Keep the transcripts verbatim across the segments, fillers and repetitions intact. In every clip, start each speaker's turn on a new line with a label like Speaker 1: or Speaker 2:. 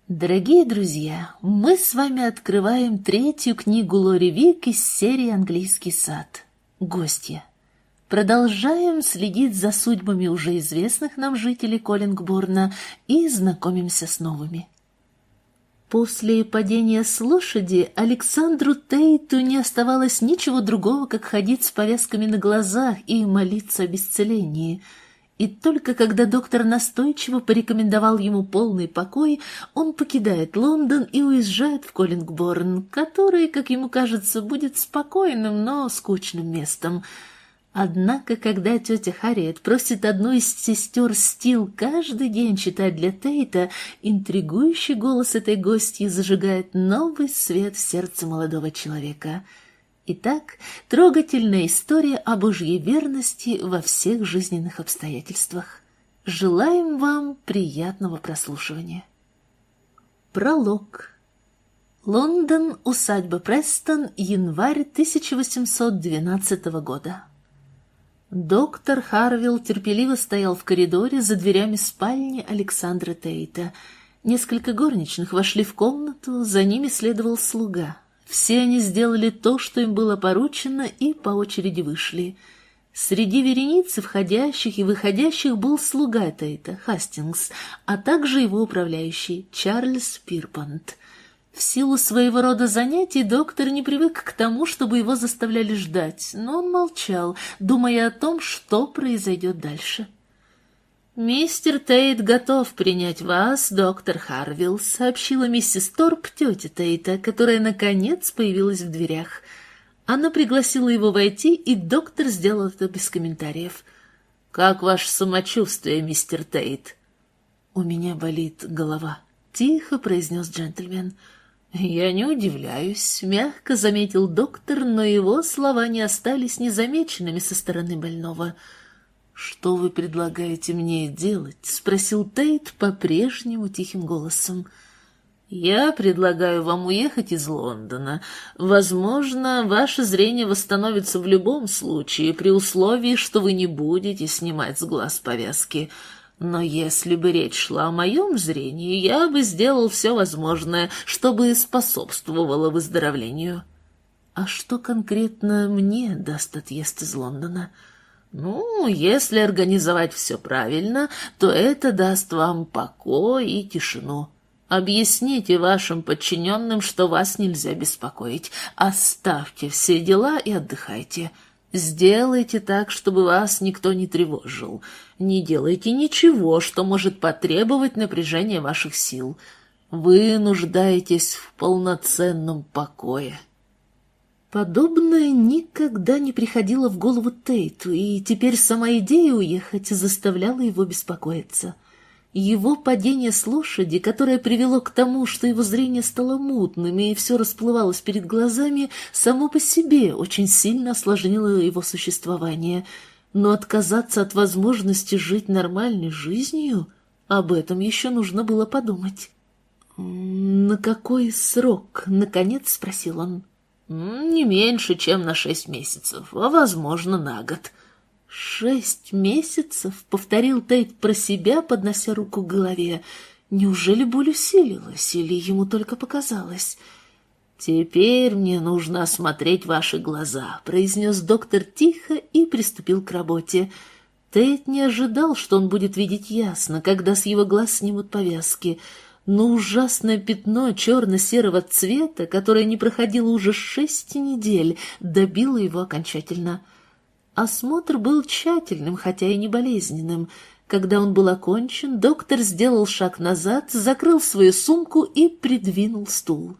Speaker 1: Дорогие друзья, мы с вами открываем третью книгу Лори Вик из серии «Английский сад». Гостья. Продолжаем следить за судьбами уже известных нам жителей Коллингборна и знакомимся с новыми. После падения с лошади Александру Тейту не оставалось ничего другого, как ходить с повязками на глазах и молиться об исцелении. И только когда доктор настойчиво порекомендовал ему полный покой, он покидает Лондон и уезжает в Коллингборн, который, как ему кажется, будет спокойным, но скучным местом. Однако, когда тетя Харриет просит одну из сестер Стил каждый день читать для Тейта, интригующий голос этой гостьи зажигает новый свет в сердце молодого человека. Итак, трогательная история о Божьей верности во всех жизненных обстоятельствах. Желаем вам приятного прослушивания. Пролог. Лондон, усадьба Престон, январь тысяча восемьсот двенадцатого года. Доктор Харвилл терпеливо стоял в коридоре за дверями спальни Александра Тейта. Несколько горничных вошли в комнату, за ними следовал слуга. Все они сделали то, что им было поручено, и по очереди вышли. Среди вереницы входящих и выходящих был слуга Тейта, Хастингс, а также его управляющий, Чарльз Пирпант. В силу своего рода занятий доктор не привык к тому, чтобы его заставляли ждать, но он молчал, думая о том, что произойдет дальше. «Мистер Тейт готов принять вас, доктор Харвилл», — сообщила миссис Торп, тетя Тейта, которая, наконец, появилась в дверях. Она пригласила его войти, и доктор сделал это без комментариев. «Как ваше самочувствие, мистер Тейт?» «У меня болит голова», — тихо произнес джентльмен. «Я не удивляюсь», — мягко заметил доктор, но его слова не остались незамеченными со стороны больного. «Что вы предлагаете мне делать?» — спросил Тейт по-прежнему тихим голосом. «Я предлагаю вам уехать из Лондона. Возможно, ваше зрение восстановится в любом случае, при условии, что вы не будете снимать с глаз повязки. Но если бы речь шла о моем зрении, я бы сделал все возможное, чтобы способствовало выздоровлению». «А что конкретно мне даст отъезд из Лондона?» «Ну, если организовать все правильно, то это даст вам покой и тишину. Объясните вашим подчиненным, что вас нельзя беспокоить. Оставьте все дела и отдыхайте. Сделайте так, чтобы вас никто не тревожил. Не делайте ничего, что может потребовать напряжения ваших сил. Вы нуждаетесь в полноценном покое». Подобное никогда не приходило в голову Тейту, и теперь сама идея уехать заставляла его беспокоиться. Его падение с лошади, которое привело к тому, что его зрение стало мутным и все расплывалось перед глазами, само по себе очень сильно осложнило его существование. Но отказаться от возможности жить нормальной жизнью, об этом еще нужно было подумать. «На какой срок?» — наконец спросил он. «Не меньше, чем на шесть месяцев, а, возможно, на год». «Шесть месяцев?» — повторил Тейт про себя, поднося руку к голове. Неужели боль усилилась, или ему только показалось? «Теперь мне нужно осмотреть ваши глаза», — произнес доктор тихо и приступил к работе. Тейт не ожидал, что он будет видеть ясно, когда с его глаз снимут повязки, но ужасное пятно черно-серого цвета, которое не проходило уже шесть недель, добило его окончательно. Осмотр был тщательным, хотя и не болезненным. Когда он был окончен, доктор сделал шаг назад, закрыл свою сумку и придвинул стул.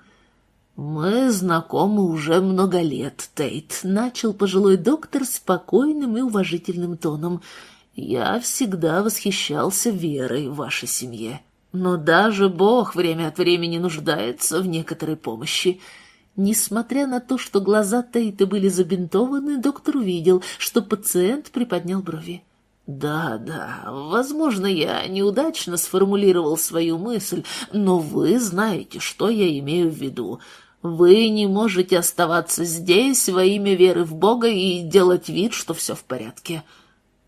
Speaker 1: «Мы знакомы уже много лет, Тейт», — начал пожилой доктор спокойным и уважительным тоном. «Я всегда восхищался верой в вашей семье. Но даже Бог время от времени нуждается в некоторой помощи». Несмотря на то, что глаза Тейта были забинтованы, доктор увидел, что пациент приподнял брови. «Да, да, возможно, я неудачно сформулировал свою мысль, но вы знаете, что я имею в виду. Вы не можете оставаться здесь во имя веры в Бога и делать вид, что все в порядке».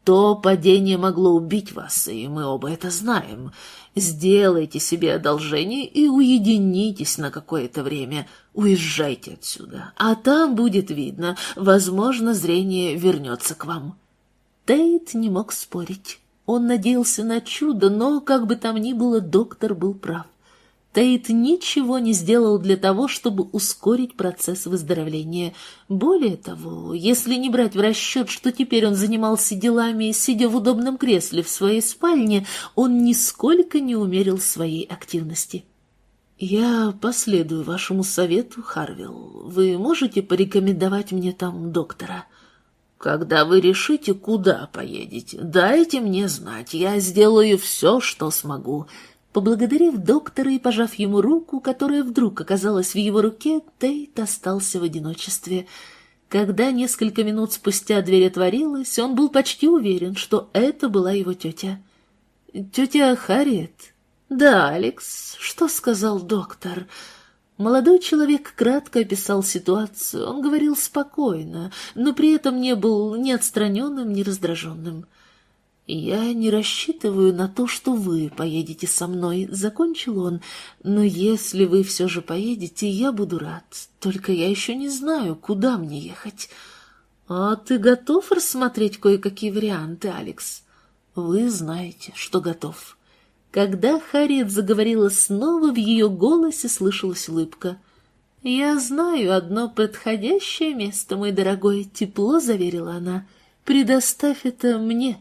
Speaker 2: То падение могло убить вас, и мы оба это знаем. Сделайте себе одолжение и уединитесь на какое-то время. Уезжайте отсюда, а там будет видно. Возможно, зрение вернется к вам».
Speaker 1: Тейт не мог спорить. Он надеялся на чудо, но, как бы там ни было, доктор был прав. Тейт ничего не сделал для того, чтобы ускорить процесс выздоровления. Более того, если не брать в расчет, что теперь он занимался делами, сидя в удобном кресле в своей спальне, он нисколько не умерил своей активности. «Я последую вашему совету, Харвилл. Вы можете порекомендовать мне там доктора?»
Speaker 2: «Когда вы решите, куда поедете, дайте мне знать, я сделаю все, что смогу».
Speaker 1: Поблагодарив доктора и пожав ему руку, которая вдруг оказалась в его руке, Тейт остался в одиночестве. Когда несколько минут спустя дверь отворилась, он был почти уверен, что это была его тетя. «Тетя Харриет?» «Да, Алекс, что сказал доктор?» Молодой человек кратко описал ситуацию. Он говорил спокойно, но при этом не был ни отстраненным, ни раздраженным. «Я не рассчитываю на то, что вы поедете со мной», — закончил он, «но если вы все же поедете, я буду рад. Только я еще не знаю, куда мне ехать». «А ты готов рассмотреть кое-какие варианты, Алекс?» «Вы знаете, что готов». Когда Харриет заговорила снова, в ее голосе слышалась улыбка. «Я знаю одно подходящее место, мой дорогой», — тепло заверила она. «Предоставь это мне».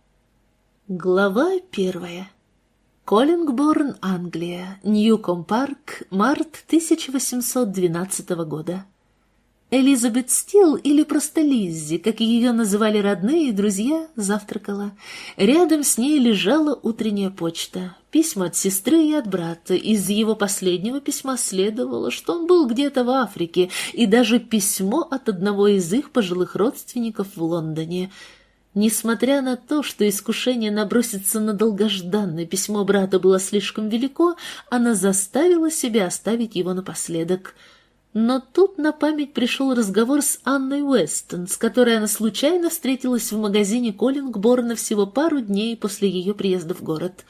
Speaker 1: Глава первая. Коллингборн, Англия. Ньюком-парк. Март тысяча восемьсот двенадцатого года. Элизабет Стил, или просто Лиззи, как ее называли родные и друзья, завтракала. Рядом с ней лежала утренняя почта. Письма от сестры и от брата. Из его последнего письма следовало, что он был где-то в Африке, и даже письмо от одного из их пожилых родственников в Лондоне. Несмотря на то, что искушение наброситься на долгожданное письмо брата было слишком велико, она заставила себя оставить его напоследок. Но тут на память пришел разговор с Анной Уэстон, с которой она случайно встретилась в магазине Коллингборна всего пару дней после ее приезда в город.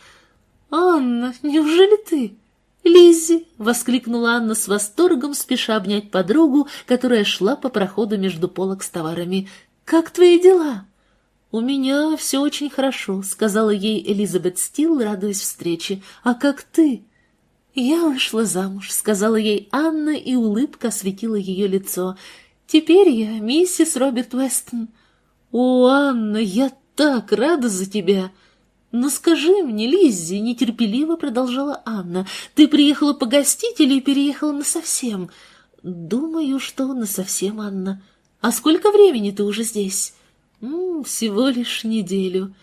Speaker 1: «Анна, неужели ты?» «Лиззи!» — воскликнула Анна с восторгом, спеша обнять подругу, которая шла по проходу между полок с товарами. «Как твои дела?» «У меня все очень хорошо», — сказала ей Элизабет Стил, радуясь встрече. «А как ты?» «Я вышла замуж», — сказала ей Анна, и улыбка осветила ее лицо. «Теперь я миссис Роберт Уэстон». «О, Анна, я так рада за тебя!» «Но скажи мне, Лиззи», — нетерпеливо продолжала Анна, «ты приехала погостить или переехала насовсем?» «Думаю, что насовсем, Анна. А сколько времени ты уже здесь?» «М, всего лишь неделю».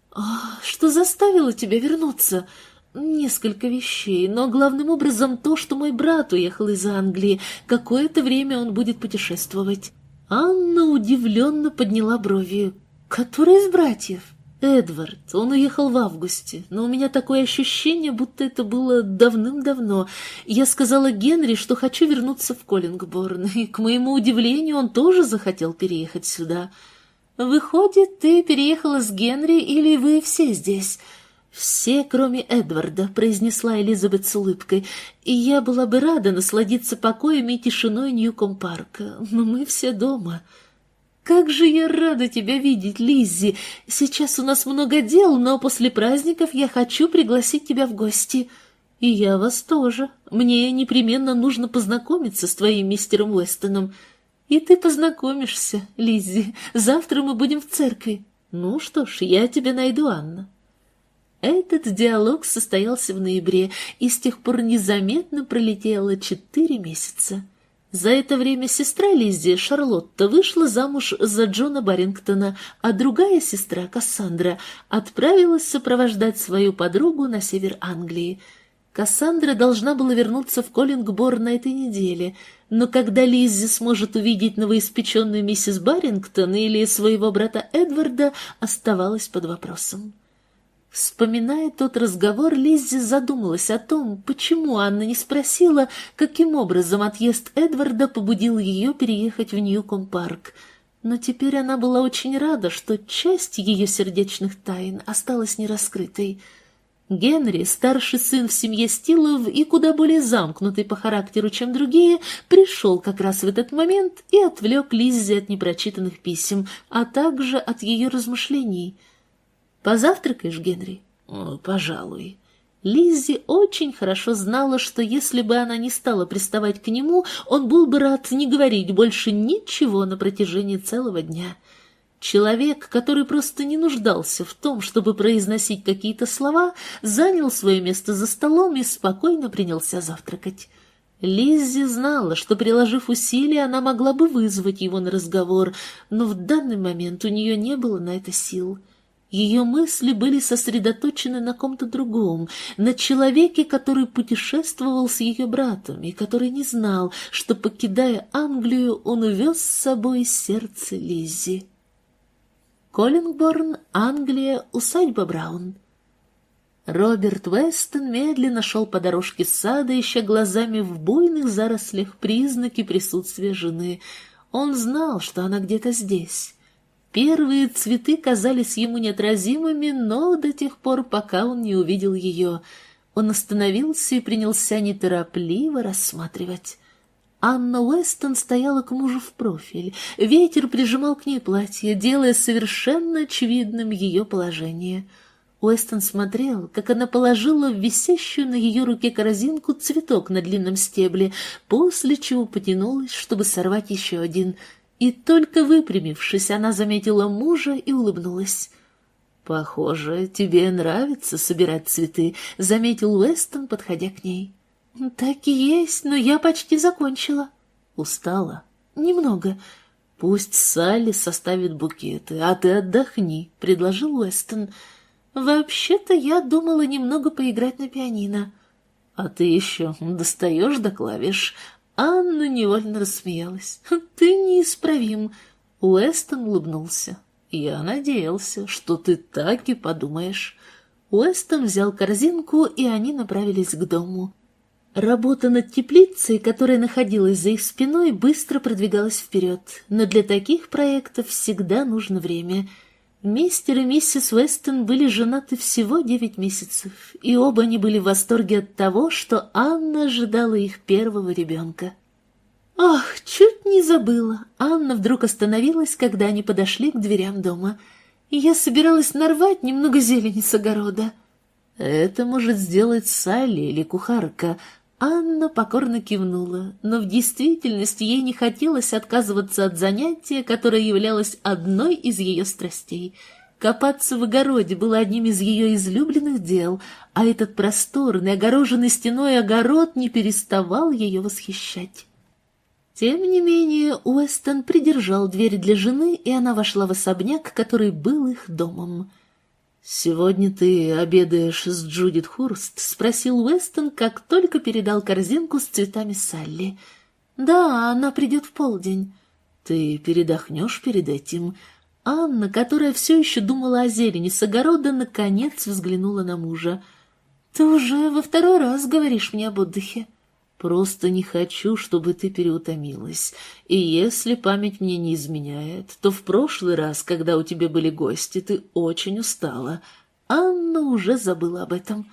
Speaker 1: «А что заставило тебя вернуться?» «Несколько вещей, но главным образом то, что мой брат уехал из Англии. Какое-то время он будет путешествовать». Анна удивленно подняла брови. «Который из братьев?» «Эдвард. Он уехал в августе, но у меня такое ощущение, будто это было давным-давно. Я сказала Генри, что хочу вернуться в Коллингборн, и, к моему удивлению, он тоже захотел переехать сюда». «Выходит, ты переехала с Генри, или вы все здесь?» «Все, кроме Эдварда», — произнесла Элизабет с улыбкой, «и я была бы рада насладиться покоем и тишиной Ньюком-парка, но мы все дома». «Как же я рада тебя видеть, Лиззи! Сейчас у нас много дел, но после праздников я хочу пригласить тебя в гости». «И я вас тоже. Мне непременно нужно познакомиться с твоим мистером Уэстоном». «И ты познакомишься, Лиззи. Завтра мы будем в церкви». «Ну что ж, я тебя найду, Анна». Этот диалог состоялся в ноябре, и с тех пор незаметно пролетело четыре месяца. За это время сестра Лиззи, Шарлотта, вышла замуж за Джона Баррингтона, а другая сестра, Кассандра, отправилась сопровождать свою подругу на север Англии. Кассандра должна была вернуться в Коллингборн на этой неделе, но когда Лиззи сможет увидеть новоиспеченную миссис Баррингтон или своего брата Эдварда, оставалось под вопросом. Вспоминая тот разговор, Лиззи задумалась о том, почему Анна не спросила, каким образом отъезд Эдварда побудил ее переехать в Ньюком-парк. Но теперь она была очень рада, что часть ее сердечных тайн осталась нераскрытой. Генри, старший сын в семье Стилов и куда более замкнутый по характеру, чем другие, пришел как раз в этот момент и отвлек Лиззи от непрочитанных писем, а также от ее размышлений. «Позавтракаешь, Генри?»
Speaker 2: «Пожалуй».
Speaker 1: Лиззи очень хорошо знала, что если бы она не стала приставать к нему, он был бы рад не говорить больше ничего на протяжении целого дня. Человек, который просто не нуждался в том, чтобы произносить какие-то слова, занял свое место за столом и спокойно принялся завтракать. Лиззи знала, что, приложив усилия, она могла бы вызвать его на разговор, но в данный момент у нее не было на это сил. Ее мысли были сосредоточены на ком-то другом, на человеке, который путешествовал с ее братом и который не знал, что, покидая Англию, он увез с собой сердце Лиззи. Коллингборн, Англия, усадьба Браун. Роберт Вестон медленно шел по дорожке сада, ища глазами в буйных зарослях признаки присутствия жены. Он знал, что она где-то здесь. Первые цветы казались ему неотразимыми, но до тех пор, пока он не увидел ее. Он остановился и принялся неторопливо рассматривать. Анна Уэстон стояла к мужу в профиль. Ветер прижимал к ней платье, делая совершенно очевидным ее положение. Уэстон смотрел, как она положила в висящую на ее руке корзинку цветок на длинном стебле, после чего потянулась, чтобы сорвать еще один. И только выпрямившись, она заметила мужа и улыбнулась. «Похоже, тебе нравится собирать цветы», — заметил Уэстон, подходя к ней. «Так и есть, но я почти закончила». «Устала?» «Немного». «Пусть Салли составит букеты, а ты отдохни», — предложил Уэстон. «Вообще-то я думала немного поиграть на пианино». «А ты еще достаешь до клавиш?» Анна невольно рассмеялась. «Ты неисправим». Уэстон улыбнулся. «Я надеялся, что ты так и подумаешь». Уэстон взял корзинку, и они направились к дому. Работа над теплицей, которая находилась за их спиной, быстро продвигалась вперед, но для таких проектов всегда нужно время. Мистер и миссис Уэстон были женаты всего девять месяцев, и оба они были в восторге от того, что Анна ожидала их первого ребенка. Ах, чуть не забыла. Анна вдруг остановилась, когда они подошли к дверям дома. Я собиралась нарвать немного зелени с огорода. Это может сделать Салли или кухарка. Анна покорно кивнула, но в действительности ей не хотелось отказываться от занятия, которое являлось одной из ее страстей. Копаться в огороде было одним из ее излюбленных дел, а этот просторный, огороженный стеной огород не переставал ее восхищать. Тем не менее, Уэстон придержал дверь для жены, и она вошла в особняк, который был их домом. «Сегодня ты обедаешь с Джудит Хурст?» — спросил Уэстон, как только передал корзинку с цветами Салли. «Да, она придет в полдень». «Ты передохнешь перед этим?» Анна, которая все еще думала о зелени с огорода, наконец взглянула на мужа. «Ты уже во второй раз говоришь мне об отдыхе». «Просто не хочу, чтобы ты переутомилась. И если память мне не изменяет, то в прошлый раз, когда у тебя были гости, ты очень устала». Анна уже забыла об этом.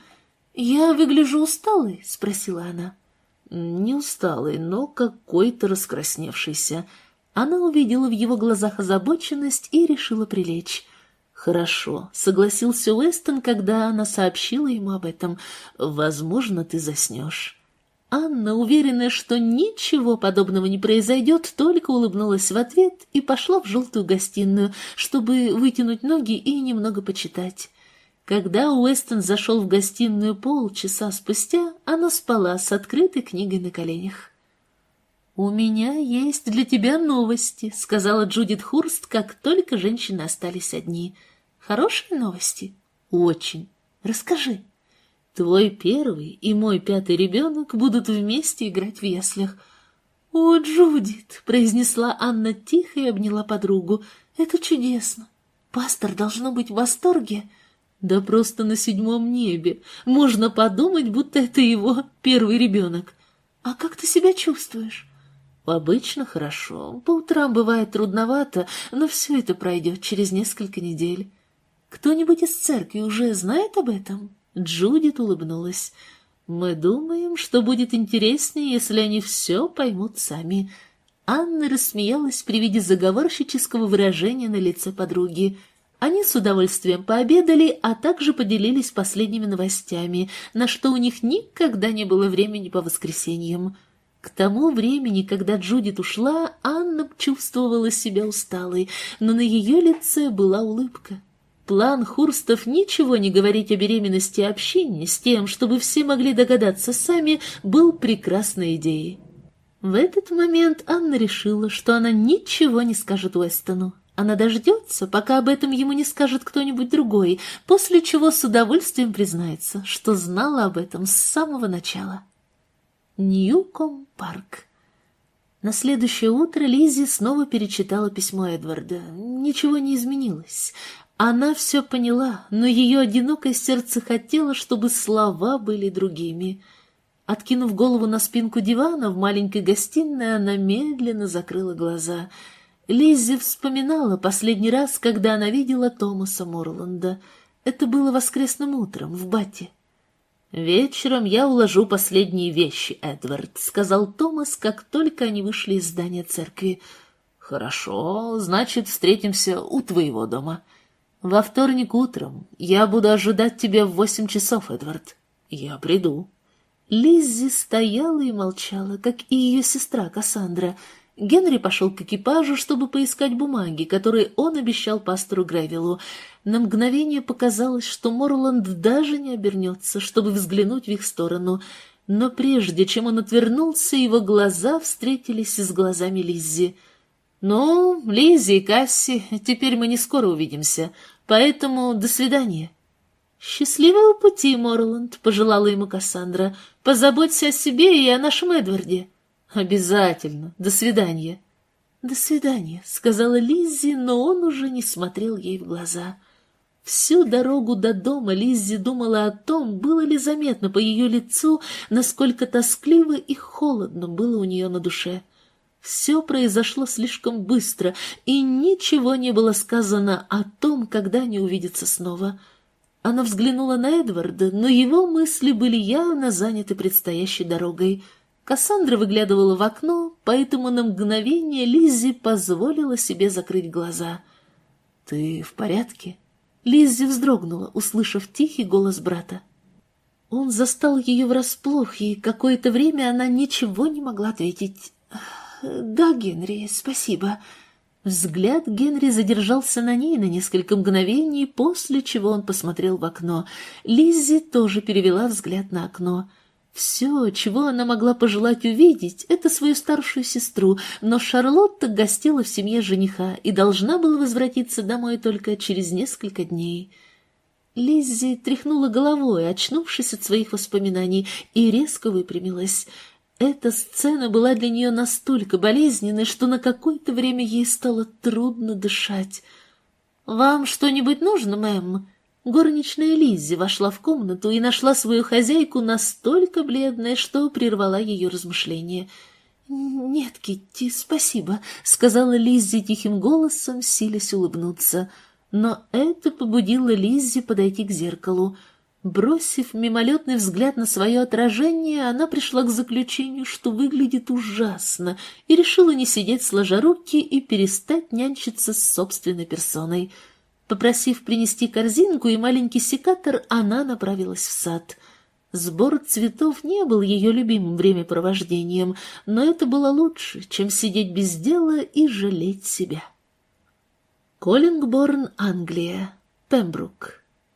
Speaker 1: «Я выгляжу усталой?» — спросила она. «Не усталой, но какой-то раскрасневшейся». Она увидела в его глазах озабоченность и решила прилечь. «Хорошо», — согласился Уэстон, когда она сообщила ему об этом. «Возможно, ты заснешь». Анна, уверенная, что ничего подобного не произойдет, только улыбнулась в ответ и пошла в желтую гостиную, чтобы вытянуть ноги и немного почитать. Когда Уэстон зашел в гостиную полчаса спустя, она спала с открытой книгой на коленях. «У меня есть для тебя новости», — сказала Джудит Хурст, как только женщины остались одни. «Хорошие новости?» «Очень. Расскажи». «Твой первый и мой пятый ребенок будут вместе играть в яслях». «О, Джудит!» — произнесла Анна тихо и обняла подругу. «Это чудесно! Пастор должно быть в восторге!» «Да просто на седьмом небе! Можно подумать, будто это его первый ребенок!» «А как ты себя чувствуешь?» Обычно хорошо. По утрам бывает трудновато, но все это пройдет через несколько недель. Кто-нибудь из церкви уже знает об этом? Джудит улыбнулась. Мы думаем, что будет интереснее, если они все поймут сами. Анна рассмеялась при виде заговорщического выражения на лице подруги. Они с удовольствием пообедали, а также поделились последними новостями, на что у них никогда не было времени по воскресеньям. К тому времени, когда Джудит ушла, Анна чувствовала себя усталой, но на ее лице была улыбка. План Хурстов ничего не говорить о беременности и общении с тем, чтобы все могли догадаться сами, был прекрасной идеей. В этот момент Анна решила, что она ничего не скажет Уэстону. Она дождется, пока об этом ему не скажет кто-нибудь другой, после чего с удовольствием признается, что знала об этом с самого начала. Ньюком-парк. На следующее утро Лиззи снова перечитала письмо Эдварда. Ничего не изменилось. Она все поняла, но ее одинокое сердце хотело, чтобы слова были другими. Откинув голову на спинку дивана в маленькой гостиной, она медленно закрыла глаза. Лиззи вспоминала последний раз, когда она видела Томаса Морланда. Это было воскресным утром в Бате. «Вечером я уложу последние вещи, Эдвард», — сказал Томас, как только они вышли из здания церкви. «Хорошо, значит, встретимся у твоего дома. Во вторник утром я буду ожидать тебя в восемь часов, Эдвард. Я приду». Лиззи стояла и молчала, как и ее сестра Кассандра. Генри пошел к экипажу, чтобы поискать бумаги, которые он обещал пастору Гревиллу. На мгновение показалось, что Морланд даже не обернется, чтобы взглянуть в их сторону. Но прежде чем он отвернулся, его глаза встретились с глазами Лиззи. «Ну, Лиззи и Касси, теперь мы не скоро увидимся, поэтому до свидания». «Счастливого пути, Морланд», — пожелала ему Кассандра. «Позаботься о себе и о нашем Эдварде». «Обязательно. До свидания». «До свидания», — сказала Лиззи, но он уже не смотрел ей в глаза. Всю дорогу до дома Лиззи думала о том, было ли заметно по ее лицу, насколько тоскливо и холодно было у нее на душе. Все произошло слишком быстро, и ничего не было сказано о том, когда они увидятся снова. Она взглянула на Эдварда, но его мысли были явно заняты предстоящей дорогой. Кассандра выглядывала в окно, поэтому на мгновение Лиззи позволила себе закрыть глаза. «Ты в порядке?» Лиззи вздрогнула, услышав тихий голос брата. Он застал ее врасплох, и какое-то время она ничего не могла ответить. «Да, Генри, спасибо». Взгляд Генри задержался на ней на несколько мгновений, после чего он посмотрел в окно. Лиззи тоже перевела взгляд на окно. Все, чего она могла пожелать увидеть, это свою старшую сестру, но Шарлотта гостила в семье жениха и должна была возвратиться домой только через несколько дней. Лиззи тряхнула головой, очнувшись от своих воспоминаний, и резко выпрямилась. Эта сцена была для нее настолько болезненной, что на какое-то время ей стало трудно дышать. «Вам что-нибудь нужно, мэм?» Горничная Лиззи вошла в комнату и нашла свою хозяйку настолько бледной, что прервала ее размышления. «Нет, Китти, спасибо», — сказала Лиззи тихим голосом, силясь улыбнуться. Но это побудило Лиззи подойти к зеркалу. Бросив мимолетный взгляд на свое отражение, она пришла к заключению, что выглядит ужасно, и решила не сидеть сложа руки и перестать нянчиться с собственной персоной. Попросив принести корзинку и маленький секатор, она направилась в сад. Сбор цветов не был ее любимым времяпровождением, но это было лучше, чем сидеть без дела и жалеть себя. Коллингборн, Англия. Пембрук.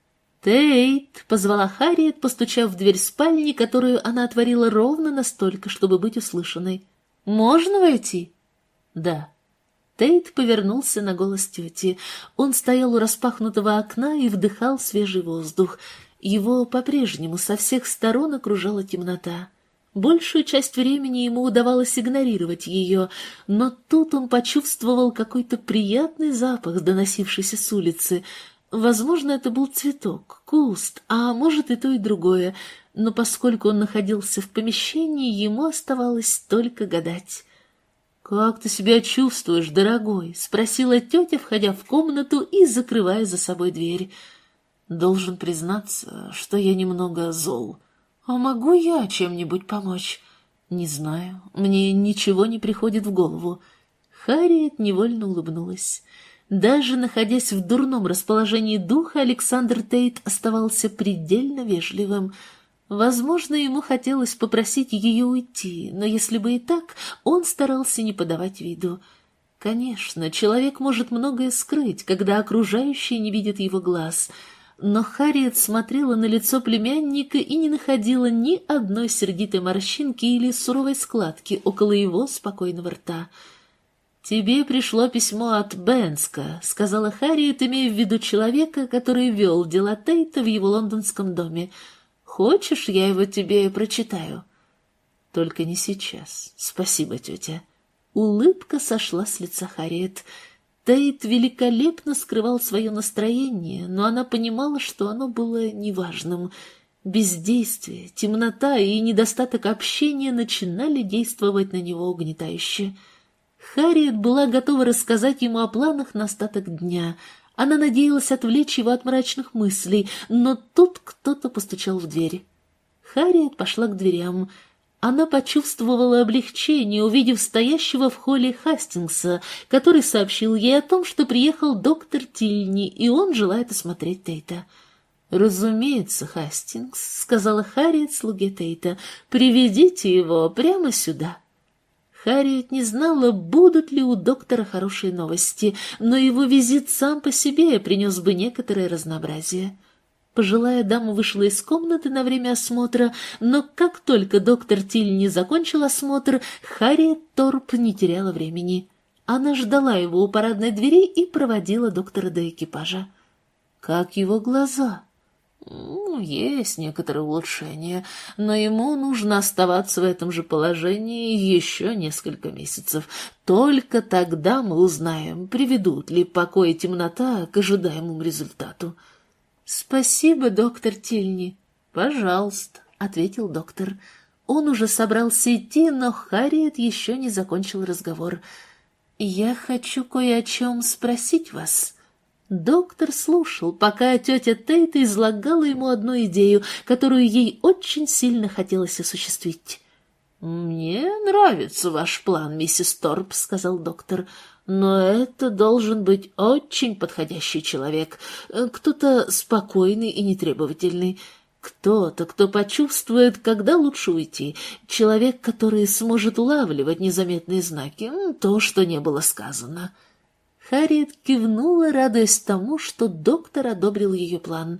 Speaker 1: «Тейт!» — позвала Харриет, постучав в дверь спальни, которую она отворила ровно настолько, чтобы быть услышанной. «Можно войти?» «Да». Тейт повернулся на голос тети. Он стоял у распахнутого окна и вдыхал свежий воздух. Его по-прежнему со всех сторон окружала темнота. Большую часть времени ему удавалось игнорировать ее, но тут он почувствовал какой-то приятный запах, доносившийся с улицы. Возможно, это был цветок, куст, а может и то, и другое, но поскольку он находился в помещении, ему оставалось только гадать. «Как ты себя чувствуешь, дорогой?» — спросила тетя, входя в комнату и закрывая за собой дверь. «Должен признаться, что я немного зол. А могу я чем-нибудь помочь?» «Не знаю, мне ничего не приходит в голову». Харриет невольно улыбнулась. Даже находясь в дурном расположении духа, Александр Тейт оставался предельно вежливым. Возможно, ему хотелось попросить ее уйти, но если бы и так, он старался не подавать виду. Конечно, человек может многое скрыть, когда окружающие не видят его глаз, но Харриет смотрела на лицо племянника и не находила ни одной сердитой морщинки или суровой складки около его спокойного рта. «Тебе пришло письмо от Бенска», — сказала Харриет, имея в виду человека, который вел дела Тейта в его лондонском доме. «Хочешь, я его тебе прочитаю?» «Только не сейчас. Спасибо, тетя». Улыбка сошла с лица Харриет. Тейт великолепно скрывал свое настроение, но она понимала, что оно было неважным. Бездействие, темнота и недостаток общения начинали действовать на него угнетающе. Харриет была готова рассказать ему о планах на остаток дня. Она надеялась отвлечь его от мрачных мыслей, но тут кто-то постучал в дверь. Харриет пошла к дверям. Она почувствовала облегчение, увидев стоящего в холле Хастингса, который сообщил ей о том, что приехал доктор Тильни, и он желает осмотреть Тейта. «Разумеется, Хастингс», — сказала Харриет слуге Тейта, — «приведите его прямо сюда». Харриет не знала, будут ли у доктора хорошие новости, но его визит сам по себе принес бы некоторое разнообразие. Пожилая дама вышла из комнаты на время осмотра, но как только доктор Тильни закончил осмотр, Харриет Торп не теряла времени. Она ждала его у парадной двери и проводила доктора до экипажа. Как его глаза? Ну, есть некоторые улучшения, но ему нужно оставаться в этом же положении еще несколько месяцев. Только тогда мы узнаем, приведут ли покой и темнота к ожидаемому результату. «Спасибо, доктор Тильни». «Пожалуйста», — ответил доктор. Он уже собрался идти, но Харриет еще не закончил разговор. «Я хочу кое о чем спросить вас». Доктор слушал, пока тетя Тейта излагала ему одну идею, которую ей очень сильно хотелось осуществить. «Мне нравится ваш план, миссис Торп», — сказал доктор, — «но это должен быть очень подходящий человек, кто-то спокойный и нетребовательный, кто-то, кто почувствует, когда лучше уйти, человек, который сможет улавливать незаметные знаки, то, что не было сказано». Харриет кивнула, радуясь тому, что доктор одобрил ее план.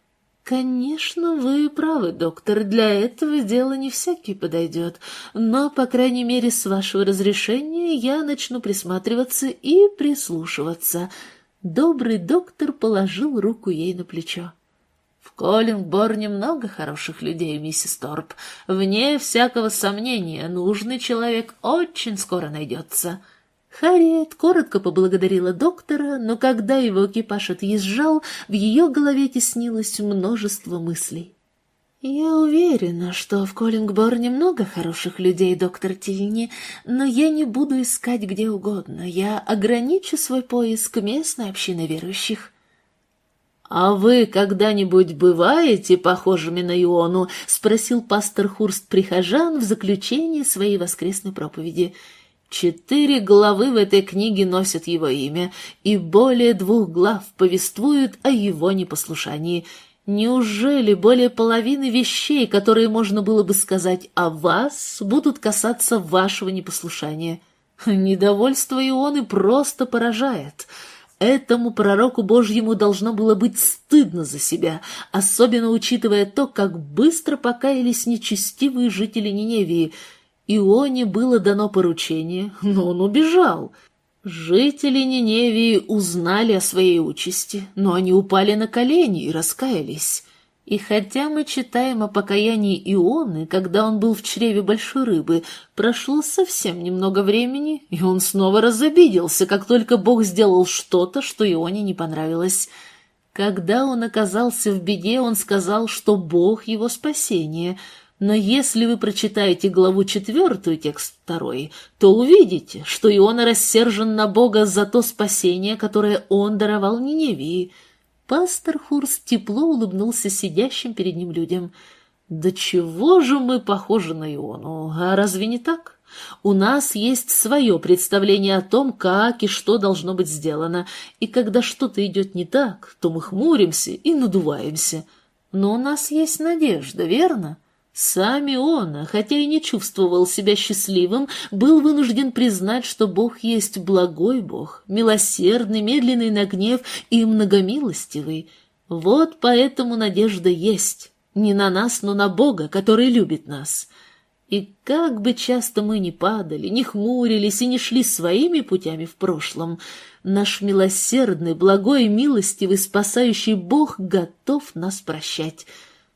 Speaker 1: «Конечно, вы правы, доктор, для этого дела не всякий подойдет, но, по крайней мере, с вашего разрешения я начну присматриваться и прислушиваться». Добрый доктор положил руку ей на плечо. «В Коллингборне много хороших людей, миссис Торп. Вне всякого сомнения, нужный человек очень скоро найдется». Харриет коротко поблагодарила доктора, но когда его экипаж отъезжал, в ее голове теснилось множество мыслей. «Я уверена, что в Коллингборне много хороших людей, доктор Тильни, но я не буду искать где угодно. Я ограничу свой поиск местной общины верующих». «А вы когда-нибудь бываете похожими на Иону?» — спросил пастор Хурст прихожан в заключении своей воскресной проповеди. Четыре главы в этой книге носят его имя, и более двух глав повествуют о его непослушании. Неужели более половины вещей, которые можно было бы сказать о вас, будут касаться вашего непослушания? Недовольство Ионы просто поражает. Этому пророку Божьему должно было быть стыдно за себя, особенно учитывая то, как быстро покаялись нечестивые жители Ниневии. Ионе было дано поручение, но он убежал. Жители Ниневии узнали о своей участи, но они упали на колени и раскаялись. И хотя мы читаем о покаянии Ионы, когда он был в чреве большой рыбы, прошло совсем немного времени, и он снова разобиделся, как только Бог сделал что-то, что Ионе не понравилось. Когда он оказался в беде, он сказал, что Бог его спасение. Но если вы прочитаете главу четвертую, текст второй, то увидите, что Иона рассержен на Бога за то спасение, которое он даровал Ниневии. Пастор Хурст тепло улыбнулся сидящим перед ним людям. «Да чего же мы похожи на Иону, а разве не так? У нас есть свое представление о том, как и что должно быть сделано, и когда что-то идет не так, то мы хмуримся и надуваемся. Но у нас есть надежда, верно?» Сам Иона, хотя и не чувствовал себя счастливым, был вынужден признать, что Бог есть благой Бог, милосердный, медленный на гнев и многомилостивый. Вот поэтому надежда есть, не на нас, но на Бога, который любит нас. И как бы часто мы ни падали, ни хмурились и не шли своими путями в прошлом, наш милосердный, благой, милостивый, спасающий Бог готов нас прощать.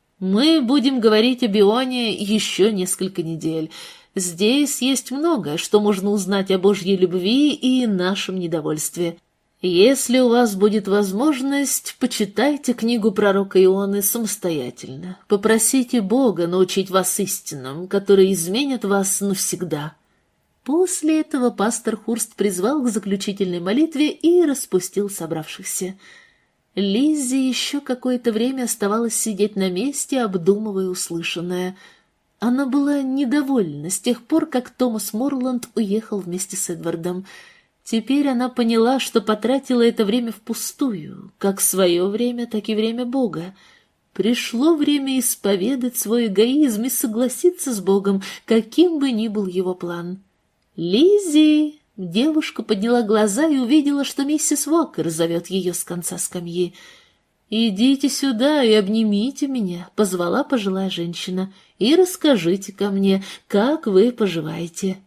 Speaker 1: Мы будем говорить об Ионе еще несколько недель. Здесь есть многое, что можно узнать о Божьей любви и нашем недовольстве. Если у вас будет возможность, почитайте книгу пророка Ионы самостоятельно. Попросите Бога научить вас истинам, которые изменят вас навсегда». После этого пастор Хурст призвал к заключительной молитве и распустил собравшихся. Лиззи еще какое-то время оставалась сидеть на месте, обдумывая услышанное. Она была недовольна с тех пор, как Томас Морланд уехал вместе с Эдвардом. Теперь она поняла, что потратила это время впустую, как свое время, так и время Бога. Пришло время исповедать свой эгоизм и согласиться с Богом, каким бы ни был его план. «Лиззи!» Девушка подняла глаза и увидела, что миссис Уокер зовет ее с конца скамьи. «Идите сюда и обнимите меня», — позвала пожилая женщина, — «и расскажите ко мне, как вы поживаете».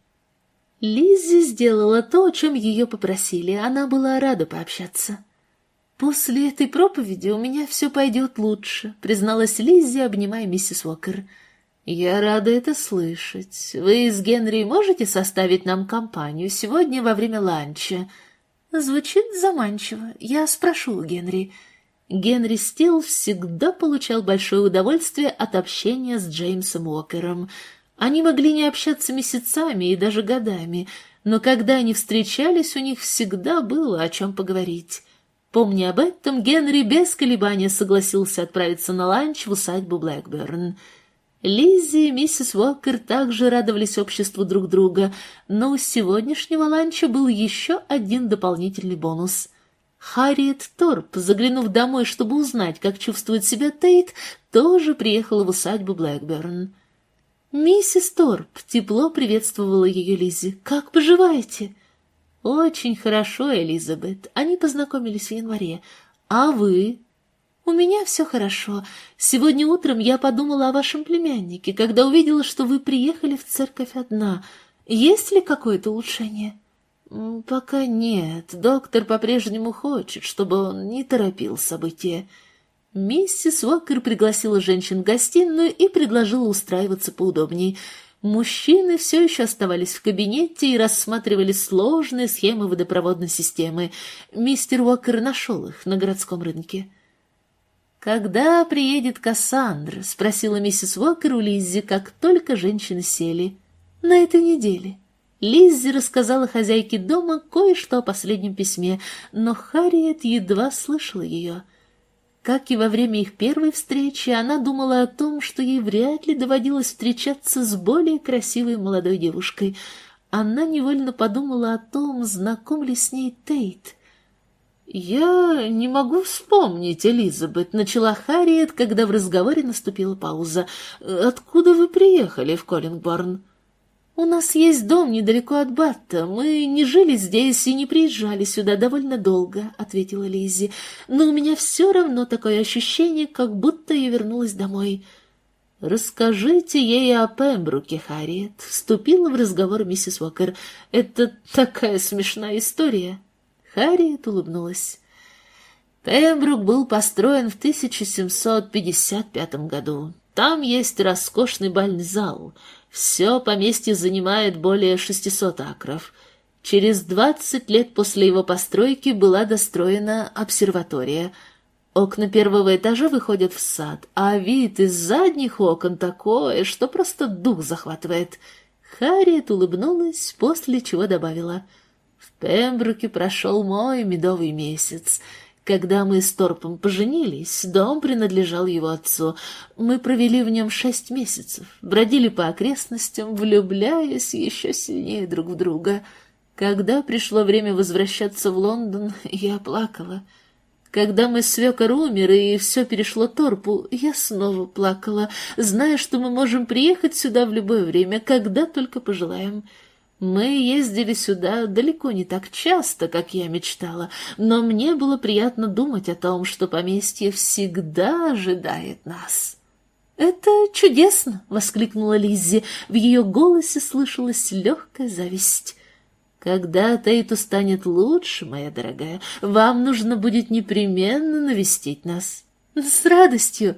Speaker 1: Лиззи сделала то, о чем ее попросили, она была рада пообщаться. «После этой проповеди у меня все пойдет лучше», — призналась Лиззи, обнимая миссис Уокер. «Я рада это слышать. Вы с Генри можете составить нам компанию сегодня во время ланча?» Звучит заманчиво. Я спрошу у Генри. Генри Стил всегда получал большое удовольствие от общения с Джеймсом Уокером. Они могли не общаться месяцами и даже годами, но когда они встречались, у них всегда было о чем поговорить. Помня об этом, Генри без колебания согласился отправиться на ланч в усадьбу Блэкберн. Лиззи и миссис Уокер также радовались обществу друг друга, но у сегодняшнего ланча был еще один дополнительный бонус. Харриет Торп, заглянув домой, чтобы узнать, как чувствует себя Тейт, тоже приехала в усадьбу Блэкберн. «Миссис Торп», — тепло приветствовала ее Лиззи, — «как поживаете?» «Очень хорошо, Элизабет. Они познакомились в январе. А вы?» «У меня все хорошо. Сегодня утром я подумала о вашем племяннике, когда увидела, что вы приехали в церковь одна. Есть ли какое-то улучшение?» «Пока нет. Доктор по-прежнему хочет, чтобы он не торопил события». Миссис Уокер пригласила женщин в гостиную и предложила устраиваться поудобней. Мужчины все еще оставались в кабинете и рассматривали сложные схемы водопроводной системы. Мистер Уокер нашел их на городском рынке. «Когда приедет Кассандра?» — спросила миссис Уокер у Лиззи, как только женщины сели. «На этой неделе». Лиззи рассказала хозяйке дома кое-что о последнем письме, но Харриет едва слышала ее. Как и во время их первой встречи, она думала о том, что ей вряд ли доводилось встречаться с более красивой молодой девушкой. Она невольно подумала о том, знаком ли с ней Тейт. «Я не могу вспомнить, Элизабет», — начала Харриет, когда в разговоре наступила пауза. «Откуда вы приехали в Коллингборн?» «У нас есть дом недалеко от Батта. Мы не жили здесь и не приезжали сюда довольно долго», — ответила Лиззи. «Но у меня все равно такое ощущение, как будто я вернулась домой». «Расскажите ей о Пембруке, Харриет», — вступила в разговор миссис Уокер. «Это такая смешная история». Харриет улыбнулась. Пембрук был построен в тысяча семьсот пятьдесят пятом году. Там есть роскошный бальный зал. Все поместье занимает более шестисот акров. Через двадцать лет после его постройки была достроена обсерватория. Окна первого этажа выходят в сад, а вид из задних окон такой, что просто дух захватывает. Харриет улыбнулась, после чего добавила: «В Пембруке прошел мой медовый месяц. Когда мы с Торпом поженились, дом принадлежал его отцу. Мы провели в нем шесть месяцев, бродили по окрестностям, влюбляясь еще сильнее друг в друга. Когда пришло время возвращаться в Лондон, я плакала. Когда мой свекор умер и все перешло Торпу, я снова плакала, зная, что мы можем приехать сюда в любое время, когда только пожелаем. Мы ездили сюда далеко не так часто, как я мечтала, но мне было приятно думать о том, что поместье всегда ожидает нас». «Это чудесно!» — воскликнула Лиззи. В ее голосе слышалась легкая зависть. «Когда Тейту станет лучше, моя дорогая, вам нужно будет непременно навестить нас». «С радостью!»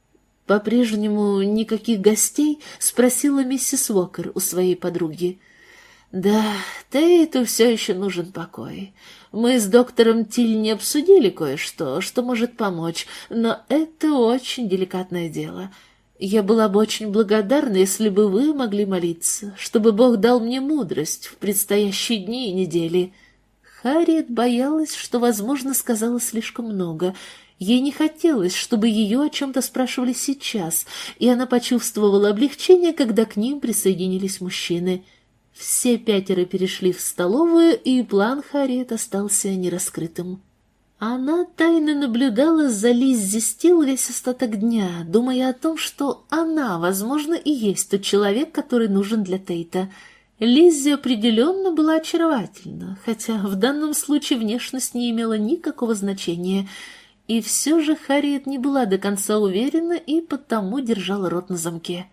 Speaker 1: «По-прежнему никаких гостей?» — спросила миссис Уокер у своей подруги. «Да, Тейту все еще нужен покой. Мы с доктором Тиль обсудили кое-что, что может помочь, но это очень деликатное дело. Я была бы очень благодарна, если бы вы могли молиться, чтобы Бог дал мне мудрость в предстоящие дни и недели». Харриет боялась, что, возможно, сказала слишком много. Ей не хотелось, чтобы ее о чем-то спрашивали сейчас, и она почувствовала облегчение, когда к ним присоединились мужчины. Все пятеро перешли в столовую, и план Харриет остался нераскрытым. Она тайно наблюдала за Лиззи Стил весь остаток дня, думая о том, что она, возможно, и есть тот человек, который нужен для Тейта. Лиззи определенно была очаровательна, хотя в данном случае внешность не имела никакого значения. И все же Харриет не была до конца уверена и потому держала рот на замке.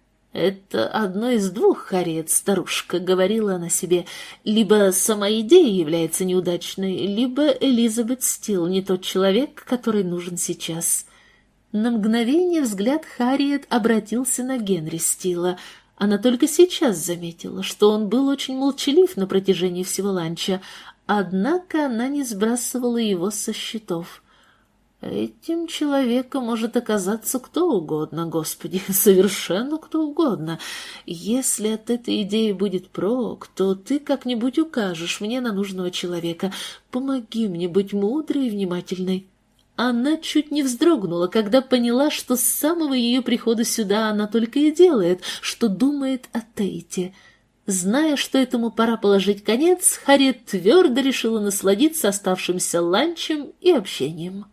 Speaker 1: «Это одно из двух, Харриет, старушка», — говорила она себе. «Либо сама идея является неудачной, либо Элизабет Стил не тот человек, который нужен сейчас». На мгновение взгляд Харриет обратился на Генри Стила. Она только сейчас заметила, что он был очень молчалив на протяжении всего ланча, однако она не сбрасывала его со счетов. «Этим человеком может оказаться кто угодно, Господи, совершенно кто угодно. Если от этой идеи будет прок, то ты как-нибудь укажешь мне на нужного человека. Помоги мне быть мудрой и внимательной». Она чуть не вздрогнула, когда поняла, что с самого ее прихода сюда она только и делает, что думает о Тейте. Зная, что этому пора положить конец, Харриет твердо решила насладиться оставшимся ланчем и общением.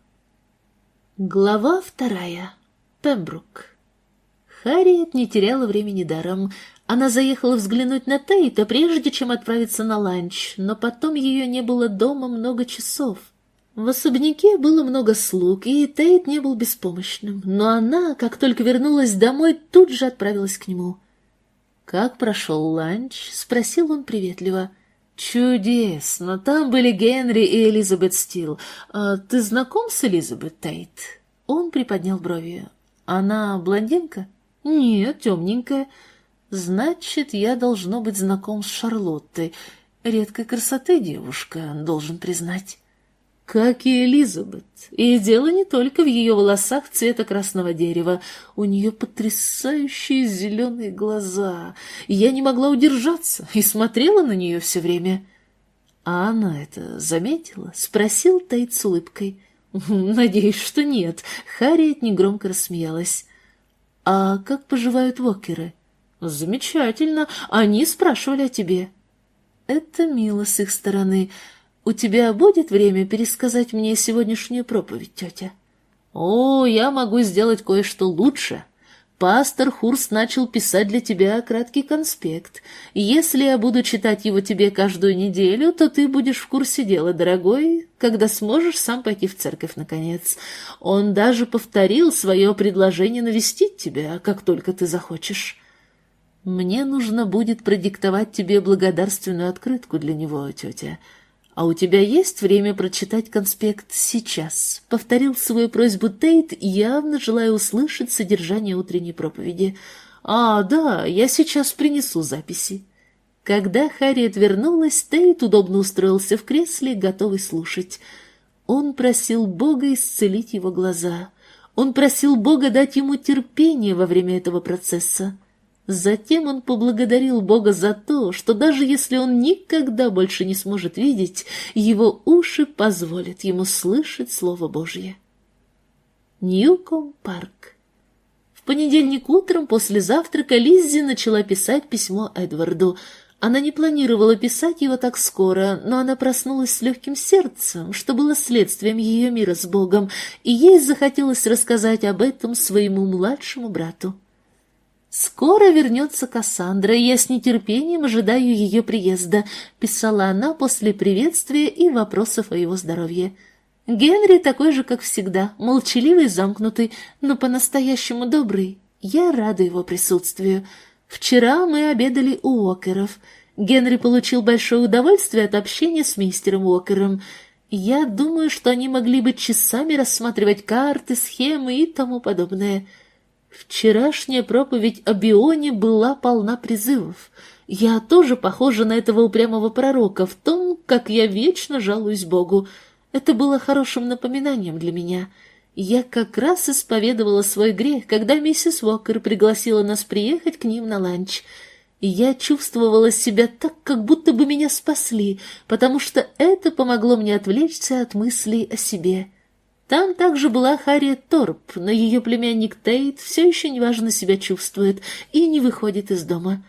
Speaker 1: Глава вторая. Пембрук. Харриет не теряла времени даром. Она заехала взглянуть на Тейта, прежде чем отправиться на ланч, но потом ее не было дома много часов. В особняке было много слуг, и Тейт не был беспомощным, но она, как только вернулась домой, тут же отправилась к нему. «Как прошел ланч?» — спросил он приветливо. «Чудесно! Там были Генри и Элизабет Стил. А ты знаком с Элизабет, Тейт?» Он приподнял брови. «Она блондинка?» «Нет, темненькая». «Значит, я должно быть знаком с Шарлоттой. Редкой красоты девушка, должен признать». «Как и Элизабет. И дело не только в ее волосах цвета красного дерева. У нее потрясающие зеленые глаза. Я не могла удержаться и смотрела на нее все время». «А она это заметила?» — спросил Тейт с улыбкой. «Надеюсь, что нет». Харриет негромко рассмеялась. «А как поживают Уокеры?» «Замечательно. Они спрашивали о тебе». «Это мило с их стороны. У тебя будет время пересказать мне сегодняшнюю проповедь, тетя?» «О, я могу сделать кое-что лучше. Пастор Хурст начал писать для тебя краткий конспект. Если я буду читать его тебе каждую неделю, то ты будешь в курсе дела, дорогой, когда сможешь сам пойти в церковь, наконец. Он даже повторил свое предложение навестить тебя, как только ты захочешь. Мне нужно будет продиктовать тебе благодарственную открытку для него, тетя. «А у тебя есть время прочитать конспект сейчас?» — повторил свою просьбу Тейт, явно желая услышать содержание утренней проповеди. «А, да, я сейчас принесу записи». Когда Харриет вернулась, Тейт удобно устроился в кресле, готовый слушать. Он просил Бога исцелить его глаза. Он просил Бога дать ему терпение во время этого процесса. Затем он поблагодарил Бога за то, что даже если он никогда больше не сможет видеть, его уши позволят ему слышать Слово Божье. Ньюкомб-Парк. В понедельник утром после завтрака Лиззи начала писать письмо Эдварду. Она не планировала писать его так скоро, но она проснулась с легким сердцем, что было следствием ее мира с Богом, и ей захотелось рассказать об этом своему младшему брату. «Скоро вернется Кассандра, и я с нетерпением ожидаю ее приезда», — писала она после приветствия и вопросов о его здоровье. «Генри такой же, как всегда, молчаливый и замкнутый, но по-настоящему добрый. Я рада его присутствию. Вчера мы обедали у Уокеров. Генри получил большое удовольствие от общения с мистером Уокером. Я думаю, что они могли бы часами рассматривать карты, схемы и тому подобное». Вчерашняя проповедь о Бионе была полна призывов. Я тоже похожа на этого упрямого пророка в том, как я вечно жалуюсь Богу. Это было хорошим напоминанием для меня. Я как раз исповедовала свой грех, когда миссис Уокер пригласила нас приехать к ним на ланч. И я чувствовала себя так, как будто бы меня спасли, потому что это помогло мне отвлечься от мыслей о себе. Там также была Харриет Торп, но ее племянник Тейт все еще неважно себя чувствует и не выходит из дома.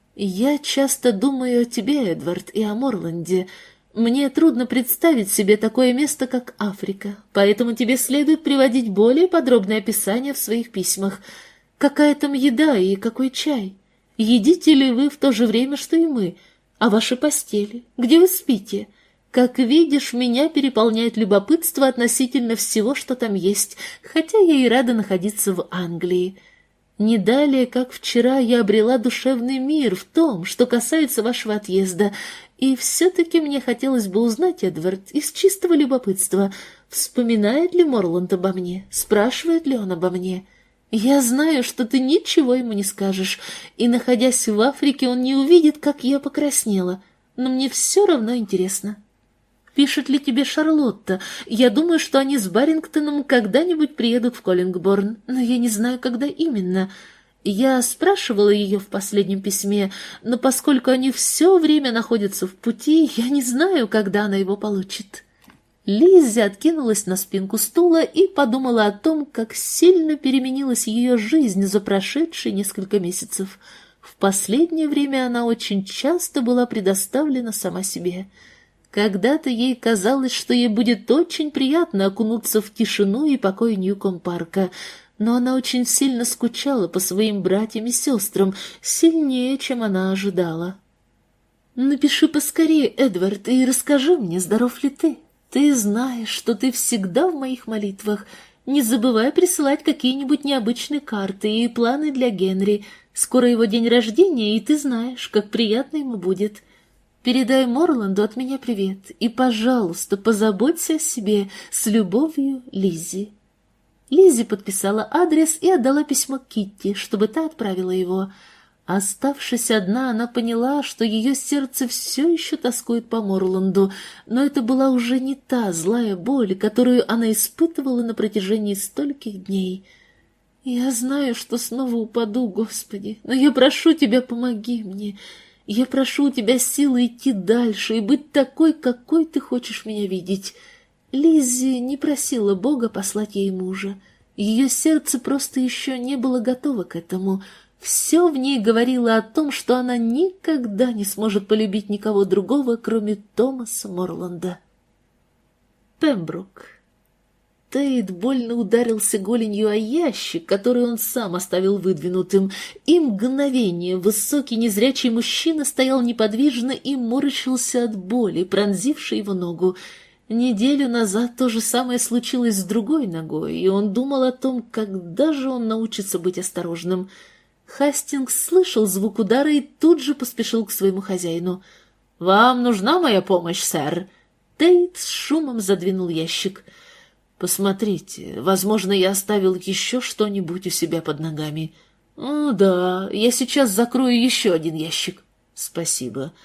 Speaker 1: Я часто думаю о тебе, Эдвард, и о Морланде. Мне трудно представить себе такое место, как Африка, поэтому тебе следует приводить более подробное описание в своих письмах. Какая там еда и какой чай? Едите ли вы в то же время, что и мы? А ваши постели? Где вы спите? Как видишь, меня переполняет любопытство относительно всего, что там есть, хотя я и рада находиться в Англии. Не далее, как вчера, я обрела душевный мир в том, что касается вашего отъезда, и все-таки мне хотелось бы узнать, Эдвард, из чистого любопытства, вспоминает ли Морланд обо мне, спрашивает ли он обо мне. Я знаю, что ты ничего ему не скажешь, и, находясь в Африке, он не увидит, как я покраснела, но мне все равно интересно. Пишет ли тебе Шарлотта? Я думаю, что они с Барингтоном когда-нибудь приедут в Коллингборн, но я не знаю, когда именно. Я спрашивала ее в последнем письме, но поскольку они все время находятся в пути, я не знаю, когда она его получит». Лиззи откинулась на спинку стула и подумала о том, как сильно переменилась ее жизнь за прошедшие несколько месяцев. В последнее время она очень часто была предоставлена сама себе. Когда-то ей казалось, что ей будет очень приятно окунуться в тишину и покой Ньюкомб-Парка, но она очень сильно скучала по своим братьям и сестрам, сильнее, чем она ожидала. «Напиши поскорее, Эдвард, и расскажи мне, здоров ли ты. Ты знаешь, что ты всегда в моих молитвах. Не забывай присылать какие-нибудь необычные карты и планы для Генри. Скоро его день рождения, и ты знаешь, как приятно ему будет». Передай Морланду от меня привет и, пожалуйста, позаботься о себе. С любовью, Лиззи. Лиззи подписала адрес и отдала письмо Китти, чтобы та отправила его. Оставшись одна, она поняла, что ее сердце все еще тоскует по Морланду, но это была уже не та злая боль, которую она испытывала на протяжении стольких дней. «Я знаю, что снова упаду, Господи, но я прошу Тебя, помоги мне. Я прошу у тебя силы идти дальше и быть такой, какой ты хочешь меня видеть». Лиззи не просила Бога послать ей мужа. Ее сердце просто еще не было готово к этому. Все в ней говорило о том, что она никогда не сможет полюбить никого другого, кроме Томаса Морланда. Пембрук. Тейт больно ударился голенью о ящик, который он сам оставил выдвинутым, и мгновение высокий незрячий мужчина стоял неподвижно и морщился от боли, пронзившей его ногу. Неделю назад то же самое случилось с другой ногой, и он думал о том, когда же он научится быть осторожным. Хастингс слышал звук удара и тут же поспешил к своему хозяину. «Вам нужна моя помощь, сэр?» Тейт с шумом задвинул ящик. «Посмотрите, возможно, я оставил еще что-нибудь у себя под ногами». «О, да, я сейчас закрою еще один ящик». «Спасибо».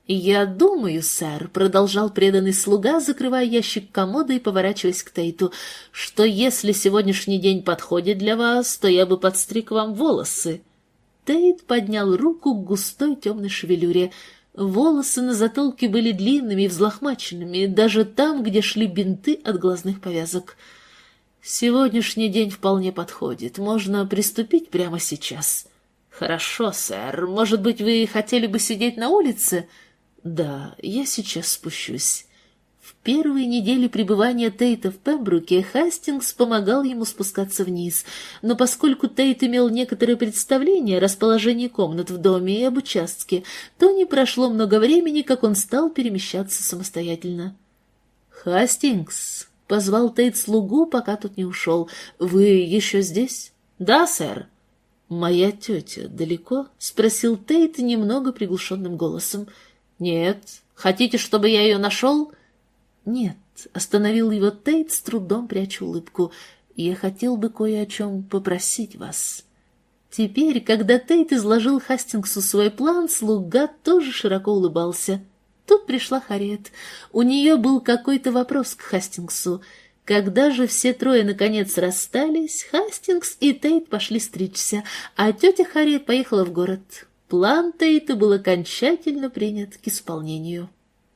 Speaker 1: «Я думаю, сэр», — продолжал преданный слуга, закрывая ящик комода и поворачиваясь к Тейту, «что если сегодняшний день подходит для вас, то я бы подстриг вам волосы». Тейт поднял руку к густой темной шевелюре. Волосы на затылке были длинными и взлохмаченными, даже там, где шли бинты от глазных повязок. «Сегодняшний день вполне подходит. Можно приступить прямо сейчас». «Хорошо, сэр. Может быть, вы хотели бы сидеть на улице?» «Да, я сейчас спущусь». В первые недели пребывания Тейта в Пембруке Хастингс помогал ему спускаться вниз, но поскольку Тейт имел некоторое представление о расположении комнат в доме и об участке, то не прошло много времени, как он стал перемещаться самостоятельно. «Хастингс», — позвал Тейт слугу, пока тот не ушел, — «вы еще здесь?» «Да, сэр». «Моя тетя далеко?» — спросил Тейт немного приглушенным голосом. «Нет. Хотите, чтобы я ее нашел?» «Нет», — остановил его Тейт, с трудом пряча улыбку. «Я хотел бы кое о чем попросить вас». Теперь, когда Тейт изложил Хастингсу свой план, слуга тоже широко улыбался. Тут пришла Харриет. У нее был какой-то вопрос к Хастингсу. Когда же все трое наконец расстались, Хастингс и Тейт пошли стричься, а тетя Харриет поехала в город. План Тейта был окончательно принят к исполнению.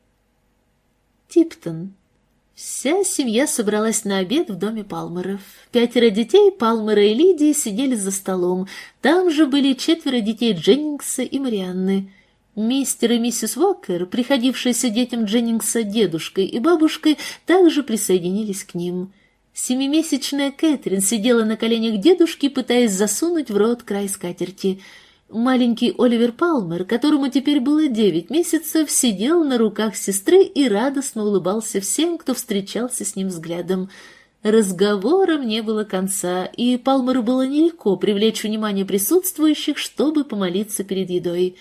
Speaker 1: Типтон. Вся семья собралась на обед в доме Палмеров. Пятеро детей Палмера и Лидии сидели за столом. Там же были четверо детей Дженнингса и Марианны. Мистер и миссис Уокер, приходившиеся детям Дженнингса дедушкой и бабушкой, также присоединились к ним. Семимесячная Кэтрин сидела на коленях дедушки, пытаясь засунуть в рот край скатерти. Маленький Оливер Палмер, которому теперь было девять месяцев, сидел на руках сестры и радостно улыбался всем, кто встречался с ним взглядом. Разговорам не было конца, и Палмеру было нелегко привлечь внимание присутствующих, чтобы помолиться перед едой.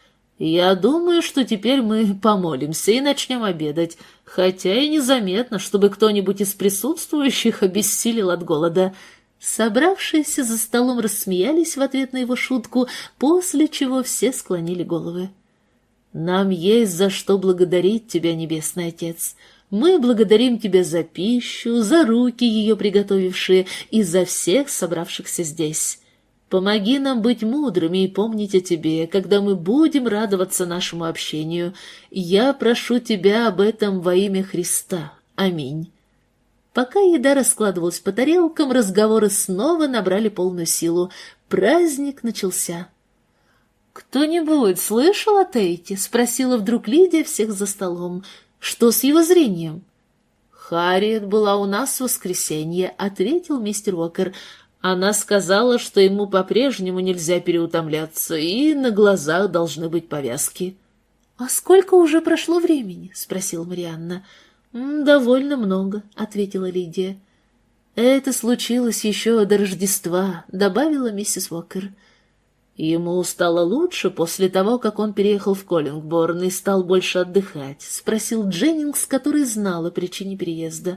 Speaker 1: «Я думаю, что теперь мы помолимся и начнем обедать, хотя и незаметно, чтобы кто-нибудь из присутствующих обессилел от голода». Собравшиеся за столом рассмеялись в ответ на его шутку, после чего все склонили головы. «Нам есть за что благодарить тебя, Небесный Отец. Мы благодарим тебя за пищу, за руки ее приготовившие и за всех собравшихся здесь. Помоги нам быть мудрыми и помнить о тебе, когда мы будем радоваться нашему общению. Я прошу тебя об этом во имя Христа. Аминь». Пока еда раскладывалась по тарелкам, разговоры снова набрали полную силу. Праздник начался. «Кто-нибудь слышал о Тейте?» — спросила вдруг Лидия всех за столом. «Что с его зрением?» «Харриет была у нас в воскресенье», — ответил мистер Уокер. «Она сказала, что ему по-прежнему нельзя переутомляться, и на глазах должны быть повязки». «А сколько уже прошло времени?» — спросила Марианна. «Довольно много», — ответила Лидия. «Это случилось еще до Рождества», — добавила миссис Уокер. «Ему стало лучше после того, как он переехал в Коллингборн и стал больше отдыхать?» — спросил Дженнингс, который знал о причине переезда.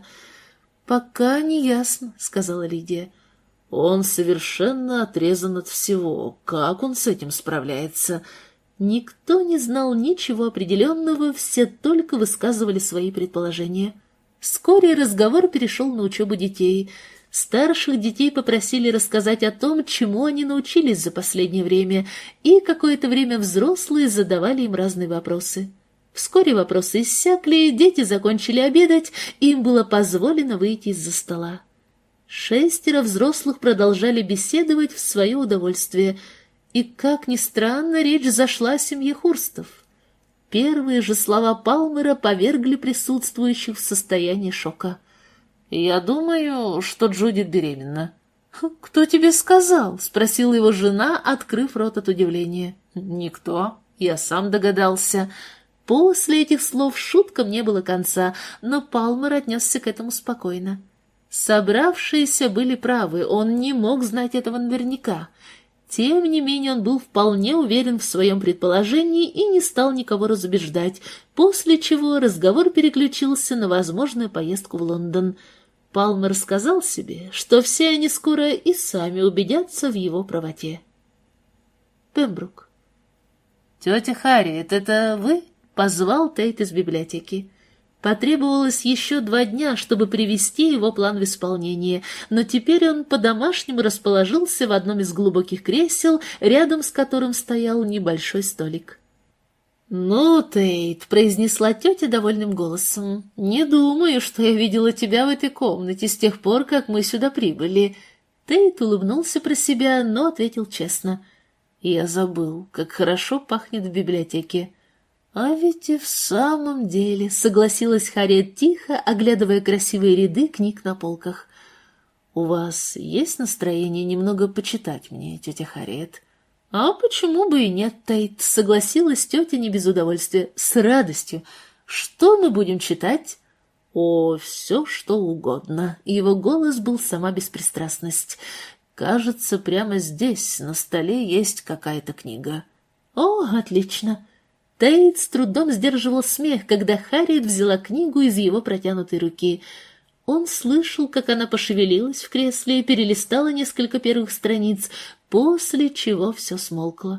Speaker 1: «Пока не ясно», — сказала Лидия. «Он совершенно отрезан от всего. Как он с этим справляется?» Никто не знал ничего определенного, все только высказывали свои предположения. Вскоре разговор перешел на учебу детей. Старших детей попросили рассказать о том, чему они научились за последнее время, и какое-то время взрослые задавали им разные вопросы. Вскоре вопросы иссякли, дети закончили обедать, и им было позволено выйти из-за стола. Шестеро взрослых продолжали беседовать в свое удовольствие – и, как ни странно, речь зашла о семье Хурстов. Первые же слова Палмера повергли присутствующих в состояние шока. «Я думаю, что Джудит беременна». «Кто тебе сказал?» — спросила его жена, открыв рот от удивления. «Никто. Я сам догадался». После этих слов шуткам не было конца, но Палмер отнесся к этому спокойно. Собравшиеся были правы, он не мог знать этого наверняка. Тем не менее он был вполне уверен в своем предположении и не стал никого разубеждать, после чего разговор переключился на возможную поездку в Лондон. Палмер сказал себе, что все они скоро и сами убедятся в его правоте. Пембрук. «Тетя Харриет, это вы?» позвал Тейт из библиотеки. Потребовалось еще два дня, чтобы привести его план в исполнение, но теперь он по-домашнему расположился в одном из глубоких кресел, рядом с которым стоял небольшой столик. «Ну, Тейт», — произнесла тетя довольным голосом, — «не думаю, что я видела тебя в этой комнате с тех пор, как мы сюда прибыли». Тейт улыбнулся про себя, но ответил честно. «Я забыл, как хорошо пахнет в библиотеке». «А ведь и в самом деле», — согласилась Харриет тихо, оглядывая красивые ряды книг на полках. «У вас есть настроение немного почитать мне, тетя Харриет?» «А почему бы и нет, Тейт?» — согласилась тетя не без удовольствия. «С радостью. Что мы будем читать?» «О, все, что угодно». Его голос был сама беспристрастность. «Кажется, прямо здесь, на столе, есть какая-то книга». «О, отлично». Тейт с трудом сдерживал смех, когда Харриет взяла книгу из его протянутой руки. Он слышал, как она пошевелилась в кресле и перелистала несколько первых страниц, после чего все смолкло.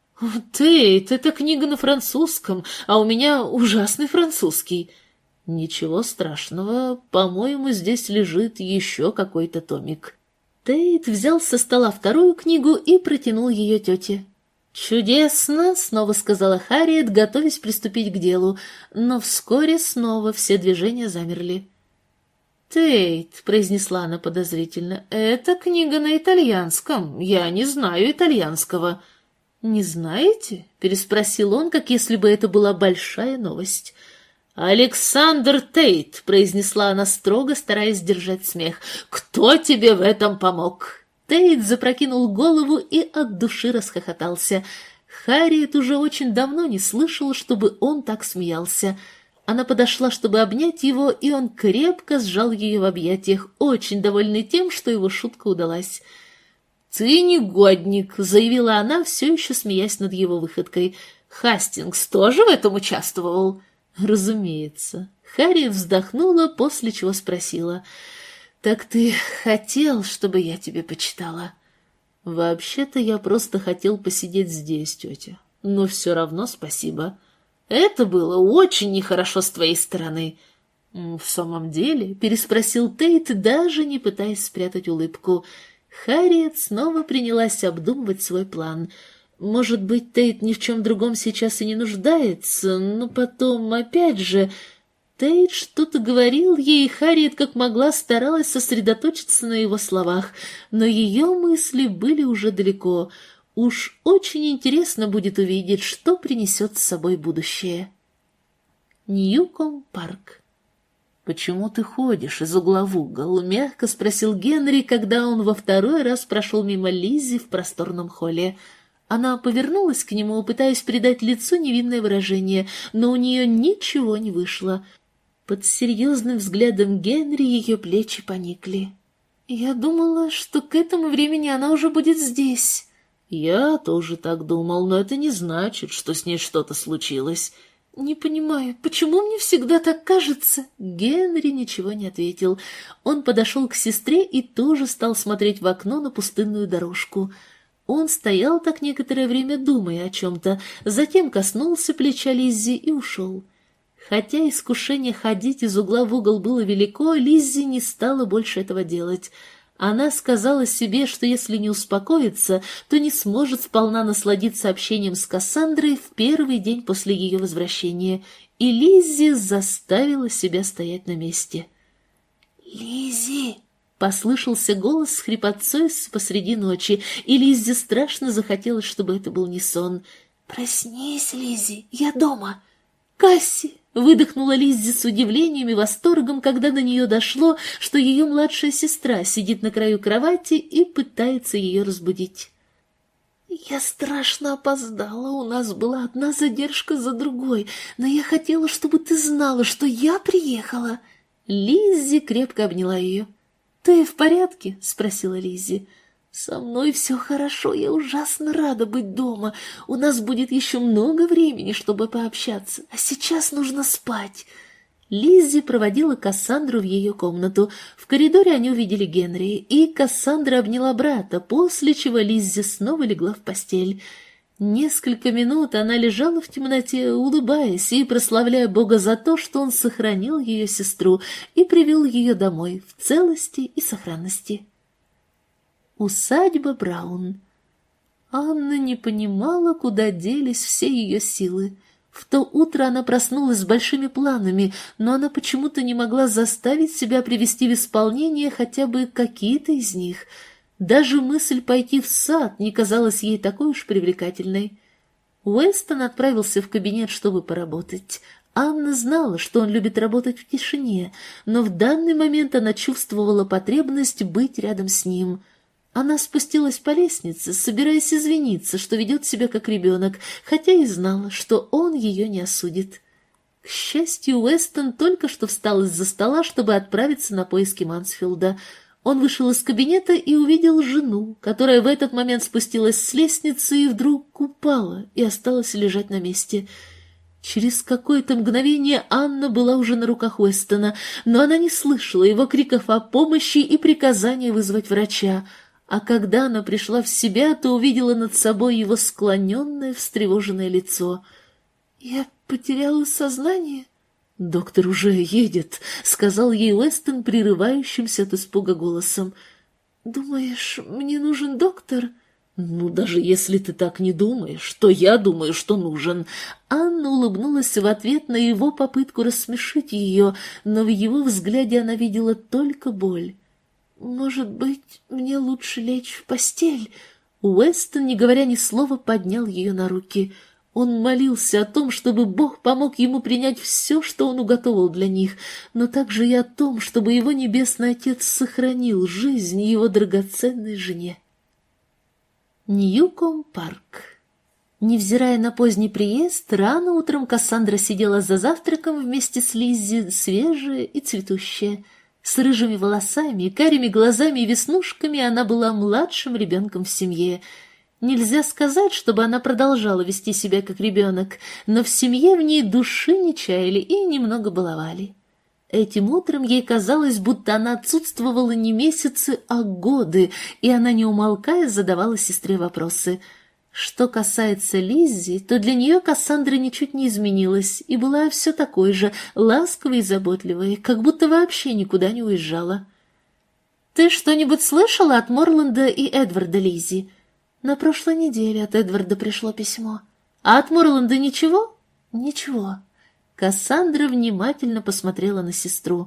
Speaker 1: «Тейт, это книга на французском, а у меня ужасный французский». «Ничего страшного, по-моему, здесь лежит еще какой-то томик». Тейт взял со стола вторую книгу и протянул ее тете. «Чудесно!» — снова сказала Харриет, готовясь приступить к делу, но вскоре снова все движения замерли. «Тейт», — произнесла она подозрительно, — «это книга на итальянском. Я не знаю итальянского». «Не знаете?» — переспросил он, как если бы это была большая новость. «Александр Тейт», — произнесла она строго, стараясь сдержать смех, — «кто тебе в этом помог?» Тейт запрокинул голову и от души расхохотался. Харриет уже очень давно не слышала, чтобы он так смеялся. Она подошла, чтобы обнять его, и он крепко сжал ее в объятиях, очень довольный тем, что его шутка удалась. «Ты негодник», — заявила она, все еще смеясь над его выходкой. «Хастингс тоже в этом участвовал?» «Разумеется». Харриет вздохнула, после чего спросила: «Так ты хотел, чтобы я тебе почитала?» «Вообще-то я просто хотел посидеть здесь, тетя. Но все равно спасибо. Это было очень нехорошо с твоей стороны». «В самом деле?» — переспросил Тейт, даже не пытаясь спрятать улыбку. Харриет снова принялась обдумывать свой план. Может быть, Тейт ни в чем другом сейчас и не нуждается, но потом, опять же... Тейт что-то говорил ей, и Харриет как могла старалась сосредоточиться на его словах, но ее мысли были уже далеко. Уж очень интересно будет увидеть, что принесет с собой будущее. Ньюком-парк. «Почему ты ходишь из угла в угол?» — мягко спросил Генри, когда он во второй раз прошел мимо Лиззи в просторном холле. Она повернулась к нему, пытаясь придать лицу невинное выражение, но у нее ничего не вышло. Под серьезным взглядом Генри ее плечи поникли. «Я думала, что к этому времени она уже будет здесь». «Я тоже так думал, но это не значит, что с ней что-то случилось». «Не понимаю, почему мне всегда так кажется?» Генри ничего не ответил. Он подошел к сестре и тоже стал смотреть в окно на пустынную дорожку. Он стоял так некоторое время, думая о чем-то, затем коснулся плеча Лиззи и ушел. Хотя искушение ходить из угла в угол было велико, Лиззи не стала больше этого делать. Она сказала себе, что если не успокоится, то не сможет сполна насладиться общением с Кассандрой в первый день после ее возвращения, и Лиззи заставила себя стоять на месте. «Лиззи!» — послышался голос с хрипотцой посреди ночи, и Лиззи страшно захотелось, чтобы это был не сон. «Проснись, Лиззи, я дома!» «Касси!» — выдохнула Лиззи с удивлением и восторгом, когда до нее дошло, что ее младшая сестра сидит на краю кровати и пытается ее разбудить. «Я страшно опоздала, у нас была одна задержка за другой, но я хотела, чтобы ты знала, что я приехала». Лиззи крепко обняла ее. «Ты в порядке?» — спросила Лиззи. «Со мной все хорошо, я ужасно рада быть дома. У нас будет еще много времени, чтобы пообщаться, а сейчас нужно спать». Лиззи проводила Кассандру в ее комнату. В коридоре они увидели Генри, и Кассандра обняла брата, после чего Лиззи снова легла в постель. Несколько минут она лежала в темноте, улыбаясь и прославляя Бога за то, что он сохранил ее сестру и привел ее домой в целости и сохранности. Усадьба Браун. Анна не понимала, куда делись все ее силы. В то утро она проснулась с большими планами, но она почему-то не могла заставить себя привести в исполнение хотя бы какие-то из них. Даже мысль пойти в сад не казалась ей такой уж привлекательной. Уэстон отправился в кабинет, чтобы поработать. Анна знала, что он любит работать в тишине, но в данный момент она чувствовала потребность быть рядом с ним. Она спустилась по лестнице, собираясь извиниться, что ведет себя как ребенок, хотя и знала, что он ее не осудит. К счастью, Уэстон только что встал из-за стола, чтобы отправиться на поиски Мансфилда. Он вышел из кабинета и увидел жену, которая в этот момент спустилась с лестницы и вдруг упала и осталась лежать на месте. Через какое-то мгновение Анна была уже на руках Уэстона, но она не слышала его криков о помощи и приказания вызвать врача. А когда она пришла в себя, то увидела над собой его склоненное, встревоженное лицо. «Я потеряла сознание?» «Доктор уже едет», — сказал ей Уэстон прерывающимся от испуга голосом. «Думаешь, мне нужен доктор?» «Ну, даже если ты так не думаешь, то я думаю, что нужен». Анна улыбнулась в ответ на его попытку рассмешить ее, но в его взгляде она видела только боль. «Может быть, мне лучше лечь в постель?» Уэстон, не говоря ни слова, поднял ее на руки. Он молился о том, чтобы Бог помог ему принять все, что он уготовил для них, но также и о том, чтобы его Небесный Отец сохранил жизнь его драгоценной жене. Ньюком-парк. Невзирая на поздний приезд, рано утром Кассандра сидела за завтраком вместе с Лиззи, свежая и цветущая. С рыжими волосами, карими глазами и веснушками она была младшим ребенком в семье. Нельзя сказать, чтобы она продолжала вести себя как ребенок, но в семье в ней души не чаяли и немного баловали. Этим утром ей казалось, будто она отсутствовала не месяцы, а годы, и она, не умолкая, задавала сестре вопросы. Что касается Лиззи, то для нее Кассандра ничуть не изменилась и была все такой же, ласковой и заботливой, как будто вообще никуда не уезжала. «Ты что-нибудь слышала от Морланда и Эдварда, Лиззи?» «На прошлой неделе от Эдварда пришло письмо». «А от Морланда ничего?» «Ничего». Кассандра внимательно посмотрела на сестру.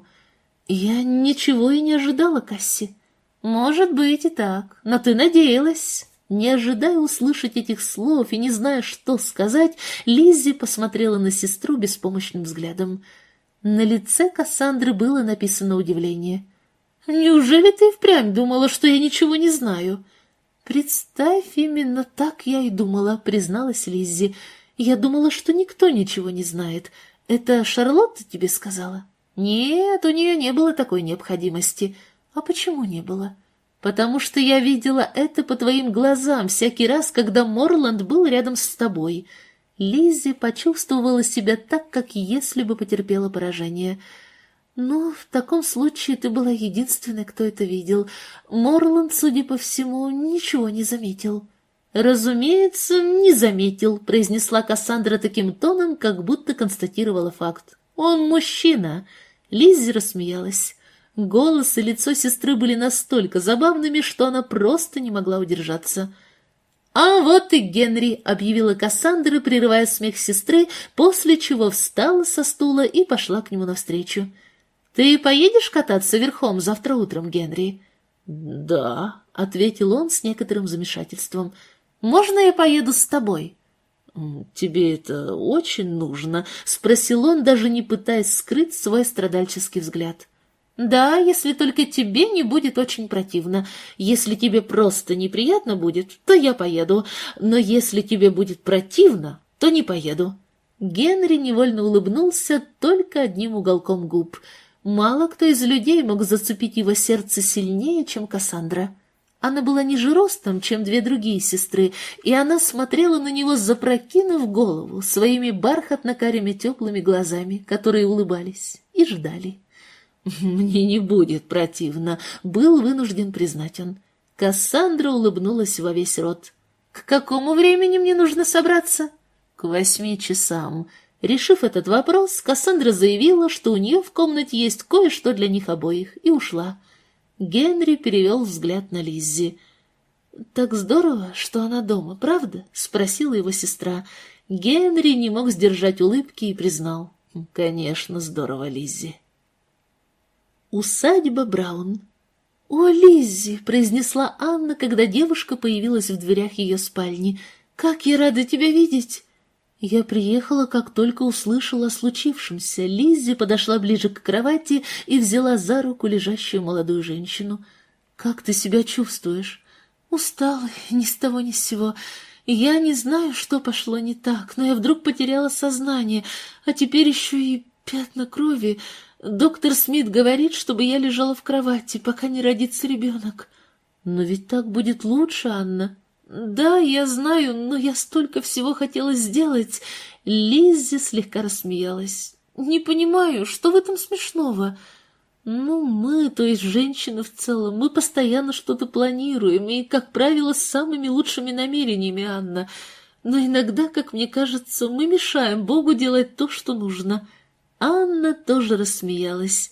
Speaker 1: «Я ничего и не ожидала, Касси». «Может быть и так, но ты надеялась». Не ожидая услышать этих слов и не зная, что сказать, Лиззи посмотрела на сестру беспомощным взглядом. На лице Кассандры было написано удивление. «Неужели ты впрямь думала, что я ничего не знаю?» «Представь, именно так я и думала», — призналась Лиззи. «Я думала, что никто ничего не знает. Это Шарлотта тебе сказала?» «Нет, у нее не было такой необходимости». «А почему не было?» «Потому что я видела это по твоим глазам всякий раз, когда Морланд был рядом с тобой». Лиззи почувствовала себя так, как если бы потерпела поражение. «Ну, в таком случае ты была единственной, кто это видел. Морланд, судя по всему, ничего не заметил». «Разумеется, не заметил», — произнесла Кассандра таким тоном, как будто констатировала факт. «Он мужчина». Лиззи рассмеялась. Голос и лицо сестры были настолько забавными, что она просто не могла удержаться. «А вот и Генри», — объявила Кассандра, прерывая смех сестры, после чего встала со стула и пошла к нему навстречу. «Ты поедешь кататься верхом завтра утром, Генри?» «Да», — ответил он с некоторым замешательством. «Можно я поеду с тобой?» «Тебе это очень нужно?» — спросил он, даже не пытаясь скрыть свой страдальческий взгляд. «Да, если только тебе не будет очень противно. Если тебе просто неприятно будет, то я поеду. Но если тебе будет противно, то не поеду». Генри невольно улыбнулся только одним уголком губ. Мало кто из людей мог зацепить его сердце сильнее, чем Кассандра. Она была ниже ростом, чем две другие сестры, и она смотрела на него, запрокинув голову, своими бархатно-карими теплыми глазами, которые улыбались и ждали. «Мне не будет противно», — был вынужден признать он. Кассандра улыбнулась во весь рот. К какому времени мне нужно собраться? К восьми часам. Решив этот вопрос, Кассандра заявила, что у нее в комнате есть кое-что для них обоих, и ушла. Генри перевел взгляд на Лиззи. «Так здорово, что она дома, правда?» — спросила его сестра. Генри не мог сдержать улыбки и признал. «Конечно, здорово, Лиззи». Усадьба Браун. «О, Лиззи!» — произнесла Анна, когда девушка появилась в дверях ее спальни. «Как я рада тебя видеть!» «Я приехала, как только услышала о случившемся». Лиззи подошла ближе к кровати и взяла за руку лежащую молодую женщину. «Как ты себя чувствуешь?» «Устала, ни с того ни с сего. Я не знаю, что пошло не так, но я вдруг потеряла сознание, а теперь еще и пятна крови. Доктор Смит говорит, чтобы я лежала в кровати, пока не родится ребенок». «Но ведь так будет лучше, Анна». «Да, я знаю, но я столько всего хотела сделать». Лиззи слегка рассмеялась. «Не понимаю, что в этом смешного?» «Ну, мы, то есть женщины в целом, мы постоянно что-то планируем, и, как правило, с самыми лучшими намерениями, Анна. Но иногда, как мне кажется, мы мешаем Богу делать то, что нужно». Анна тоже рассмеялась.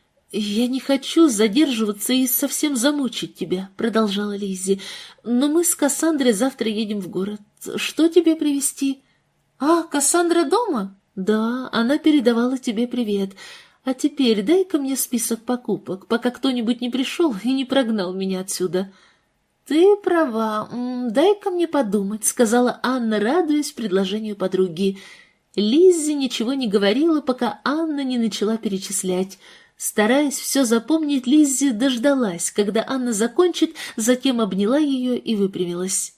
Speaker 1: «Я не хочу задерживаться и совсем замучить тебя», — продолжала Лиззи. «Но мы с Кассандрой завтра едем в город. Что тебе привезти?» «А, Кассандра дома?» «Да, она передавала тебе привет. А теперь дай-ка мне список покупок, пока кто-нибудь не пришел и не прогнал меня отсюда». «Ты права. Дай-ка мне подумать», — сказала Анна, радуясь предложению подруги. Лиззи ничего не говорила, пока Анна не начала перечислять. Стараясь все запомнить, Лиззи дождалась, когда Анна закончит, затем обняла ее и выпрямилась.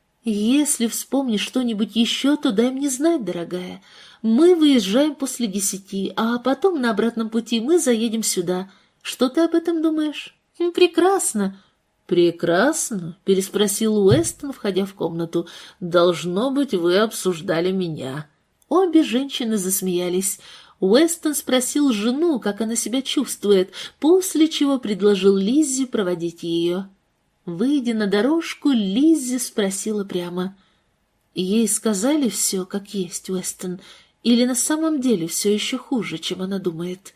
Speaker 1: «Если вспомнишь что-нибудь еще, то дай мне знать, дорогая. Мы выезжаем после десяти, а потом на обратном пути мы заедем сюда. Что ты об этом думаешь?» «Прекрасно». «Прекрасно?» — переспросил Уэстон, входя в комнату. «Должно быть, вы обсуждали меня». Обе женщины засмеялись. Уэстон спросил жену, как она себя чувствует, после чего предложил Лиззи проводить ее. Выйдя на дорожку, Лиззи спросила прямо. «Ей сказали все, как есть, Уэстон, или на самом деле все еще хуже, чем она думает?»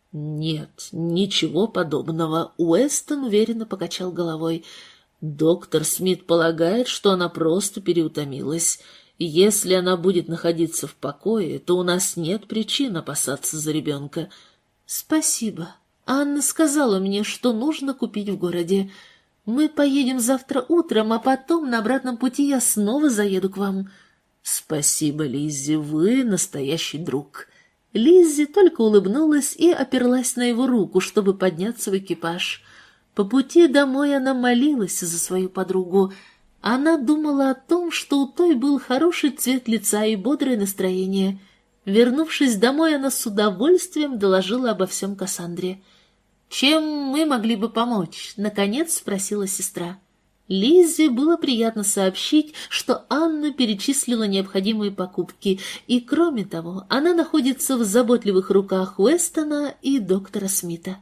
Speaker 1: «Нет, ничего подобного», — Уэстон уверенно покачал головой. «Доктор Смит полагает, что она просто переутомилась. Если она будет находиться в покое, то у нас нет причин опасаться за ребенка». «Спасибо. Анна сказала мне, что нужно купить в городе. Мы поедем завтра утром, а потом на обратном пути я снова заеду к вам». «Спасибо, Лиззи, вы настоящий друг». Лиззи только улыбнулась и оперлась на его руку, чтобы подняться в экипаж. По пути домой она молилась за свою подругу. Она думала о том, что у той был хороший цвет лица и бодрое настроение. Вернувшись домой, она с удовольствием доложила обо всем Кассандре. «Чем мы могли бы помочь?» — наконец спросила сестра. Лиззе было приятно сообщить, что Анна перечислила необходимые покупки, и, кроме того, она находится в заботливых руках Уэстона и доктора Смита.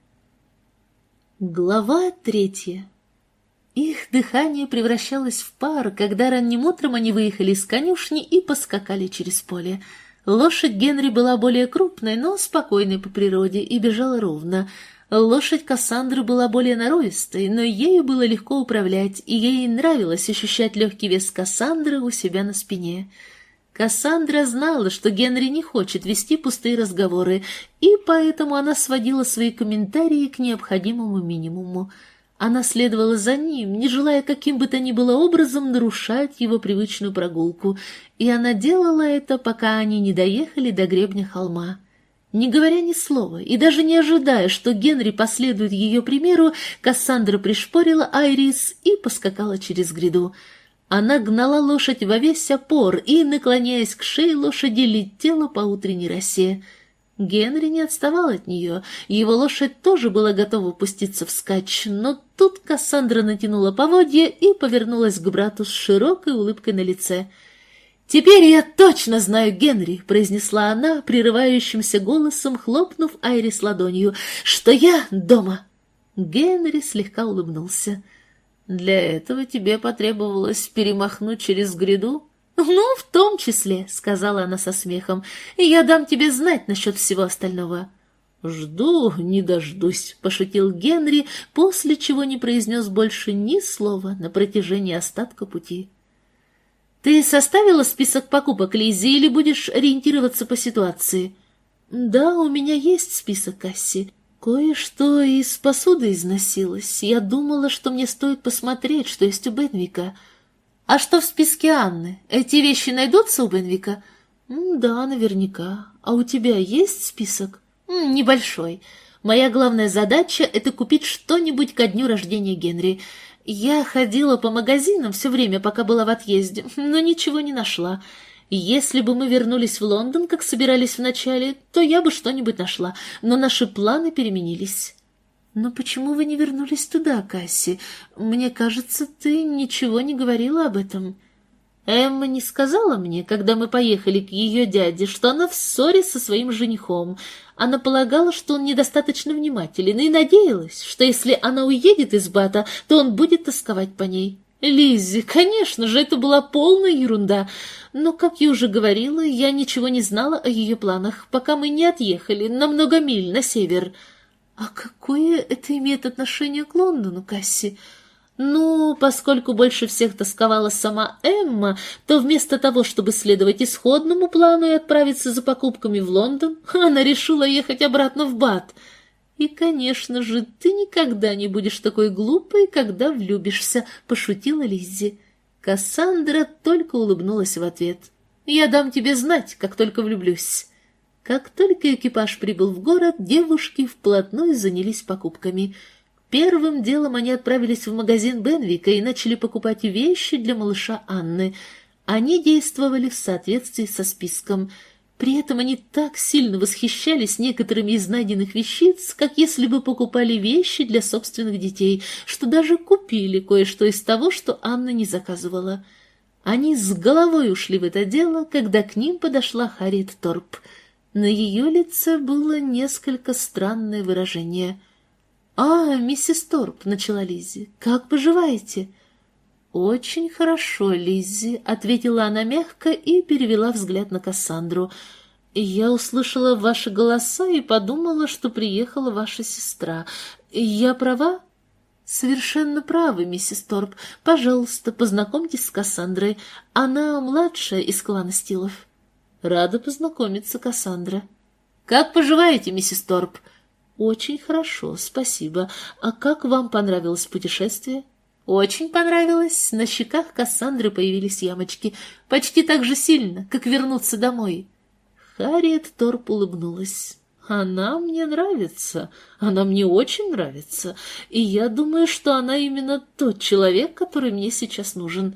Speaker 1: Глава третья. Их дыхание превращалось в пар, когда ранним утром они выехали из конюшни и поскакали через поле. Лошадь Генри была более крупной, но спокойной по природе и бежала ровно. Лошадь Кассандры была более норовистой, но ею было легко управлять, и ей нравилось ощущать легкий вес Кассандры у себя на спине. Кассандра знала, что Генри не хочет вести пустые разговоры, и поэтому она сводила свои комментарии к необходимому минимуму. Она следовала за ним, не желая каким бы то ни было образом нарушать его привычную прогулку, и она делала это, пока они не доехали до гребня холма. Не говоря ни слова и даже не ожидая, что Генри последует ее примеру, Кассандра пришпорила Айрис и поскакала через гряду. Она гнала лошадь во весь опор и, наклоняясь к шее лошади, летела по утренней росе. Генри не отставал от нее, его лошадь тоже была готова пуститься вскачь, но тут Кассандра натянула поводья и повернулась к брату с широкой улыбкой на лице. «Теперь я точно знаю Генри», — произнесла она прерывающимся голосом, хлопнув Айрис ладонью, — «что я дома». Генри слегка улыбнулся. Для этого тебе потребовалось перемахнуть через гряду? Ну, в том числе, сказала она со смехом, и я дам тебе знать насчет всего остального. «Жду, не дождусь», — пошутил Генри, после чего не произнес больше ни слова на протяжении остатка пути. «Ты составила список покупок, Лиззи, или будешь ориентироваться по ситуации?» «Да, у меня есть список, Касси. Кое-что из посуды износилось. Я думала, что мне стоит посмотреть, что есть у Бенвика». «А что в списке Анны? Эти вещи найдутся у Бенвика?» «Да, наверняка. А у тебя есть список?» «Небольшой. Моя главная задача — это купить что-нибудь ко дню рождения Генри. Я ходила по магазинам все время, пока была в отъезде, но ничего не нашла. Если бы мы вернулись в Лондон, как собирались вначале, то я бы что-нибудь нашла, но наши планы переменились». «Но почему вы не вернулись туда, Касси? Мне кажется, ты ничего не говорила об этом». Эмма не сказала мне, когда мы поехали к ее дяде, что она в ссоре со своим женихом. Она полагала, что он недостаточно внимателен, и надеялась, что если она уедет из Бата, то он будет тосковать по ней. Лиззи, конечно же, это была полная ерунда. Но, как я уже говорила, я ничего не знала о ее планах, пока мы не отъехали на много миль на север. А какое это имеет отношение к Лондону, Касси? Ну, поскольку больше всех тосковала сама Эмма, то вместо того, чтобы следовать исходному плану и отправиться за покупками в Лондон, она решила ехать обратно в Бат. И, конечно же, ты никогда не будешь такой глупой, когда влюбишься, пошутила Лиззи. Кассандра только улыбнулась в ответ. Я дам тебе знать, как только влюблюсь. Как только экипаж прибыл в город, девушки вплотную занялись покупками. Первым делом они отправились в магазин Бенвика и начали покупать вещи для малыша Анны. Они действовали в соответствии со списком. При этом они так сильно восхищались некоторыми из найденных вещиц, как если бы покупали вещи для собственных детей, что даже купили кое-что из того, что Анна не заказывала. Они с головой ушли в это дело, когда к ним подошла Харриет Торп. На ее лице было несколько странное выражение. «А, миссис Торп», — начала Лиззи, — «как поживаете?» «Очень хорошо, Лиззи», — ответила она мягко и перевела взгляд на Кассандру. «Я услышала ваши голоса и подумала, что приехала ваша сестра. Я права?» «Совершенно правы, миссис Торп. Пожалуйста, познакомьтесь с Кассандрой. Она младшая из клана Стилов». «Рада познакомиться, Кассандра». «Как поживаете, миссис Торп?» «Очень хорошо, спасибо. А как вам понравилось путешествие?» «Очень понравилось». На щеках Кассандры появились ямочки. «Почти так же сильно, как вернуться домой». Харриет Торп улыбнулась. «Она мне нравится. Она мне очень нравится. И я думаю, что она именно тот человек, который мне сейчас нужен».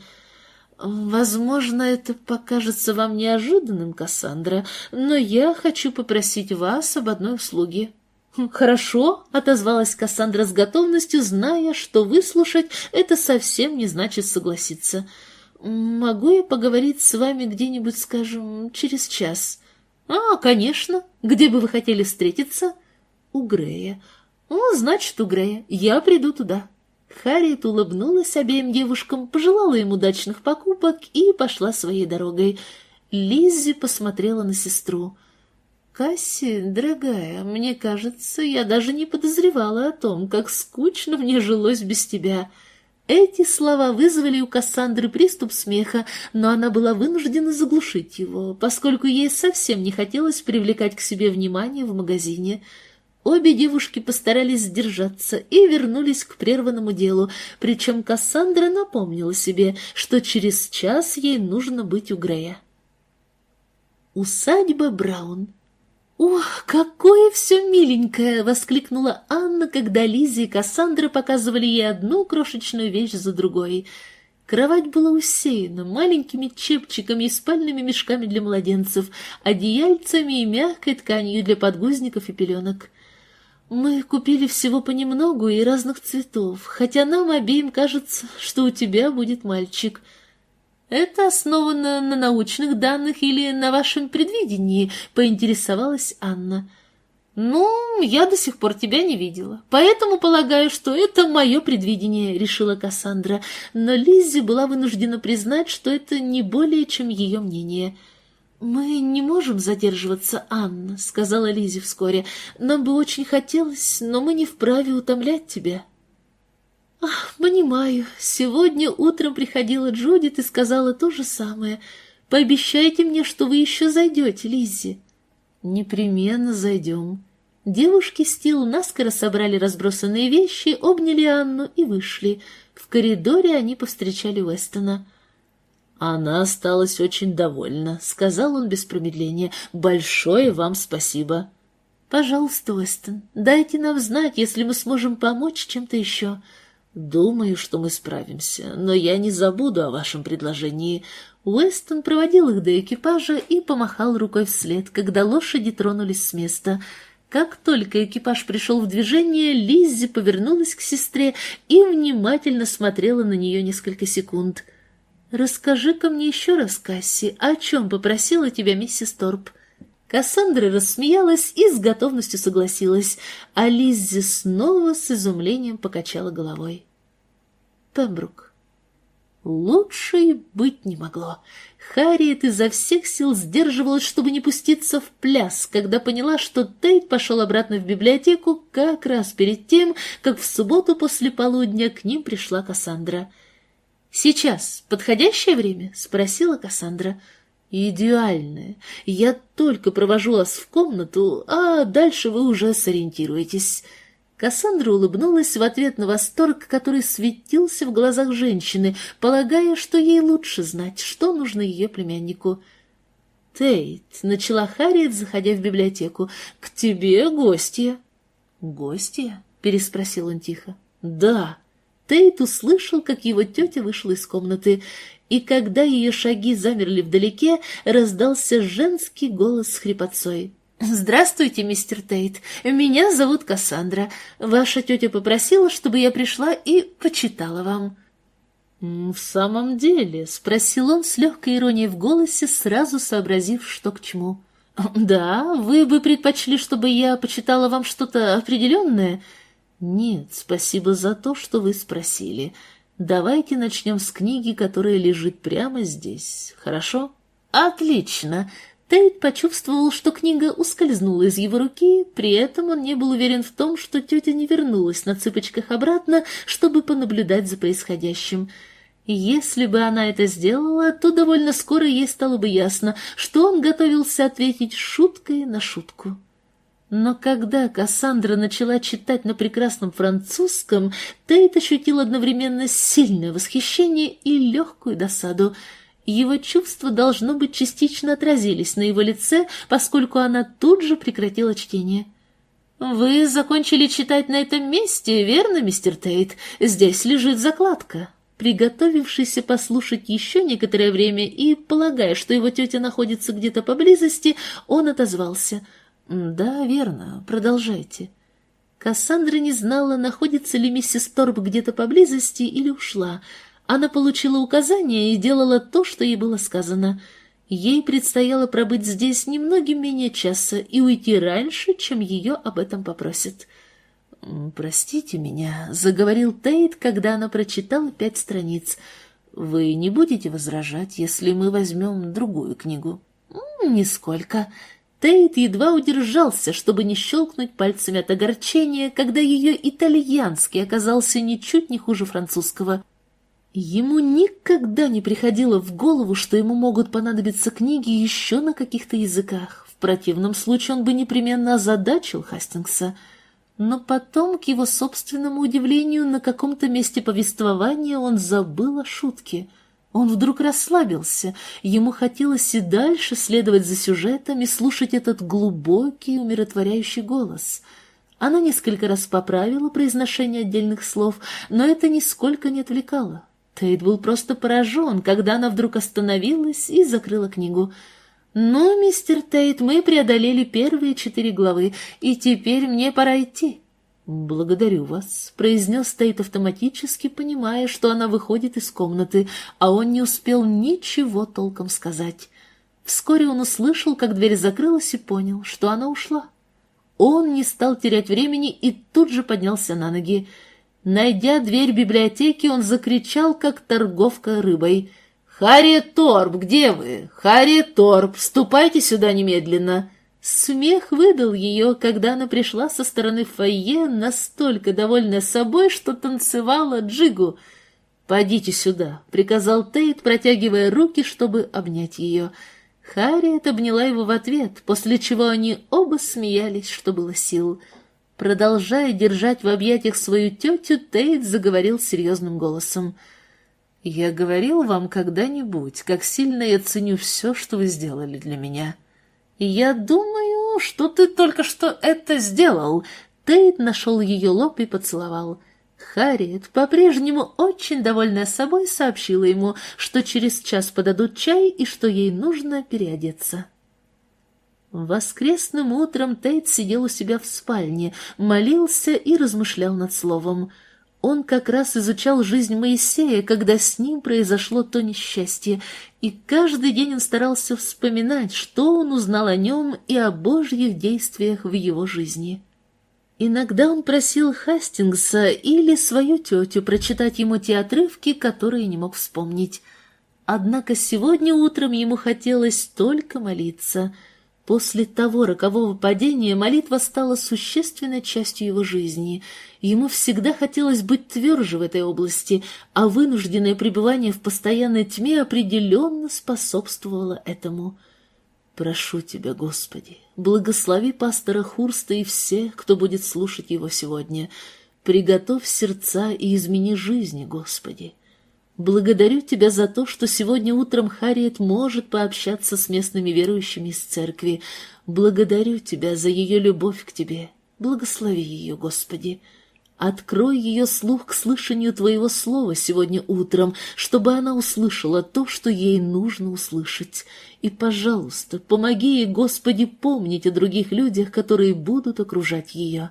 Speaker 1: «Возможно, это покажется вам неожиданным, Кассандра, но я хочу попросить вас об одной услуге». «Хорошо», — отозвалась Кассандра с готовностью, зная, что выслушать это совсем не значит согласиться. «Могу я поговорить с вами где-нибудь, скажем, через час?» «А, конечно. Где бы вы хотели встретиться?» «У Грея». «О, значит, у Грея. Я приду туда». Харриет улыбнулась обеим девушкам, пожелала им удачных покупок и пошла своей дорогой. Лиззи посмотрела на сестру. «Касси, дорогая, мне кажется, я даже не подозревала о том, как скучно мне жилось без тебя». Эти слова вызвали у Кассандры приступ смеха, но она была вынуждена заглушить его, поскольку ей совсем не хотелось привлекать к себе внимание в магазине. Обе девушки постарались сдержаться и вернулись к прерванному делу, причем Кассандра напомнила себе, что через час ей нужно быть у Грея. Усадьба Браун. «Ох, какое все миленькое!» — воскликнула Анна, когда Лиззи и Кассандра показывали ей одну крошечную вещь за другой. Кровать была усеяна маленькими чепчиками и спальными мешками для младенцев, одеяльцами и мягкой тканью для подгузников и пеленок. «Мы купили всего понемногу и разных цветов, хотя нам обеим кажется, что у тебя будет мальчик». «Это основано на научных данных или на вашем предвидении?» — поинтересовалась Анна. «Ну, я до сих пор тебя не видела, поэтому полагаю, что это мое предвидение», — решила Кассандра, но Лиззи была вынуждена признать, что это не более чем ее мнение. «Мы не можем задерживаться, Анна», — сказала Лиззи вскоре. «Нам бы очень хотелось, но мы не вправе утомлять тебя». «Ах, понимаю. Сегодня утром приходила Джудит и сказала то же самое. Пообещайте мне, что вы еще зайдете, Лиззи». «Непременно зайдем». Девушки Стил наскоро собрали разбросанные вещи, обняли Анну и вышли. В коридоре они повстречали Уэстона. «Она осталась очень довольна», — сказал он без промедления. «Большое вам спасибо». «Пожалуйста, Уэстон, дайте нам знать, если мы сможем помочь чем-то еще». «Думаю, что мы справимся, но я не забуду о вашем предложении». Уэстон проводил их до экипажа и помахал рукой вслед, когда лошади тронулись с места. Как только экипаж пришел в движение, Лиззи повернулась к сестре и внимательно смотрела на нее несколько секунд. «Расскажи-ка мне еще раз, Касси, о чем попросила тебя миссис Торп?» Кассандра рассмеялась и с готовностью согласилась, а Лиззи снова с изумлением покачала головой. Пембрук. Лучше и быть не могло. Харриет изо всех сил сдерживалась, чтобы не пуститься в пляс, когда поняла, что Тейт пошел обратно в библиотеку как раз перед тем, как в субботу после полудня к ним пришла Кассандра. «Сейчас подходящее время?» — спросила Кассандра. «Идеальное. Я только провожу вас в комнату, а дальше вы уже сориентируетесь». Кассандра улыбнулась в ответ на восторг, который светился в глазах женщины, полагая, что ей лучше знать, что нужно ее племяннику. «Тейт», — начала Харриет, заходя в библиотеку, — «к тебе гостья». «Гостья?» — переспросил он тихо. «Да». Тейт услышал, как его тетя вышла из комнаты, и когда ее шаги замерли вдалеке, раздался женский голос с хрипотцой. «Здравствуйте, мистер Тейт. Меня зовут Кассандра. Ваша тетя попросила, чтобы я пришла и почитала вам». «В самом деле?» — спросил он с легкой иронией в голосе, сразу сообразив, что к чему. «Да, вы бы предпочли, чтобы я почитала вам что-то определенное?» «Нет, спасибо за то, что вы спросили. Давайте начнем с книги, которая лежит прямо здесь. Хорошо?» «Отлично!» Тейт почувствовал, что книга ускользнула из его руки, при этом он не был уверен в том, что тетя не вернулась на цыпочках обратно, чтобы понаблюдать за происходящим. Если бы она это сделала, то довольно скоро ей стало бы ясно, что он готовился ответить шуткой на шутку. Но когда Кассандра начала читать на прекрасном французском, Тейт ощутил одновременно сильное восхищение и легкую досаду. Его чувства, должно быть, частично отразились на его лице, поскольку она тут же прекратила чтение. «Вы закончили читать на этом месте, верно, мистер Тейт? Здесь лежит закладка». Приготовившийся послушать еще некоторое время и, полагая, что его тетя находится где-то поблизости, он отозвался. «Да, верно, продолжайте». Кассандра не знала, находится ли миссис Торп где-то поблизости или ушла. Она получила указания и делала то, что ей было сказано. Ей предстояло пробыть здесь немногим менее часа и уйти раньше, чем ее об этом попросят. «Простите меня», — заговорил Тейт, когда она прочитала пять страниц. «Вы не будете возражать, если мы возьмем другую книгу?» «Нисколько». Тейт едва удержался, чтобы не щелкнуть пальцами от огорчения, когда ее итальянский оказался ничуть не хуже французского. Ему никогда не приходило в голову, что ему могут понадобиться книги еще на каких-то языках. В противном случае он бы непременно озадачил Хастингса. Но потом, к его собственному удивлению, на каком-то месте повествования он забыл о шутке. Он вдруг расслабился, ему хотелось и дальше следовать за сюжетом и слушать этот глубокий, умиротворяющий голос. Она несколько раз поправила произношение отдельных слов, но это нисколько не отвлекало. Тейт был просто поражен, когда она вдруг остановилась и закрыла книгу. «Ну, мистер Тейт, мы преодолели первые четыре главы, и теперь мне пора идти». «Благодарю вас», — произнес Тейт автоматически, понимая, что она выходит из комнаты, а он не успел ничего толком сказать. Вскоре он услышал, как дверь закрылась, и понял, что она ушла. Он не стал терять времени и тут же поднялся на ноги. Найдя дверь библиотеки, он закричал, как торговка рыбой: «Харриет Торп, где вы? Харриет Торп, ступайте сюда немедленно!» Смех выдал ее, когда она пришла со стороны фойе, настолько довольная собой, что танцевала джигу. «Подите сюда», — приказал Тейт, протягивая руки, чтобы обнять ее. Харриет обняла его в ответ, после чего они оба смеялись, что было сил. Продолжая держать в объятиях свою тетю, Тейт заговорил серьезным голосом. «Я говорил вам когда-нибудь, как сильно я ценю все, что вы сделали для меня». «Я думаю, что ты только что это сделал». Тейт нашел ее лоб и поцеловал. Харриет, по-прежнему очень довольная собой, сообщила ему, что через час подадут чай и что ей нужно переодеться. Воскресным утром Тейт сидел у себя в спальне, молился и размышлял над словом. Он как раз изучал жизнь Моисея, когда с ним произошло то несчастье, и каждый день он старался вспоминать, что он узнал о нем и о Божьих действиях в его жизни. Иногда он просил Хастингса или свою тетю прочитать ему те отрывки, которые не мог вспомнить. Однако сегодня утром ему хотелось только молиться. После того рокового падения молитва стала существенной частью его жизни. Ему всегда хотелось быть тверже в этой области, а вынужденное пребывание в постоянной тьме определенно способствовало этому. «Прошу Тебя, Господи, благослови пастора Хурста и всех, кто будет слушать его сегодня. Приготовь сердца и измени жизни, Господи. Благодарю Тебя за то, что сегодня утром Харриет может пообщаться с местными верующими из церкви. Благодарю Тебя за ее любовь к Тебе. Благослови ее, Господи. Открой ее слух к слышанию Твоего слова сегодня утром, чтобы она услышала то, что ей нужно услышать. И, пожалуйста, помоги ей, Господи, помнить о других людях, которые будут окружать ее».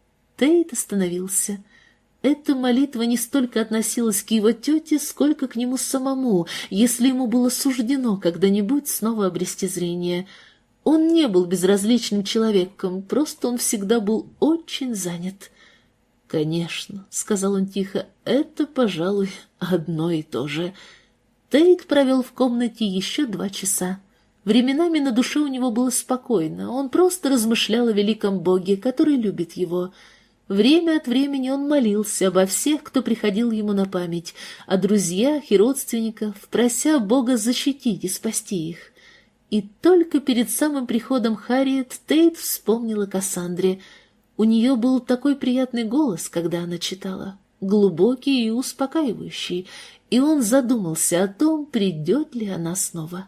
Speaker 1: Тейт остановился. Эта молитва не столько относилась к его тете, сколько к нему самому, если ему было суждено когда-нибудь снова обрести зрение. Он не был безразличным человеком, просто он всегда был очень занят. «Конечно», — сказал он тихо, — «это, пожалуй, одно и то же». Тейт провел в комнате еще два часа. Временами на душе у него было спокойно, он просто размышлял о великом Боге, который любит его. Время от времени он молился обо всех, кто приходил ему на память, о друзьях и родственниках, прося Бога защитить и спасти их. И только перед самым приходом Харриет Тейт вспомнила о Кассандре. У нее был такой приятный голос, когда она читала, глубокий и успокаивающий, и он задумался о том, придет ли она снова.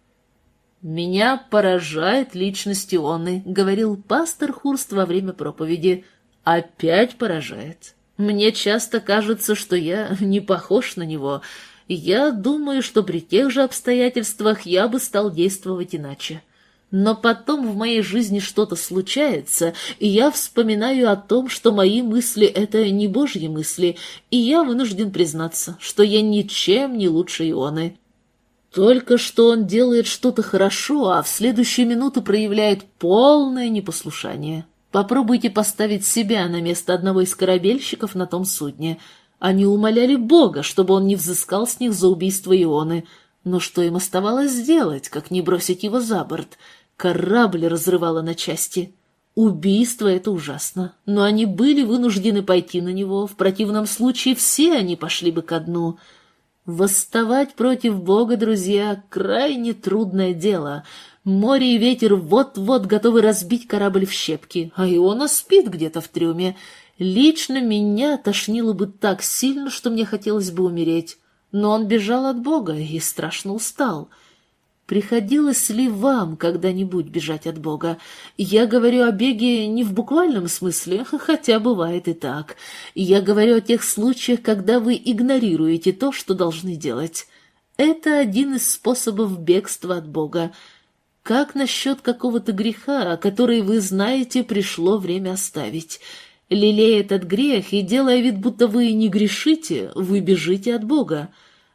Speaker 1: «Меня поражает личность Ионы», — говорил пастор Хурст во время проповеди. «Опять поражает. Мне часто кажется, что я не похож на него. Я думаю, что при тех же обстоятельствах я бы стал действовать иначе. Но потом в моей жизни что-то случается, и я вспоминаю о том, что мои мысли — это не Божьи мысли, и я вынужден признаться, что я ничем не лучше Ионы. Только что он делает что-то хорошо, а в следующую минуту проявляет полное непослушание. Попробуйте поставить себя на место одного из корабельщиков на том судне. Они умоляли Бога, чтобы он не взыскал с них за убийство Ионы. Но что им оставалось сделать, как не бросить его за борт? Корабль разрывало на части. Убийство — это ужасно, но они были вынуждены пойти на него, в противном случае все они пошли бы ко дну. Восставать против Бога, друзья, крайне трудное дело. Море и ветер вот-вот готовы разбить корабль в щепки, а Иона спит где-то в трюме. Лично меня тошнило бы так сильно, что мне хотелось бы умереть. Но он бежал от Бога и страшно устал. Приходилось ли вам когда-нибудь бежать от Бога? Я говорю о беге не в буквальном смысле, хотя бывает и так. Я говорю о тех случаях, когда вы игнорируете то, что должны делать. Это один из способов бегства от Бога. Как насчет какого-то греха, который, вы знаете, пришло время оставить? Лелея этот грех и делая вид, будто вы не грешите, вы бежите от Бога.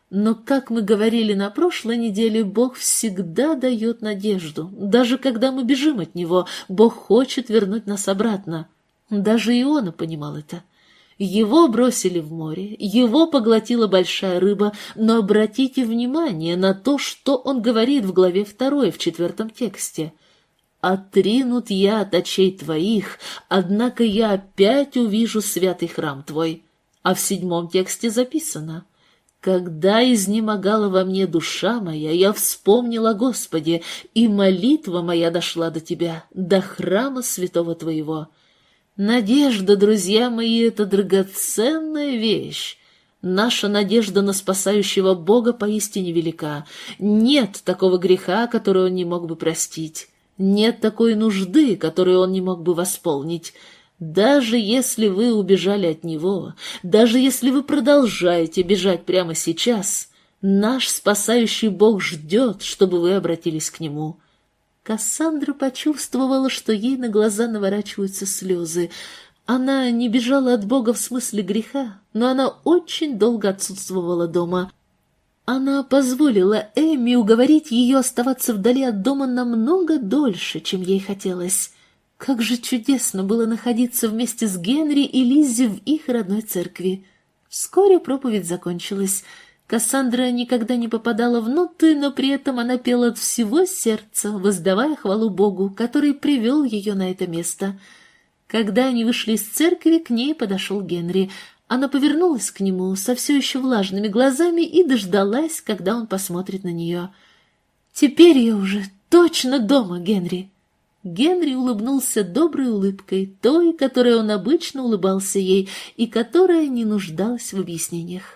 Speaker 1: Но, как мы говорили на прошлой неделе, Бог всегда дает надежду. Даже когда мы бежим от Него, Бог хочет вернуть нас обратно. Даже Иона понимал это. Его бросили в море, его поглотила большая рыба, но обратите внимание на то, что он говорит в главе второй, в четвертом тексте. «Отринут я от очей твоих, однако я опять увижу святый храм твой». А в седьмом тексте записано: «Когда изнемогала во мне душа моя, я вспомнила о Господе, и молитва моя дошла до тебя, до храма святого твоего». Надежда, друзья мои, это драгоценная вещь. Наша надежда на спасающего Бога поистине велика. Нет такого греха, который Он не мог бы простить. Нет такой нужды, которую Он не мог бы восполнить. Даже если вы убежали от Него, даже если вы продолжаете бежать прямо сейчас, наш спасающий Бог ждет, чтобы вы обратились к Нему. Кассандра почувствовала, что ей на глаза наворачиваются слезы. Она не бежала от Бога в смысле греха, но она очень долго отсутствовала дома. Она позволила Эмми уговорить ее оставаться вдали от дома намного дольше, чем ей хотелось. Как же чудесно было находиться вместе с Генри и Лиззи в их родной церкви. Вскоре проповедь закончилась. Кассандра никогда не попадала в ноты, но при этом она пела от всего сердца, воздавая хвалу Богу, который привел ее на это место. Когда они вышли из церкви, к ней подошел Генри. Она повернулась к нему со все еще влажными глазами и дождалась, когда он посмотрит на нее. «Теперь я уже точно дома, Генри!» Генри улыбнулся доброй улыбкой, той, которой он обычно улыбался ей и которая не нуждалась в объяснениях.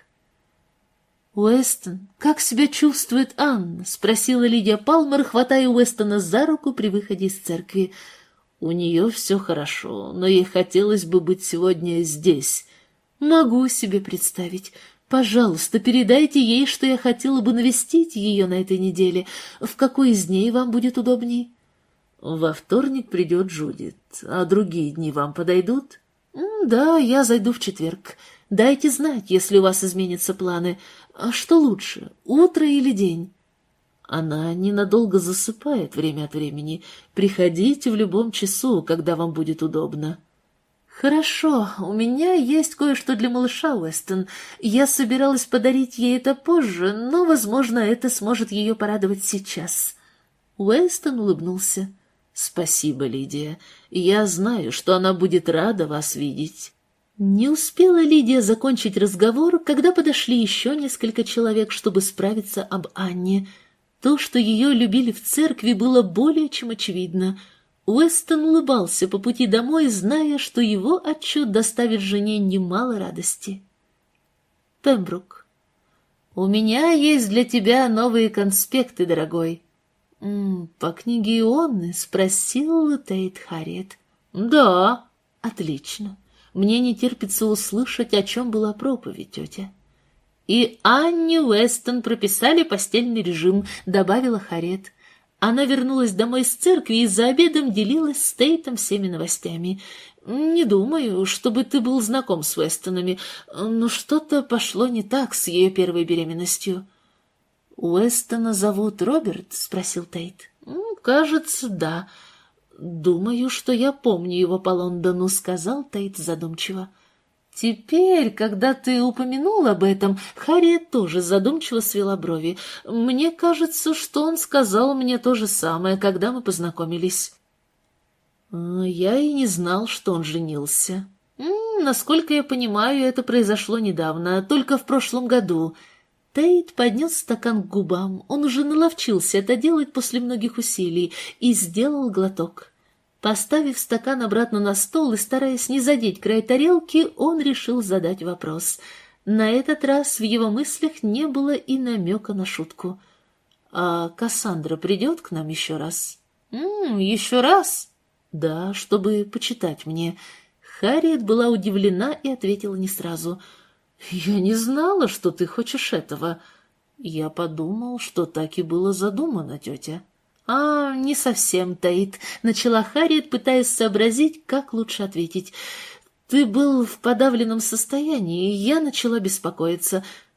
Speaker 1: «Уэстон, как себя чувствует Анна?» — спросила Лидия Палмер, хватая Уэстона за руку при выходе из церкви. «У нее все хорошо, но ей хотелось бы быть сегодня здесь». «Могу себе представить. Пожалуйста, передайте ей, что я хотела бы навестить ее на этой неделе. В какой из дней вам будет удобней?» «Во вторник придет Джудит, а другие дни вам подойдут?» «Да, я зайду в четверг. Дайте знать, если у вас изменятся планы. А что лучше, утро или день?» «Она ненадолго засыпает время от времени. Приходите в любом часу, когда вам будет удобно». «Хорошо, у меня есть кое-что для малыша, Уэстон. Я собиралась подарить ей это позже, но, возможно, это сможет ее порадовать сейчас». Уэстон улыбнулся. «Спасибо, Лидия. Я знаю, что она будет рада вас видеть». Не успела Лидия закончить разговор, когда подошли еще несколько человек, чтобы справиться об Анне. То, что ее любили в церкви, было более чем очевидно. Уэстон улыбался по пути домой, зная, что его отчет доставит жене немало радости. Пембрук. «У меня есть для тебя новые конспекты, дорогой». «М-м, «По книге Ионны?» — спросил Тейт Харриет. «Да». «Отлично. Мне не терпится услышать, о чем была проповедь, тетя». «И Анне Уэстон прописали постельный режим», — добавила Харриет. Она вернулась домой с церкви и за обедом делилась с Тейтом всеми новостями. «Не думаю, чтобы ты был знаком с Уэстонами, но что-то пошло не так с ее первой беременностью». «Уэстона зовут Роберт?» — спросил Тейт. «Кажется, да. Думаю, что я помню его по Лондону», — сказал Тейт задумчиво. «Теперь, когда ты упомянул об этом, Харриет тоже задумчиво свела брови. Мне кажется, что он сказал мне то же самое, когда мы познакомились». «Я и не знал, что он женился». М-м, «Насколько я понимаю, это произошло недавно, только в прошлом году». Тейт поднес стакан к губам. Он уже наловчился это делать после многих усилий и сделал глоток. Поставив стакан обратно на стол и стараясь не задеть край тарелки, он решил задать вопрос. На этот раз в его мыслях не было и намека на шутку. «А Кассандра придет к нам еще раз?» «М-м, еще раз?» «Да, чтобы почитать мне». Харриет была удивлена и ответила не сразу. «Я не знала, что ты хочешь этого». «Я подумал, что так и было задумано, тетя». «А, не совсем, Тейт», — начала Харриет, пытаясь сообразить, как лучше ответить. «Ты был в подавленном состоянии, и я начала беспокоиться.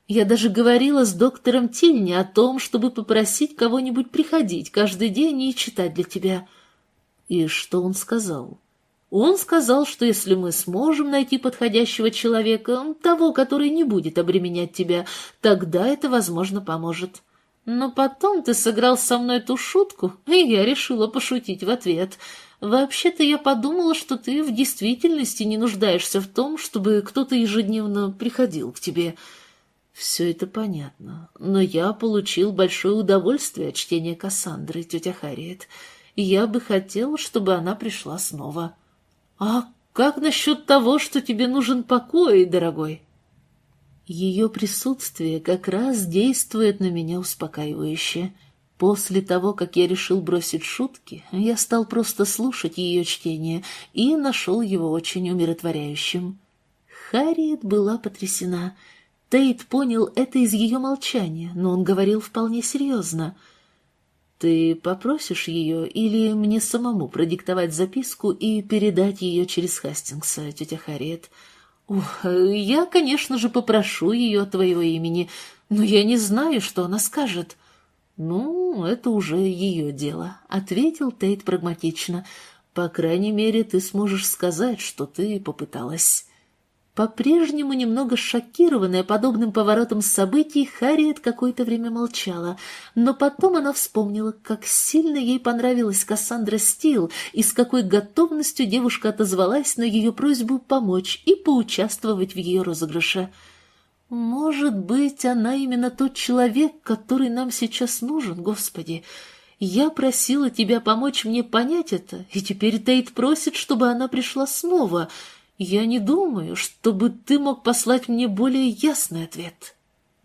Speaker 1: Я даже говорила с доктором Тильни о том, чтобы попросить кого-нибудь приходить каждый день и читать для тебя».
Speaker 2: «И что он сказал?»
Speaker 1: Он сказал, что если мы сможем найти подходящего человека, того, который не будет обременять тебя, тогда это, возможно, поможет. Но потом ты сыграл со мной ту шутку, и я решила пошутить в ответ. Вообще-то я подумала, что ты в действительности не нуждаешься в том, чтобы кто-то ежедневно приходил к тебе».
Speaker 2: «Все это понятно, но я получил большое удовольствие от чтения Кассандры, тетя Харриет, и я бы хотел, чтобы она пришла снова».
Speaker 1: «А как насчет того, что тебе нужен покой, дорогой?»
Speaker 2: Ее присутствие как раз действует на меня успокаивающе. После того, как я решил бросить шутки, я стал просто слушать ее чтение и нашел его очень умиротворяющим. Харриет была потрясена. Тейт понял это из ее молчания, но он говорил вполне серьезно. «Ты попросишь ее или мне самому продиктовать записку и передать ее через Хастингса, тетя Харриет?»
Speaker 1: «Ух, я, конечно же, попрошу ее от твоего имени, но я не знаю, что она скажет».
Speaker 2: «Ну, это уже ее дело», — ответил Тейт прагматично. «По крайней мере, ты сможешь сказать, что ты попыталась».
Speaker 1: По-прежнему немного шокированная подобным поворотом событий, Харриет какое-то время молчала, но потом она вспомнила, как сильно ей понравилась Кассандра Стил и с какой готовностью девушка отозвалась на ее просьбу помочь и поучаствовать в ее розыгрыше. «Может быть, она именно тот человек, который нам сейчас нужен, Господи. Я просила тебя помочь мне понять это, и теперь Тейт просит, чтобы она пришла снова». Я не думаю, чтобы ты мог послать мне более ясный ответ».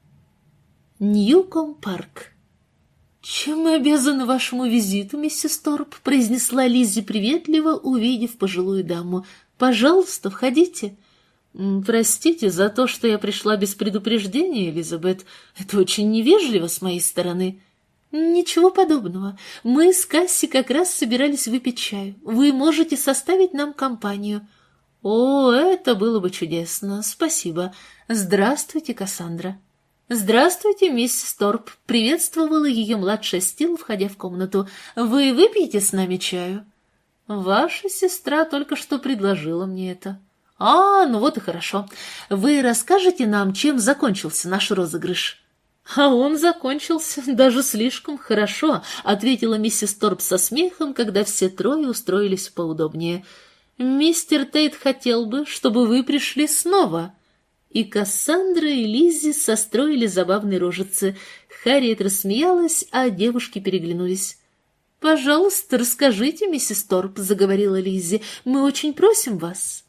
Speaker 2: Ньюком-парк.
Speaker 1: «Чем мы обязаны вашему визиту, миссис Торп?» — произнесла Лиззи приветливо, увидев пожилую даму. «Пожалуйста, входите».
Speaker 2: «Простите за то, что я пришла без предупреждения, Элизабет. Это очень невежливо с моей стороны».
Speaker 1: «Ничего подобного. Мы с Касси как раз собирались выпить чаю. Вы можете составить нам компанию».
Speaker 2: «О, это было бы чудесно. Спасибо. Здравствуйте, Кассандра».
Speaker 1: «Здравствуйте, миссис Торп», — приветствовала ее младшая Стил, входя в комнату. «Вы выпьете с нами чаю?»
Speaker 2: «Ваша сестра только что предложила мне это».
Speaker 1: «А, ну вот и хорошо. Вы расскажете нам, чем закончился наш розыгрыш?» «А он закончился даже слишком хорошо», — ответила миссис Торп со смехом, когда все трое устроились поудобнее. «Мистер Тейт хотел бы, чтобы вы пришли снова». И Кассандра, и Лиззи состроили забавные рожицы. Харриет рассмеялась, а девушки переглянулись. «Пожалуйста, расскажите, миссис Торп», — заговорила Лиззи, — «мы очень просим вас».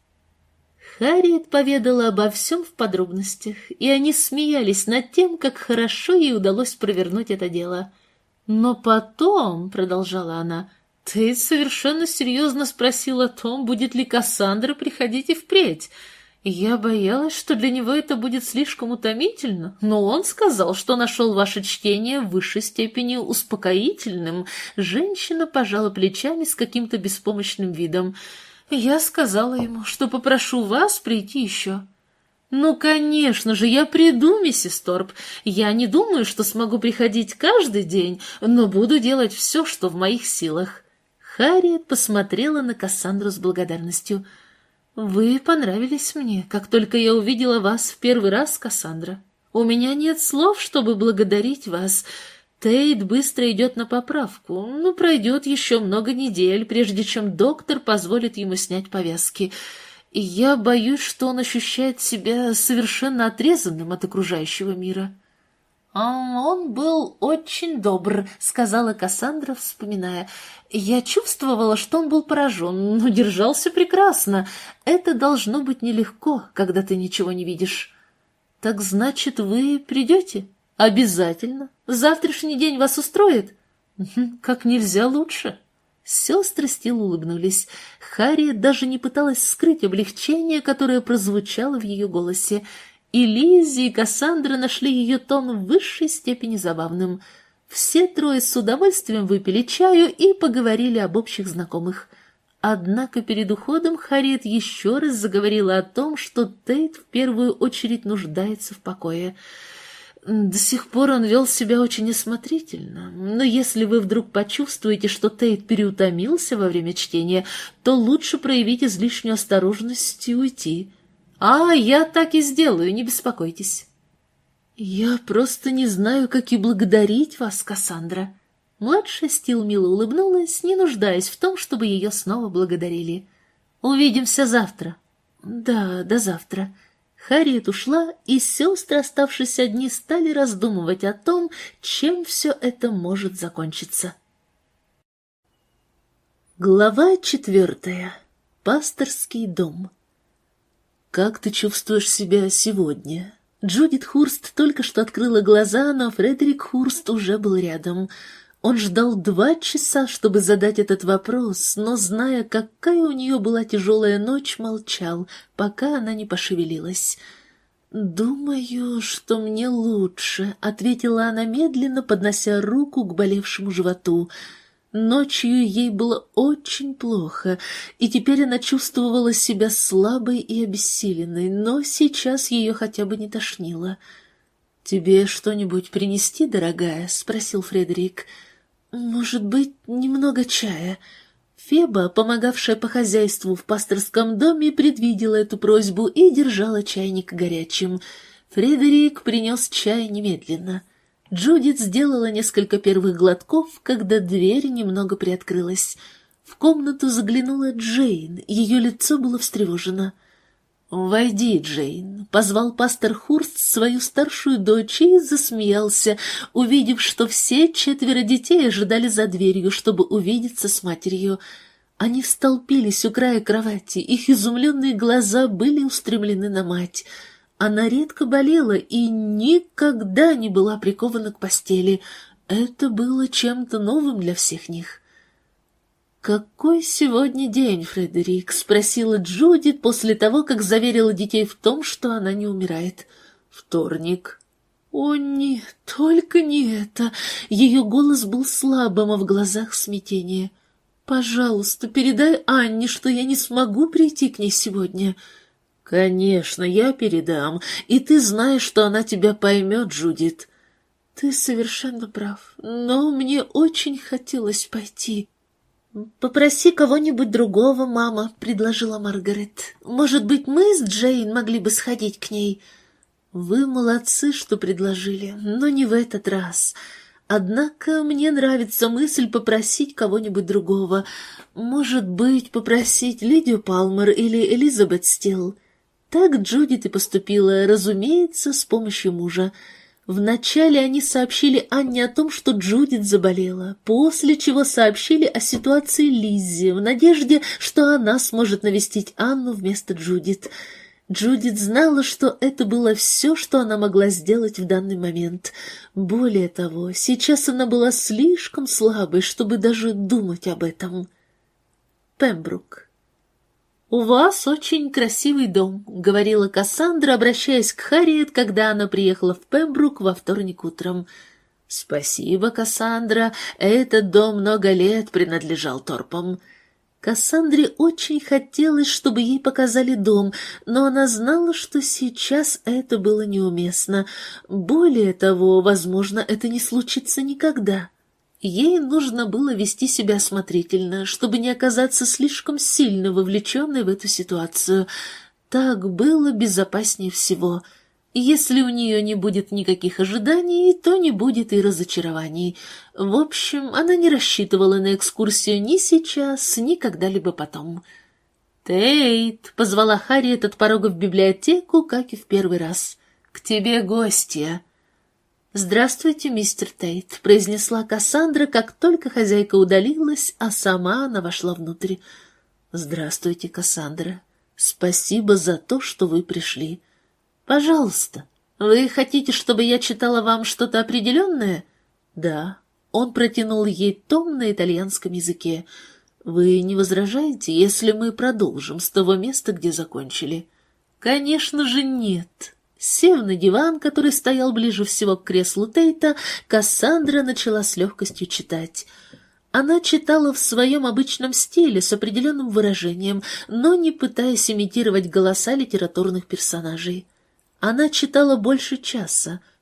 Speaker 1: Харриет поведала обо всем в подробностях, и они смеялись над тем, как хорошо ей удалось провернуть это дело. «Но потом», — продолжала она, — «ты совершенно серьезно спросил о том, будет ли Кассандра приходить и впредь. Я боялась, что для него это будет слишком утомительно, но он сказал, что нашел ваше чтение в высшей степени успокоительным». Женщина пожала плечами с каким-то беспомощным видом. «Я сказала ему, что попрошу вас прийти еще». «Ну, конечно же, я приду, миссис Торп. Я не думаю, что смогу приходить каждый день, но буду делать все, что в моих силах». Харриет посмотрела на Кассандру с благодарностью. «Вы понравились мне, как только я увидела вас в первый раз, Кассандра. У меня нет слов, чтобы благодарить вас. Тейт быстро идет на поправку, но пройдет еще много недель, прежде чем доктор позволит ему снять повязки. И я боюсь, что он ощущает себя совершенно отрезанным от окружающего мира». «А он был очень добр», — сказала Кассандра, вспоминая. «Я чувствовала, что он был поражен, но держался прекрасно. Это должно быть нелегко, когда ты ничего не видишь». «Так значит, вы придете?» «Обязательно. Завтрашний день вас устроит?» «Как нельзя лучше». Сестры Стил улыбнулись. Харриет даже не пыталась скрыть облегчение, которое прозвучало в ее голосе. И Лиззи, и Кассандра нашли ее тон в высшей степени забавным. Все трое с удовольствием выпили чаю и поговорили об общих знакомых. Однако перед уходом Харриет еще раз заговорила о том, что Тейт в первую очередь нуждается в покое. До сих пор он вел себя очень осмотрительно, но если вы вдруг почувствуете, что Тейт переутомился во время чтения, то лучше проявить излишнюю осторожность и уйти. А я так и сделаю, не беспокойтесь. Я просто не знаю, как и благодарить вас, Кассандра. Младшая Стил мило улыбнулась, не нуждаясь в том, чтобы ее снова благодарили. Увидимся завтра. Да, до завтра. Харриет ушла, и сестры, оставшись одни, стали раздумывать о том, чем все это может закончиться. Глава четвертая. Пасторский дом. «Как ты чувствуешь себя сегодня?» Джудит Хурст только что открыла глаза, но Фредерик Хурст уже был рядом. Он ждал два часа, чтобы задать этот вопрос, но, зная, какая у нее была тяжелая ночь, молчал, пока она не пошевелилась. «Думаю, что мне лучше», — ответила она медленно, поднося руку к болевшему животу. Ночью ей было очень плохо, и теперь она чувствовала себя слабой и обессиленной, но сейчас ее хотя бы не тошнило. «Тебе что-нибудь принести, дорогая?» — спросил Фредерик. «Может быть, немного чая?» Феба, помогавшая по хозяйству в пасторском доме, предвидела эту просьбу и держала чайник горячим. Фредерик принес чай немедленно. Джудит сделала несколько первых глотков, когда дверь немного приоткрылась. В комнату заглянула Джейн, ее лицо было встревожено. «Войди, Джейн», — позвал пастор Хурст свою старшую дочь и засмеялся, увидев, что все четверо детей ожидали за дверью, чтобы увидеться с матерью. Они столпились у края кровати, их изумленные глаза были устремлены на мать. Она редко болела и никогда не была прикована к постели. Это было чем-то новым для всех них. «Какой сегодня день, Фредерик?» — спросила Джудит после того, как заверила детей в том, что она не умирает. «Вторник». «О, нет, только не это!» Ее голос был слабым, а в глазах смятение. «Пожалуйста, передай Анне, что я не смогу прийти к ней сегодня». «Конечно, я передам, и ты знаешь, что она тебя поймет, Джудит». «Ты совершенно прав, но мне очень хотелось пойти». «Попроси кого-нибудь другого, мама», — предложила Маргарет. «Может быть, мы с Джейн могли бы сходить к ней?» «Вы молодцы, что предложили, но не в этот раз. Однако мне нравится мысль попросить кого-нибудь другого. Может быть, попросить Лидию Палмер или Элизабет Стилл». Так Джудит и поступила, разумеется, с помощью мужа. Вначале они сообщили Анне о том, что Джудит заболела, после чего сообщили о ситуации Лиззи, в надежде, что она сможет навестить Анну вместо Джудит. Джудит знала, что это было все, что она могла сделать в данный момент. Более того, сейчас она была слишком слабой, чтобы даже думать об этом. Пембрук. «У вас очень красивый дом», — говорила Кассандра, обращаясь к Харриет, когда она приехала в Пембрук во вторник утром. «Спасибо, Кассандра, этот дом много лет принадлежал Торпам». Кассандре очень хотелось, чтобы ей показали дом, но она знала, что сейчас это было неуместно. Более того, возможно, это не случится никогда. Ей нужно было вести себя осмотрительно, чтобы не оказаться слишком сильно вовлеченной в эту ситуацию. Так было безопаснее всего. Если у нее не будет никаких ожиданий, то не будет и разочарований. В общем, она не рассчитывала на экскурсию ни сейчас, ни когда-либо потом. «Тейт!» — позвала Харриет от порога в библиотеку, как и в первый раз. «К тебе гостья!» «Здравствуйте, мистер Тейт», — произнесла Кассандра, как только хозяйка удалилась, а сама она вошла внутрь. «Здравствуйте, Кассандра. Спасибо за то, что вы пришли. Пожалуйста, вы хотите, чтобы я читала вам что-то определенное?» «Да». Он протянул ей том на итальянском языке. «Вы не возражаете, если мы продолжим с того места, где закончили?» «Конечно же нет». Сев на диван, который стоял ближе всего к креслу Тейта, Кассандра начала с легкостью читать. Она читала в своем обычном стиле, с определенным выражением, но не пытаясь имитировать голоса литературных персонажей. Она читала больше часа.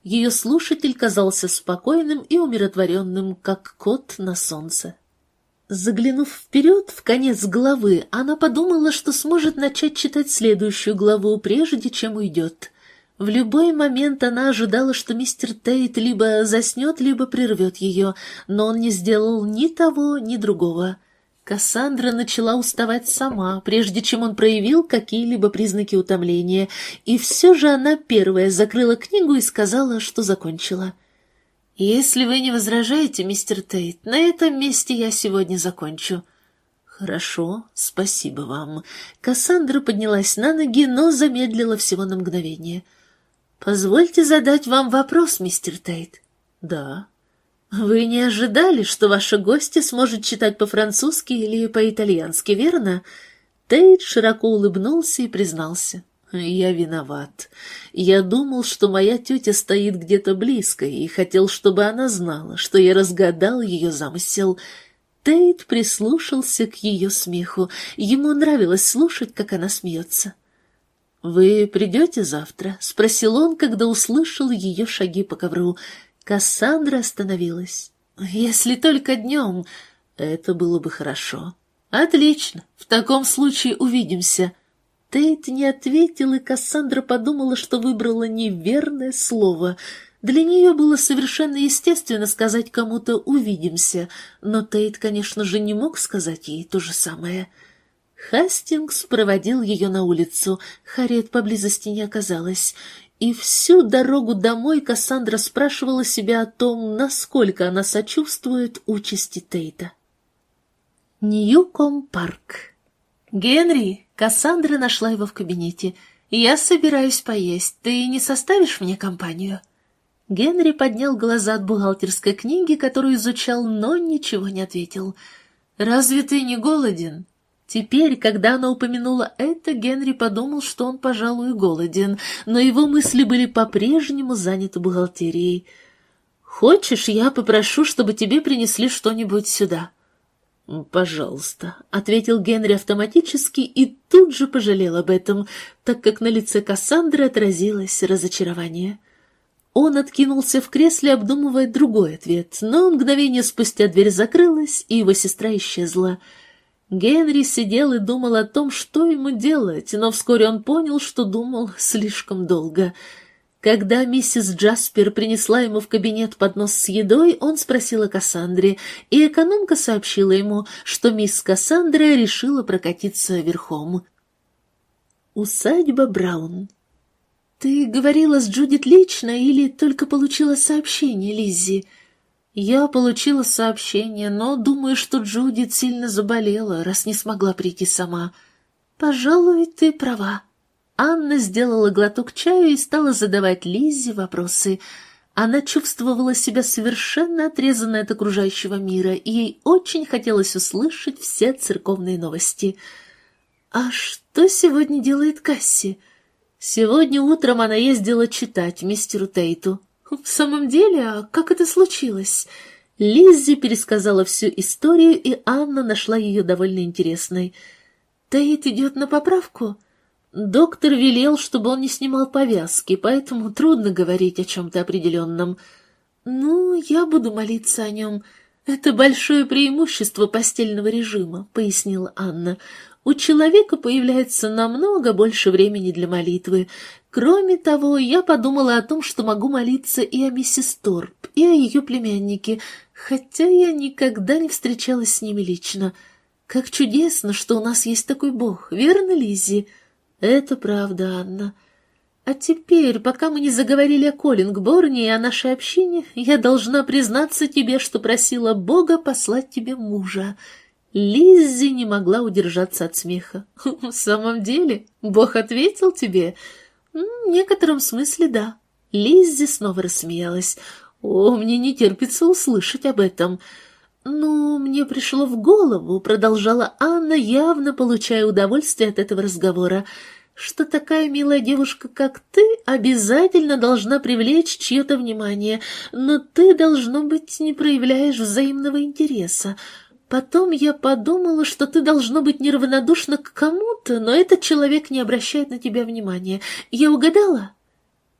Speaker 1: Ее слушатель казался спокойным и умиротворенным, как кот на солнце. Заглянув вперед, в конец главы, она подумала, что сможет начать читать следующую главу, прежде чем уйдет. В любой момент она ожидала, что мистер Тейт либо заснет, либо прервет ее, но он не сделал ни того, ни другого. Кассандра начала уставать сама, прежде чем он проявил какие-либо признаки утомления, и все же она первая закрыла книгу и сказала, что закончила. «Если вы не возражаете, мистер Тейт, на этом месте я сегодня закончу». «Хорошо, спасибо вам». Кассандра поднялась на ноги, но замедлила всего на мгновение. «Позвольте задать вам вопрос, мистер Тейт». «Да». «Вы не ожидали, что ваша гостья сможет читать по-французски или по-итальянски, верно?» Тейт широко улыбнулся и признался. «Я виноват. Я думал, что моя тетя стоит где-то близко, и хотел, чтобы она знала, что я разгадал ее замысел». Тейт прислушался к ее смеху. Ему нравилось слушать, как она смеется. «Вы придете завтра?» — спросил он, когда услышал ее шаги по ковру. Кассандра остановилась. «Если только днем. Это было бы хорошо». «Отлично. В таком случае увидимся». Тейт не ответил, и Кассандра подумала, что выбрала неверное слово. Для нее было совершенно естественно сказать кому-то «увидимся», но Тейт, конечно же, не мог сказать ей то же самое. Хастингс проводил ее на улицу, Харриет поблизости не оказалась, и всю дорогу домой Кассандра спрашивала себя о том, насколько она сочувствует участи Тейта. Ньюком-парк. «Генри!» — Кассандра нашла его в кабинете. «Я собираюсь поесть. Ты не составишь мне компанию?» Генри поднял глаза от бухгалтерской книги, которую изучал, но ничего не ответил. «Разве ты не голоден?» Теперь, когда она упомянула это, Генри подумал, что он, пожалуй, голоден, но его мысли были по-прежнему заняты бухгалтерией. «Хочешь, я попрошу, чтобы тебе принесли что-нибудь сюда?» «Пожалуйста», — ответил Генри автоматически и тут же пожалел об этом, так как на лице Кассандры отразилось разочарование. Он откинулся в кресле, обдумывая другой ответ, но мгновение спустя дверь закрылась, и его сестра исчезла. Генри сидел и думал о том, что ему делать, но вскоре он понял, что думал слишком долго. Когда миссис Джаспер принесла ему в кабинет поднос с едой, он спросил о Кассандре, и экономка сообщила ему, что мисс Кассандра решила прокатиться верхом. Усадьба Браун. «Ты говорила с Джудит лично или только получила сообщение, Лиззи?» «Я получила сообщение, но думаю, что Джудит сильно заболела, раз не смогла прийти сама». «Пожалуй, ты права». Анна сделала глоток чаю и стала задавать Лиззе вопросы. Она чувствовала себя совершенно отрезанной от окружающего мира, и ей очень хотелось услышать все церковные новости. «А что сегодня делает Касси?» «Сегодня утром она ездила читать мистеру Тейту». «В самом деле? А как это случилось?» Лиззи пересказала всю историю, и Анна нашла ее довольно интересной. «Тейт идет на поправку?» Доктор велел, чтобы он не снимал повязки, поэтому трудно говорить о чем-то определенном. «Ну, я буду молиться о нем. Это большое преимущество постельного режима», — пояснила Анна. «У человека появляется намного больше времени для молитвы. Кроме того, я подумала о том, что могу молиться и о миссис Торп, и о ее племяннике, хотя я никогда не встречалась с ними лично. Как чудесно, что у нас есть такой Бог, верно, Лиззи?» «Это правда, Анна. А теперь, пока мы не заговорили о Коллингборне и о нашей общине, я должна признаться тебе, что просила Бога послать тебе мужа». Лиззи не могла удержаться от смеха. «В самом деле? Бог ответил тебе?» «В некотором смысле, да». Лиззи снова рассмеялась. «О, мне не терпится услышать об этом». «Ну, мне пришло в голову», — продолжала Анна, явно получая удовольствие от этого разговора, «что такая милая девушка, как ты, обязательно должна привлечь чье-то внимание, но ты, должно быть, не проявляешь взаимного интереса. Потом я подумала, что ты, должно быть, неравнодушна к кому-то, но этот человек не обращает на тебя внимания. Я угадала?»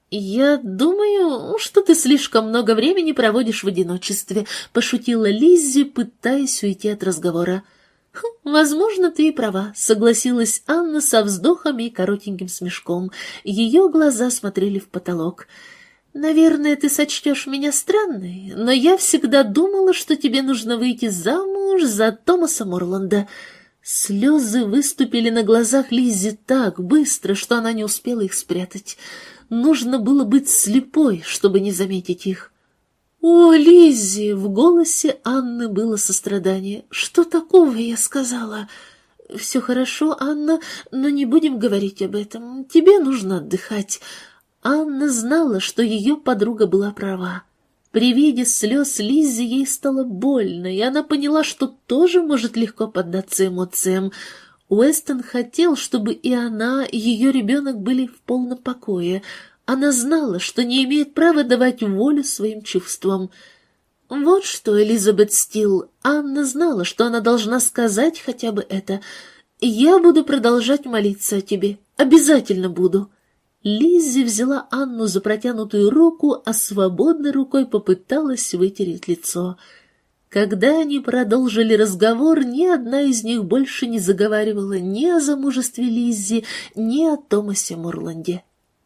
Speaker 1: «Я думаю, что ты слишком много времени проводишь в одиночестве», — пошутила Лиззи, пытаясь уйти от разговора. «Хм, возможно, ты и права», — согласилась Анна со вздохом и коротеньким смешком. Ее глаза смотрели в потолок. «Наверное, ты сочтешь меня странной, но я всегда думала, что тебе нужно выйти замуж за Томаса Морланда». Слезы выступили на глазах Лиззи так быстро, что она не успела их спрятать. Нужно было быть слепой, чтобы не заметить их. «О, Лиззи!» — в голосе Анны было сострадание. «Что такого я сказала?» «Все хорошо, Анна, но не будем говорить об этом. Тебе нужно отдыхать». Анна знала, что ее подруга была права. При виде слез Лиззи ей стало больно, и она поняла, что тоже может легко поддаться эмоциям. Уэстон хотел, чтобы и она, и ее ребенок были в полном покое. Она знала, что не имеет права давать волю своим чувствам. Вот что, Элизабет Стил, Анна знала, что она должна сказать хотя бы это. «Я буду продолжать молиться о тебе. Обязательно буду». Лиззи взяла Анну за протянутую руку, а свободной рукой попыталась вытереть лицо. Когда они продолжили разговор, ни одна из них больше не заговаривала ни о замужестве Лиззи, ни о Томасе Морланде.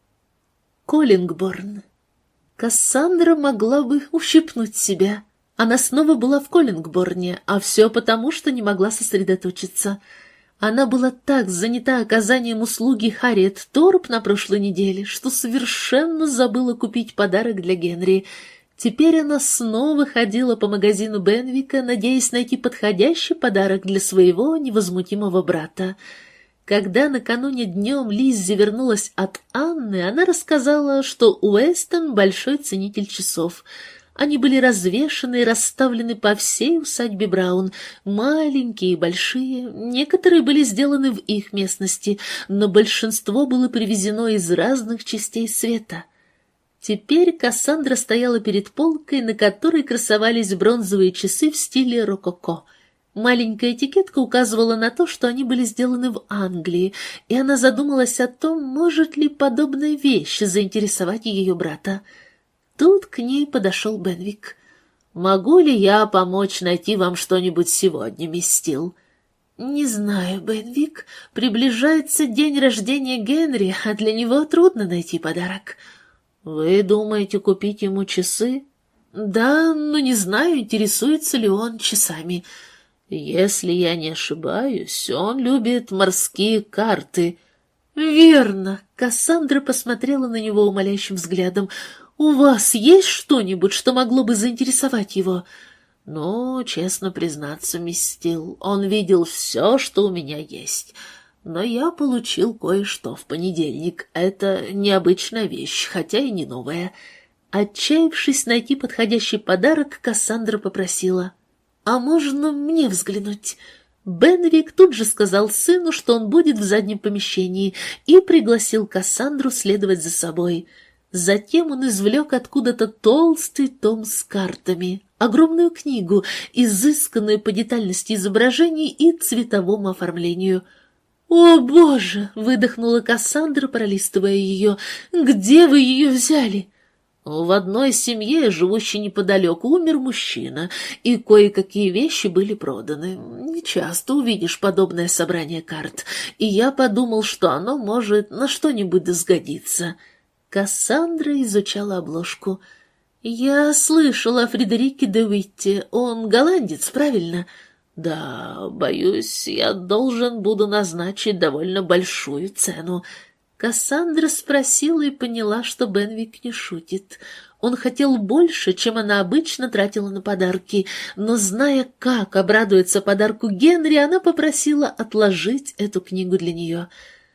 Speaker 1: Коллингборн. Кассандра могла бы ущипнуть себя. Она снова была в Коллингборне, а все потому, что не могла сосредоточиться. Она была так занята оказанием услуги Харриет Торп на прошлой неделе, что совершенно забыла купить подарок для Генри. Теперь она снова ходила по магазину Бенвика, надеясь найти подходящий подарок для своего невозмутимого брата. Когда накануне днем Лиззи вернулась от Анны, она рассказала, что Уэстон — большой ценитель часов. Они были развешаны и расставлены по всей усадьбе Браун, маленькие и большие, некоторые были сделаны в их местности, но большинство было привезено из разных частей света. Теперь Кассандра стояла перед полкой, на которой красовались бронзовые часы в стиле рококо. Маленькая этикетка указывала на то, что они были сделаны в Англии, и она задумалась о том, может ли подобная вещь заинтересовать ее брата. Тут к ней подошел Бенвик. «Могу ли я помочь найти вам что-нибудь сегодня, мисс Стил?» «Не знаю, Бенвик. Приближается день рождения Генри, а для него трудно найти подарок». «Вы думаете купить ему часы?» «Да, но не знаю, интересуется ли он часами». «Если я не ошибаюсь, он любит морские карты». «Верно». Кассандра посмотрела на него умоляющим взглядом. «У вас есть что-нибудь, что могло бы заинтересовать его?» «Ну, честно признаться, мисс Стил, он видел все, что у меня есть. Но я получил кое-что в понедельник. Это необычная вещь, хотя и не новая». Отчаявшись найти подходящий подарок, Кассандра попросила: «А можно мне взглянуть?» Бенвик тут же сказал сыну, что он будет в заднем помещении, и пригласил Кассандру следовать за собой. Затем он извлек откуда-то толстый том с картами, огромную книгу, изысканную по детальности изображений и цветовому оформлению. «О, Боже!» — выдохнула Кассандра, пролистывая ее. «Где вы ее взяли?» В одной семье, живущей неподалеку, умер мужчина, и кое-какие вещи были проданы. Не часто увидишь подобное собрание карт, и я подумал, что оно может на что-нибудь сгодиться. Кассандра изучала обложку. «Я слышала о Фредерике де Уитте. Он голландец, правильно?» «Да, боюсь, я должен буду назначить довольно большую цену». Кассандра спросила и поняла, что Бенвик не шутит. Он хотел больше, чем она обычно тратила на подарки, но, зная, как обрадуется подарку Генри, она попросила отложить эту книгу для нее.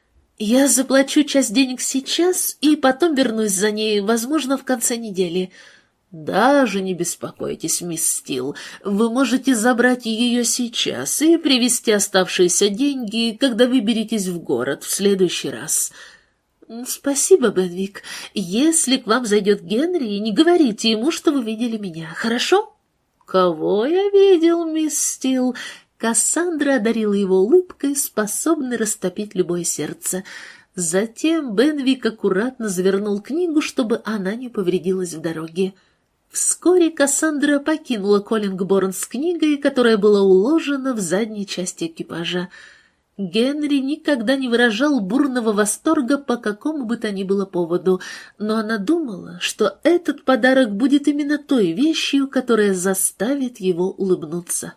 Speaker 1: «Я заплачу часть денег сейчас и потом вернусь за ней, возможно, в конце недели». «Даже не беспокойтесь, мисс Стил, вы можете забрать ее сейчас и привезти оставшиеся деньги, когда выберетесь в город в следующий раз». «Спасибо, Бенвик. Если к вам зайдет Генри, не говорите ему, что вы видели меня, хорошо?» «Кого я видел, мисс Стил?» Кассандра одарила его улыбкой, способной растопить любое сердце. Затем Бенвик аккуратно завернул книгу, чтобы она не повредилась в дороге. Вскоре Кассандра покинула Коллингборн с книгой, которая была уложена в задней части экипажа. Генри никогда не выражал бурного восторга по какому бы то ни было поводу, но она думала, что этот подарок будет именно той вещью, которая заставит его улыбнуться.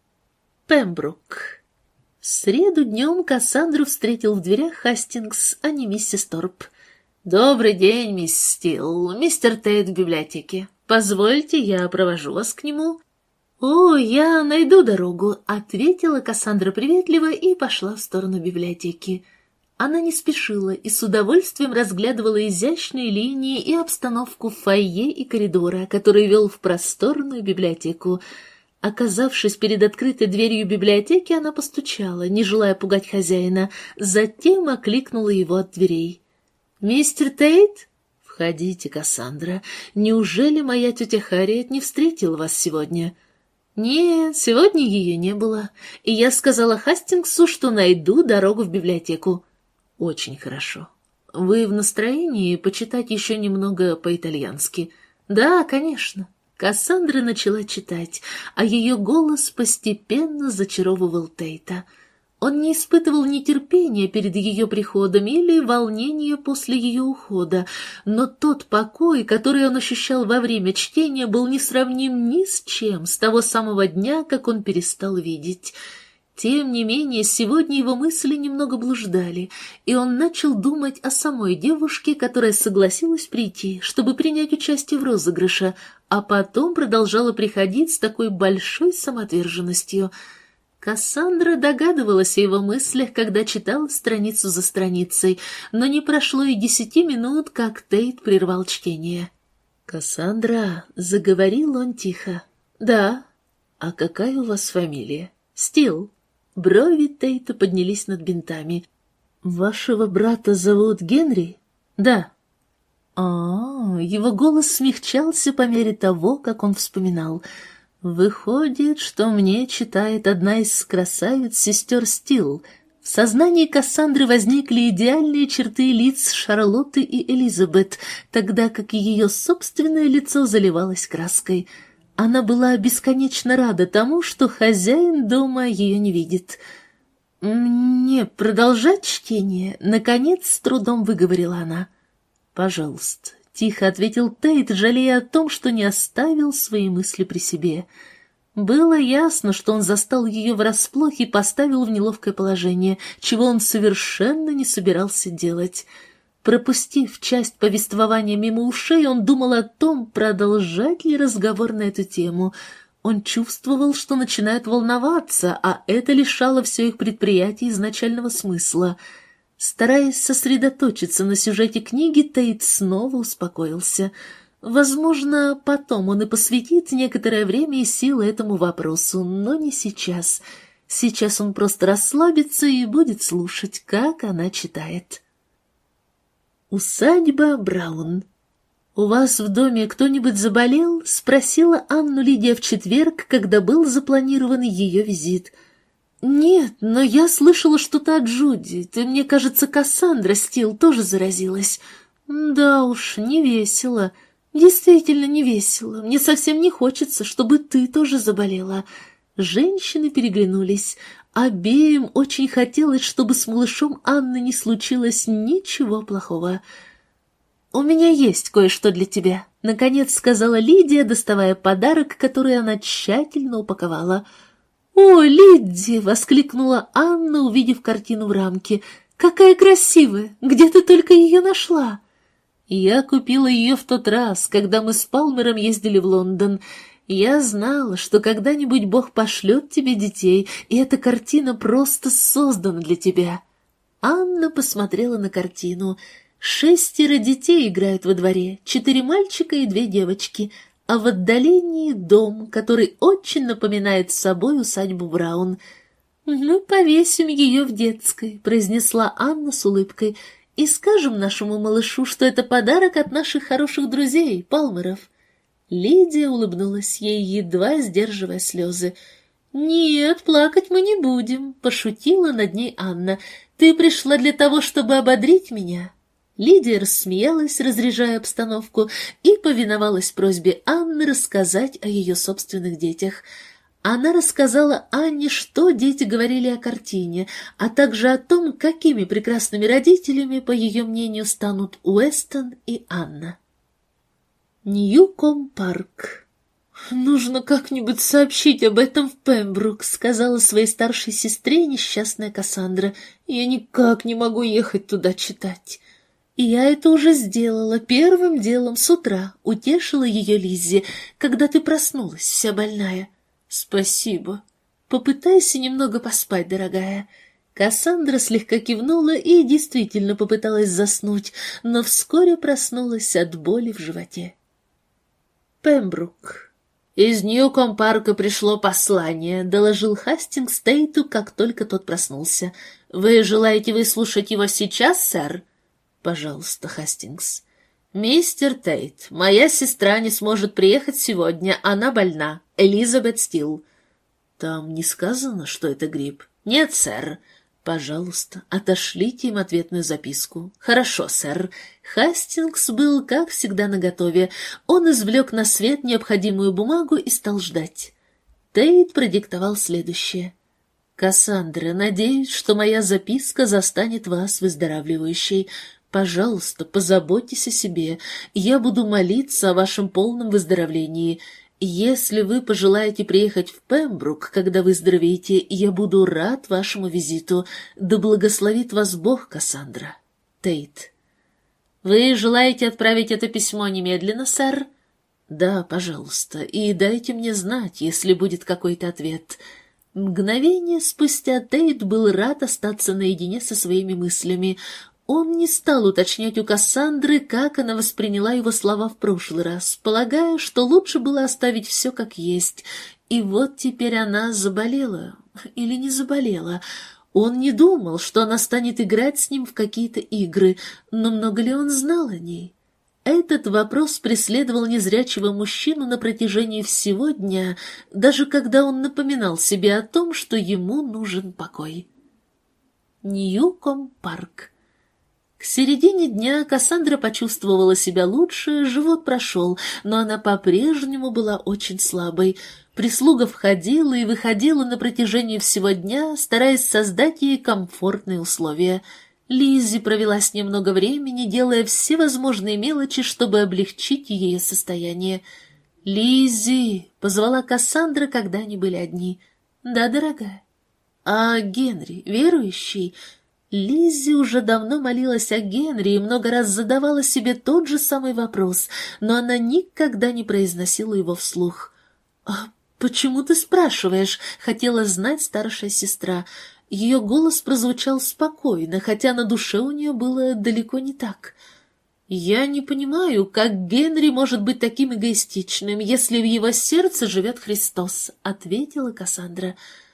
Speaker 1: Пембрук. В среду днем Кассандру встретил в дверях Хастингс, а не миссис Торп. «Добрый день, мисс Стил. Мистер Тейт в библиотеке. Позвольте, я провожу вас к нему». «О, я найду дорогу», — ответила Кассандра приветливо и пошла в сторону библиотеки. Она не спешила и с удовольствием разглядывала изящные линии и обстановку фойе и коридора, который вел в просторную библиотеку. Оказавшись перед открытой дверью библиотеки, она постучала, не желая пугать хозяина, затем окликнула его от дверей. «Мистер Тейт?» «Входите, Кассандра. Неужели моя тетя Харриет не встретила вас сегодня?» «Нет, сегодня ее не было, и я сказала Хастингсу, что найду дорогу в библиотеку». «Очень хорошо. Вы в настроении почитать еще немного по-итальянски?» «Да, конечно». Кассандра начала читать, а ее голос постепенно зачаровывал Тейта. Он не испытывал нетерпения перед ее приходом или волнения после ее ухода, но тот покой, который он ощущал во время чтения, был несравним ни с чем с того самого дня, как он перестал видеть. Тем не менее, сегодня его мысли немного блуждали, и он начал думать о самой девушке, которая согласилась прийти, чтобы принять участие в розыгрыше, а потом продолжала приходить с такой большой самоотверженностью. Кассандра догадывалась о его мыслях, когда читала страницу за страницей, но не прошло и десяти минут, как Тейт прервал чтение. «Кассандра», — заговорил он тихо. «Да. А какая у вас фамилия?» «Стил». Брови Тейта поднялись над бинтами. «Вашего брата зовут Генри?» «Да». А, его голос смягчался по мере того, как он вспоминал. «Выходит, что мне читает одна из красавиц сестер Стил». В сознании Кассандры возникли идеальные черты лиц Шарлотты и Элизабет, тогда как ее собственное лицо заливалось краской. Она была бесконечно рада тому, что хозяин дома ее не видит. «Мне продолжать чтение?» — наконец с трудом выговорила она. «Пожалуйста», — тихо ответил Тейт, жалея о том, что не оставил свои мысли при себе. Было ясно, что он застал ее врасплох и поставил в неловкое положение, чего он совершенно не собирался делать. Пропустив часть повествования мимо ушей, он думал о том, продолжать ли разговор на эту тему. Он чувствовал, что начинает волноваться, а это лишало все их предприятий изначального смысла. Стараясь сосредоточиться на сюжете книги, Тейт снова успокоился. Возможно, потом он и посвятит некоторое время и силы этому вопросу, но не сейчас. Сейчас он просто расслабится и будет слушать, как она читает. Усадьба Браун. «У вас в доме кто-нибудь заболел?» — спросила Анну Лидия в четверг, когда был запланирован ее визит. «Нет, но я слышала что-то от Джудит, и мне кажется, Кассандра Стил тоже заразилась». «Да уж, не весело. Действительно не весело. Мне совсем не хочется, чтобы ты тоже заболела». Женщины переглянулись. Обеим очень хотелось, чтобы с малышом Анны не случилось ничего плохого. «У меня есть кое-что для тебя», — наконец сказала Лидия, доставая подарок, который она тщательно упаковала. «О, Лидди!» — воскликнула Анна, увидев картину в рамке. «Какая красивая! Где ты только ее нашла?» «Я купила ее в тот раз, когда мы с Палмером ездили в Лондон. Я знала, что когда-нибудь Бог пошлет тебе детей, и эта картина просто создана для тебя». Анна посмотрела на картину. Шестеро детей играют во дворе, четыре мальчика и две девочки, а в отдалении дом, который очень напоминает собой усадьбу Браун. «Мы повесим ее в детской», — произнесла Анна с улыбкой, «и скажем нашему малышу, что это подарок от наших хороших друзей, Палмеров». Лидия улыбнулась ей, едва сдерживая слезы. «Нет, плакать мы не будем», — пошутила над ней Анна. «Ты пришла для того, чтобы ободрить меня». Лидия рассмеялась, разряжая обстановку, и повиновалась просьбе Анны рассказать о ее собственных детях. Она рассказала Анне, что дети говорили о картине, а также о том, какими прекрасными родителями, по ее мнению, станут Уэстон и Анна. Ньюком-парк. «Нужно как-нибудь сообщить об этом в Пембрук», — сказала своей старшей сестре несчастная Кассандра. «Я никак не могу ехать туда читать». «И я это уже сделала первым делом с утра», — утешила ее Лиззи, «когда ты проснулась, вся больная». «Спасибо. Попытайся немного поспать, дорогая». Кассандра слегка кивнула и действительно попыталась заснуть, но вскоре проснулась от боли в животе. Пембрук. «Из Ньюком-парка пришло послание», — доложил Хастингс Тейту, как только тот проснулся. «Вы желаете выслушать его сейчас, сэр?» «Пожалуйста, Хастингс». «Мистер Тейт, моя сестра не сможет приехать сегодня, она больна. Элизабет Стил». «Там не сказано, что это грипп?» «Нет, сэр». «Пожалуйста, отошлите им ответную записку». «Хорошо, сэр». Хастингс был, как всегда, наготове. Он извлек на свет необходимую бумагу и стал ждать. Тейт продиктовал следующее. «Кассандра, надеюсь, что моя записка застанет вас выздоравливающей. Пожалуйста, позаботьтесь о себе. Я буду молиться о вашем полном выздоровлении. Если вы пожелаете приехать в Пембрук, когда выздоровеете, я буду рад вашему визиту. Да благословит вас Бог, Кассандра. Тейт». «Вы желаете отправить это письмо немедленно, сэр?» «Да, пожалуйста, и дайте мне знать, если будет какой-то ответ». Мгновение спустя Тейт был рад остаться наедине со своими мыслями. Он не стал уточнять у Кассандры, как она восприняла его слова в прошлый раз, полагая, что лучше было оставить все как есть. И вот теперь она заболела. Или не заболела. Он не думал, что она станет играть с ним в какие-то игры, но много ли он знал о ней? Этот вопрос преследовал незрячего мужчину на протяжении всего дня, даже когда он напоминал себе о том, что ему нужен покой. Ньюком-парк. К середине дня Кассандра почувствовала себя лучше, живот прошел, но она по-прежнему была очень слабой. Прислуга входила и выходила на протяжении всего дня, стараясь создать ей комфортные условия. Лиззи провела с ней много времени, делая все возможные мелочи, чтобы облегчить ее состояние. «Лиззи!» — позвала Кассандра, когда они были одни. «Да, дорогая». «А Генри верующий?» Лиззи уже давно молилась о Генри и много раз задавала себе тот же самый вопрос, но она никогда не произносила его вслух. «А почему ты спрашиваешь?» — хотела знать старшая сестра. Ее голос прозвучал спокойно, хотя на душе у нее было далеко не так. «Я не понимаю, как Генри может быть таким эгоистичным, если в его сердце живет Христос», — ответила Кассандра.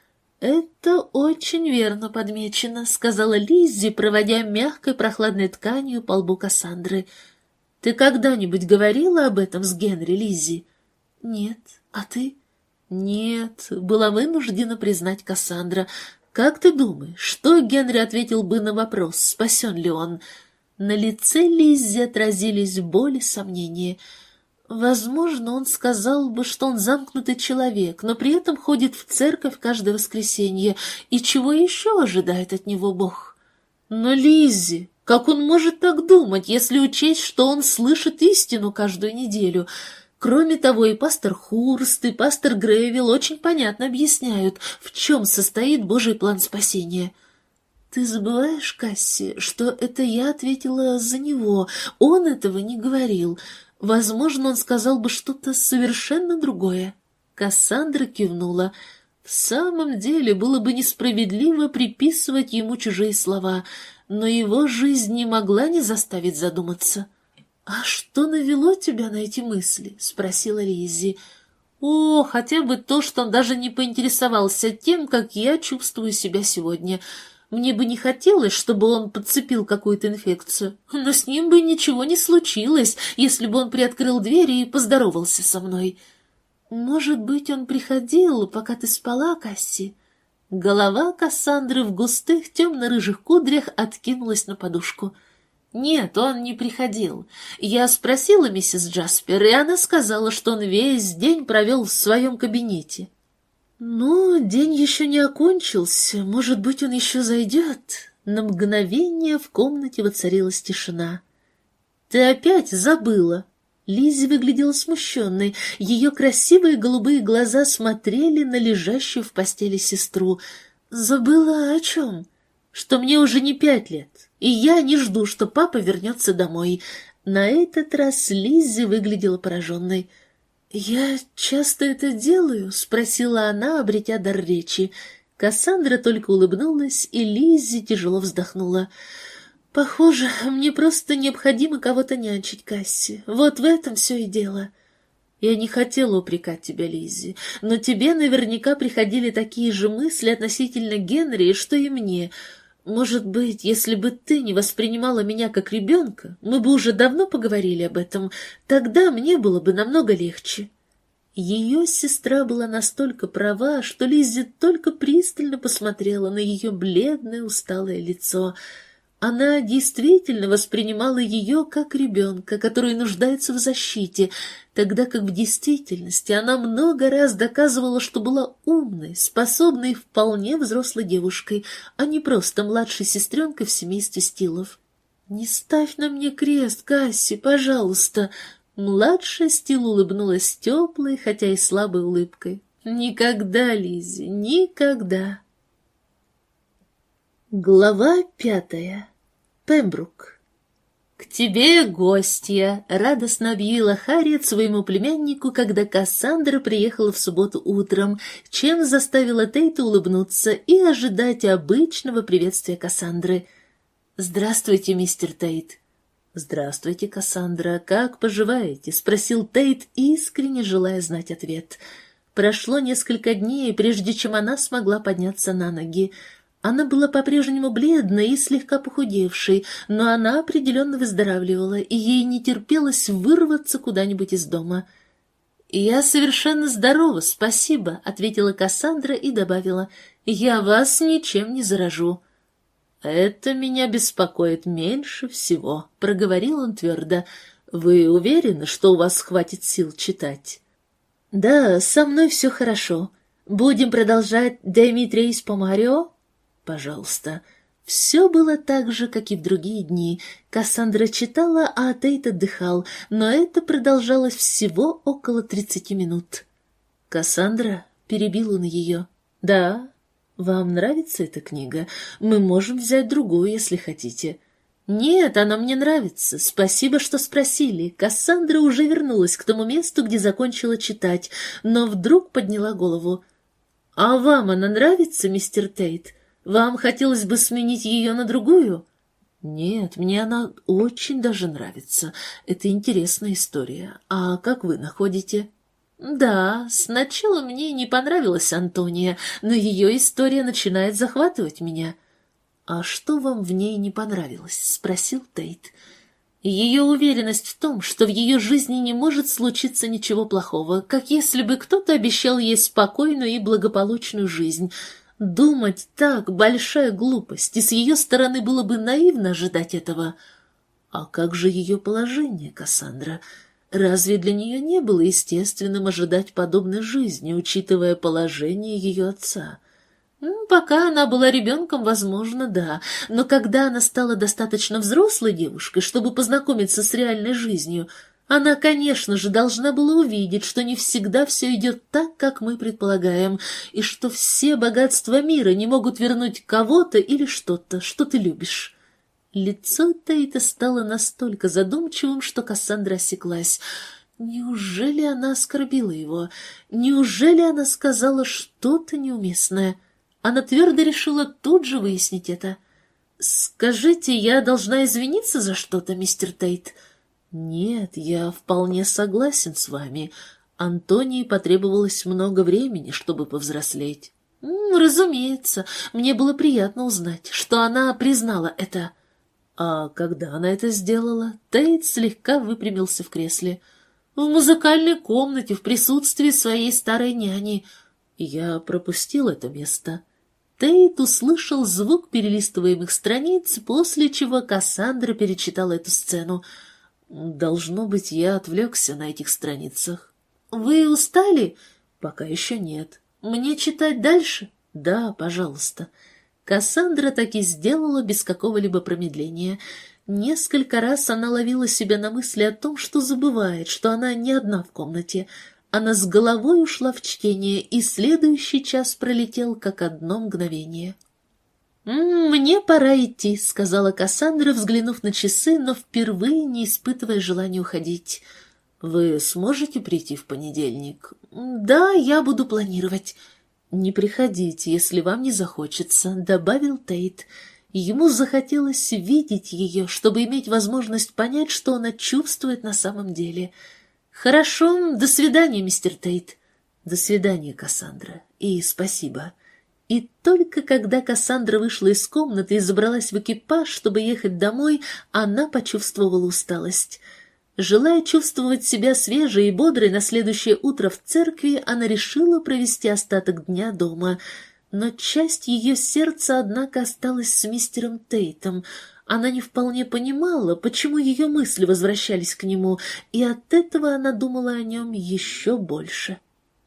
Speaker 1: «Это очень верно подмечено», — сказала Лиззи, проводя мягкой прохладной тканью по лбу Кассандры. «Ты когда-нибудь говорила об этом с Генри, Лиззи?» «Нет. А ты?» «Нет», — была вынуждена признать Кассандра. «Как ты думаешь, что Генри ответил бы на вопрос, спасен ли он?» На лице Лиззи отразились боль и сомнения. Возможно, он сказал бы, что он замкнутый человек, но при этом ходит в церковь каждое воскресенье, и чего еще ожидает от него Бог? Но Лиззи, как он может так думать, если учесть, что он слышит истину каждую неделю? Кроме того, и пастор Хурст, и пастор Грейвилл очень понятно объясняют, в чем состоит Божий план спасения. Ты забываешь, Касси, что это я ответила за него, он этого не говорил. Возможно, он сказал бы что-то совершенно другое. Кассандра кивнула. В самом деле, было бы несправедливо приписывать ему чужие слова, но его жизнь не могла не заставить задуматься. «А что навело тебя на эти мысли?» — спросила Лиззи. «О, хотя бы то, что он даже не поинтересовался тем, как я чувствую себя сегодня. Мне бы не хотелось, чтобы он подцепил какую-то инфекцию, но с ним бы ничего не случилось, если бы он приоткрыл дверь и поздоровался со мной». Может быть, он приходил, пока ты спала, Касси?» Голова Кассандры в густых темно-рыжих кудрях откинулась на подушку. «Нет, он не приходил. Я спросила миссис Джаспер, и она сказала, что он весь день провел в своем кабинете». «Ну, день еще не окончился. Может быть, он еще зайдет?» На мгновение в комнате воцарилась тишина. «Ты опять забыла?» Лиззи выглядела смущенной. Ее красивые голубые глаза смотрели на лежащую в постели сестру. «Забыла о чем?» «Что мне уже не пять лет, и я не жду, что папа вернется домой». На этот раз Лиззи выглядела пораженной. «Я часто это делаю?» — спросила она, обретя дар речи. Кассандра только улыбнулась, и Лиззи тяжело вздохнула. «Похоже, мне просто необходимо кого-то нянчить, Касси. Вот в этом все и дело». «Я не хотела упрекать тебя, Лиззи, но тебе наверняка приходили такие же мысли относительно Генри, что и мне. Может быть, если бы ты не воспринимала меня как ребенка, мы бы уже давно поговорили об этом, тогда мне было бы намного легче». Ее сестра была настолько права, что Лиззи только пристально посмотрела на ее бледное усталое лицо. Она действительно воспринимала ее как ребенка, который нуждается в защите, тогда как в действительности она много раз доказывала, что была умной, способной и вполне взрослой девушкой, а не просто младшей сестренкой в семействе Стилов. «Не ставь на мне крест, Касси, пожалуйста!» Младшая Стил улыбнулась теплой, хотя и слабой улыбкой. «Никогда, Лиззи, никогда!» Глава пятая. Пембрук. «К тебе гостья!» — радостно объявила Харриет своему племяннику, когда Кассандра приехала в субботу утром, чем заставила Тейта улыбнуться и ожидать обычного приветствия Кассандры. «Здравствуйте, мистер Тейт!» «Здравствуйте, Кассандра, как поживаете?» — спросил Тейт, искренне желая знать ответ. Прошло несколько дней, прежде чем она смогла подняться на ноги. Она была по-прежнему бледной и слегка похудевшей, но она определенно выздоравливала, и ей не терпелось вырваться куда-нибудь из дома. «Я совершенно здорова, спасибо», — ответила Кассандра и добавила, «я вас ничем не заражу». «Это меня беспокоит меньше всего», — проговорил он твердо. «Вы уверены, что у вас хватит сил читать?» «Да, со мной все хорошо. Будем продолжать «Демитрис по Марио»?» «Пожалуйста». Все было так же, как и в другие дни. Кассандра читала, а Тейт отдыхал, но это продолжалось всего около тридцати минут. «Кассандра?» — перебил он ее. «Да». «Вам нравится эта книга? Мы можем взять другую, если хотите». «Нет, она мне нравится. Спасибо, что спросили». Кассандра уже вернулась к тому месту, где закончила читать, но вдруг подняла голову. «А вам она нравится, мистер Тейт? Вам хотелось бы сменить ее на другую?» «Нет, мне она очень даже нравится. Это интересная история. А как вы находите?» «Да, сначала мне не понравилась Антония, но ее история начинает захватывать меня». «А что вам в ней не понравилось?» — спросил Тейт. «Ее уверенность в том, что в ее жизни не может случиться ничего плохого, как если бы кто-то обещал ей спокойную и благополучную жизнь. Думать так — большая глупость, и с ее стороны было бы наивно ожидать этого». «А как же ее положение, Кассандра? Разве для нее не было естественным ожидать подобной жизни, учитывая положение ее отца?» «Пока она была ребенком, возможно, да, но когда она стала достаточно взрослой девушкой, чтобы познакомиться с реальной жизнью, она, конечно же, должна была увидеть, что не всегда все идет так, как мы предполагаем, и что все богатства мира не могут вернуть кого-то или что-то, что ты любишь». Лицо Тейта стало настолько задумчивым, что Кассандра осеклась. Неужели она оскорбила его? Неужели она сказала что-то неуместное? Она твердо решила тут же выяснить это. «Скажите, я должна извиниться за что-то, мистер Тейт?» «Нет, я вполне согласен с вами. Антонии потребовалось много времени, чтобы повзрослеть». «Разумеется, мне было приятно узнать, что она признала это». «А когда она это сделала?» Тейт слегка выпрямился в кресле. В музыкальной комнате в присутствии своей старой няни. Я пропустил это место. Тейт услышал звук перелистываемых страниц, после чего Кассандра перечитала эту сцену. «Должно быть, я отвлекся на этих страницах». «Вы устали?» «Пока еще нет». «Мне читать дальше?» «Да, пожалуйста». Кассандра так и сделала без какого-либо промедления. Несколько раз она ловила себя на мысли о том, что забывает, что она не одна в комнате. Она с головой ушла в чтение, и следующий час пролетел как одно мгновение. «Мне пора идти», — сказала Кассандра, взглянув на часы, но впервые не испытывая желания уходить. «Вы сможете прийти в понедельник?» «Да, я буду планировать». «Не приходите, если вам не захочется», — добавил Тейт. Ему захотелось видеть ее, чтобы иметь возможность понять, что она чувствует на самом деле. «Хорошо, до свидания, мистер Тейт». «До свидания, Кассандра, и спасибо». И только когда Кассандра вышла из комнаты и забралась в экипаж, чтобы ехать домой, она почувствовала усталость. Желая чувствовать себя свежей и бодрой на следующее утро в церкви, она решила провести остаток дня дома. Но часть ее сердца, однако, осталась с мистером Тейтом. Она не вполне понимала, почему ее мысли возвращались к нему, и от этого она думала о нем еще больше.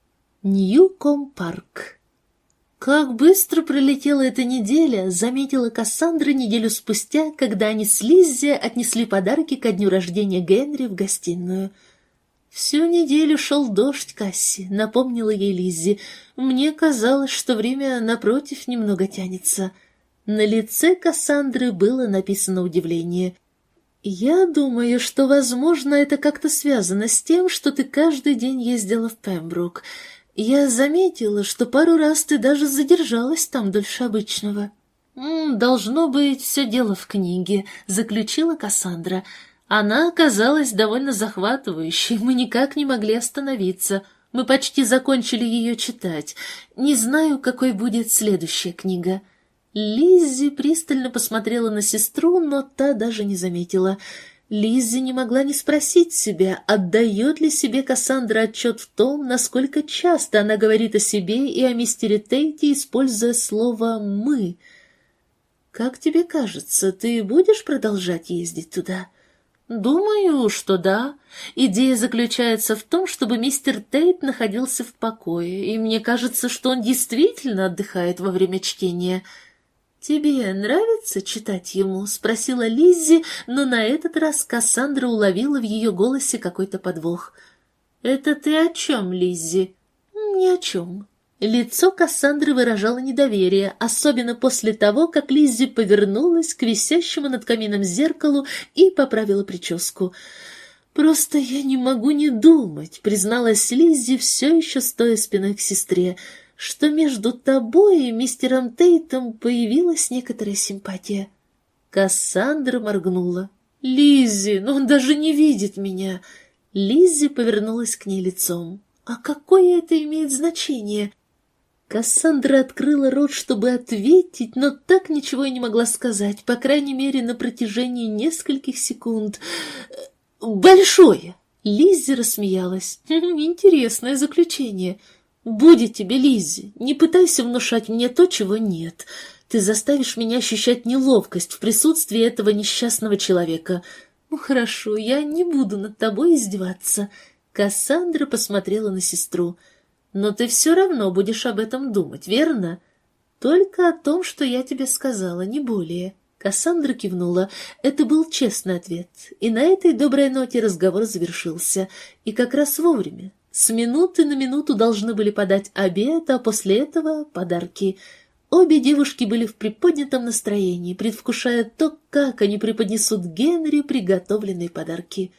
Speaker 1: Ньюком-парк. Как быстро пролетела эта неделя, заметила Кассандра неделю спустя, когда они с Лиззи отнесли подарки ко дню рождения Генри в гостиную. «Всю неделю шел дождь, Касси», — напомнила ей Лиззи. «Мне казалось, что время, напротив, немного тянется». На лице Кассандры было написано удивление. «Я думаю, что, возможно, это как-то связано с тем, что ты каждый день ездила в Пембрук. Я заметила, что пару раз ты даже задержалась там дольше обычного». «Должно быть, все дело в книге», — заключила Кассандра. Она оказалась довольно захватывающей, мы никак не могли остановиться. Мы почти закончили ее читать. Не знаю, какой будет следующая книга. Лиззи пристально посмотрела на сестру, но та даже не заметила. Лиззи не могла не спросить себя, отдает ли себе Кассандра отчет в том, насколько часто она говорит о себе и о мистере Тейте, используя слово «мы». «Как тебе кажется, ты будешь продолжать ездить туда?» «Думаю, что да. Идея заключается в том, чтобы мистер Тейт находился в покое, и мне кажется, что он действительно отдыхает во время чтения». «Тебе нравится читать ему?» — спросила Лиззи, но на этот раз Кассандра уловила в ее голосе какой-то подвох. «Это ты о чем, Лиззи?» «Ни о чем». Лицо Кассандры выражало недоверие, особенно после того, как Лиззи повернулась к висящему над камином зеркалу и поправила прическу. «Просто я не могу не думать», — призналась Лиззи, все еще стоя спиной к сестре, «что между тобой и мистером Тейтом появилась некоторая симпатия». Кассандра моргнула. «Лиззи, но он даже не видит меня». Лиззи повернулась к ней лицом. «А какое это имеет значение?» Кассандра открыла рот, чтобы ответить, но так ничего и не могла сказать, по крайней мере, на протяжении нескольких секунд. «Большое!» — Лиззи рассмеялась. «Интересное заключение. Будет тебе, Лиззи, не пытайся внушать мне то, чего нет. Ты заставишь меня ощущать неловкость в присутствии этого несчастного человека. Ну хорошо, я не буду над тобой издеваться». Кассандра посмотрела на сестру. «Но ты все равно будешь об этом думать, верно?» «Только о том, что я тебе сказала, не более». Кассандра кивнула. Это был честный ответ. И на этой доброй ноте разговор завершился. И как раз вовремя. С минуты на минуту должны были подать обед, а после этого — подарки. Обе девушки были в приподнятом настроении, предвкушая то, как они преподнесут Генри приготовленные подарки.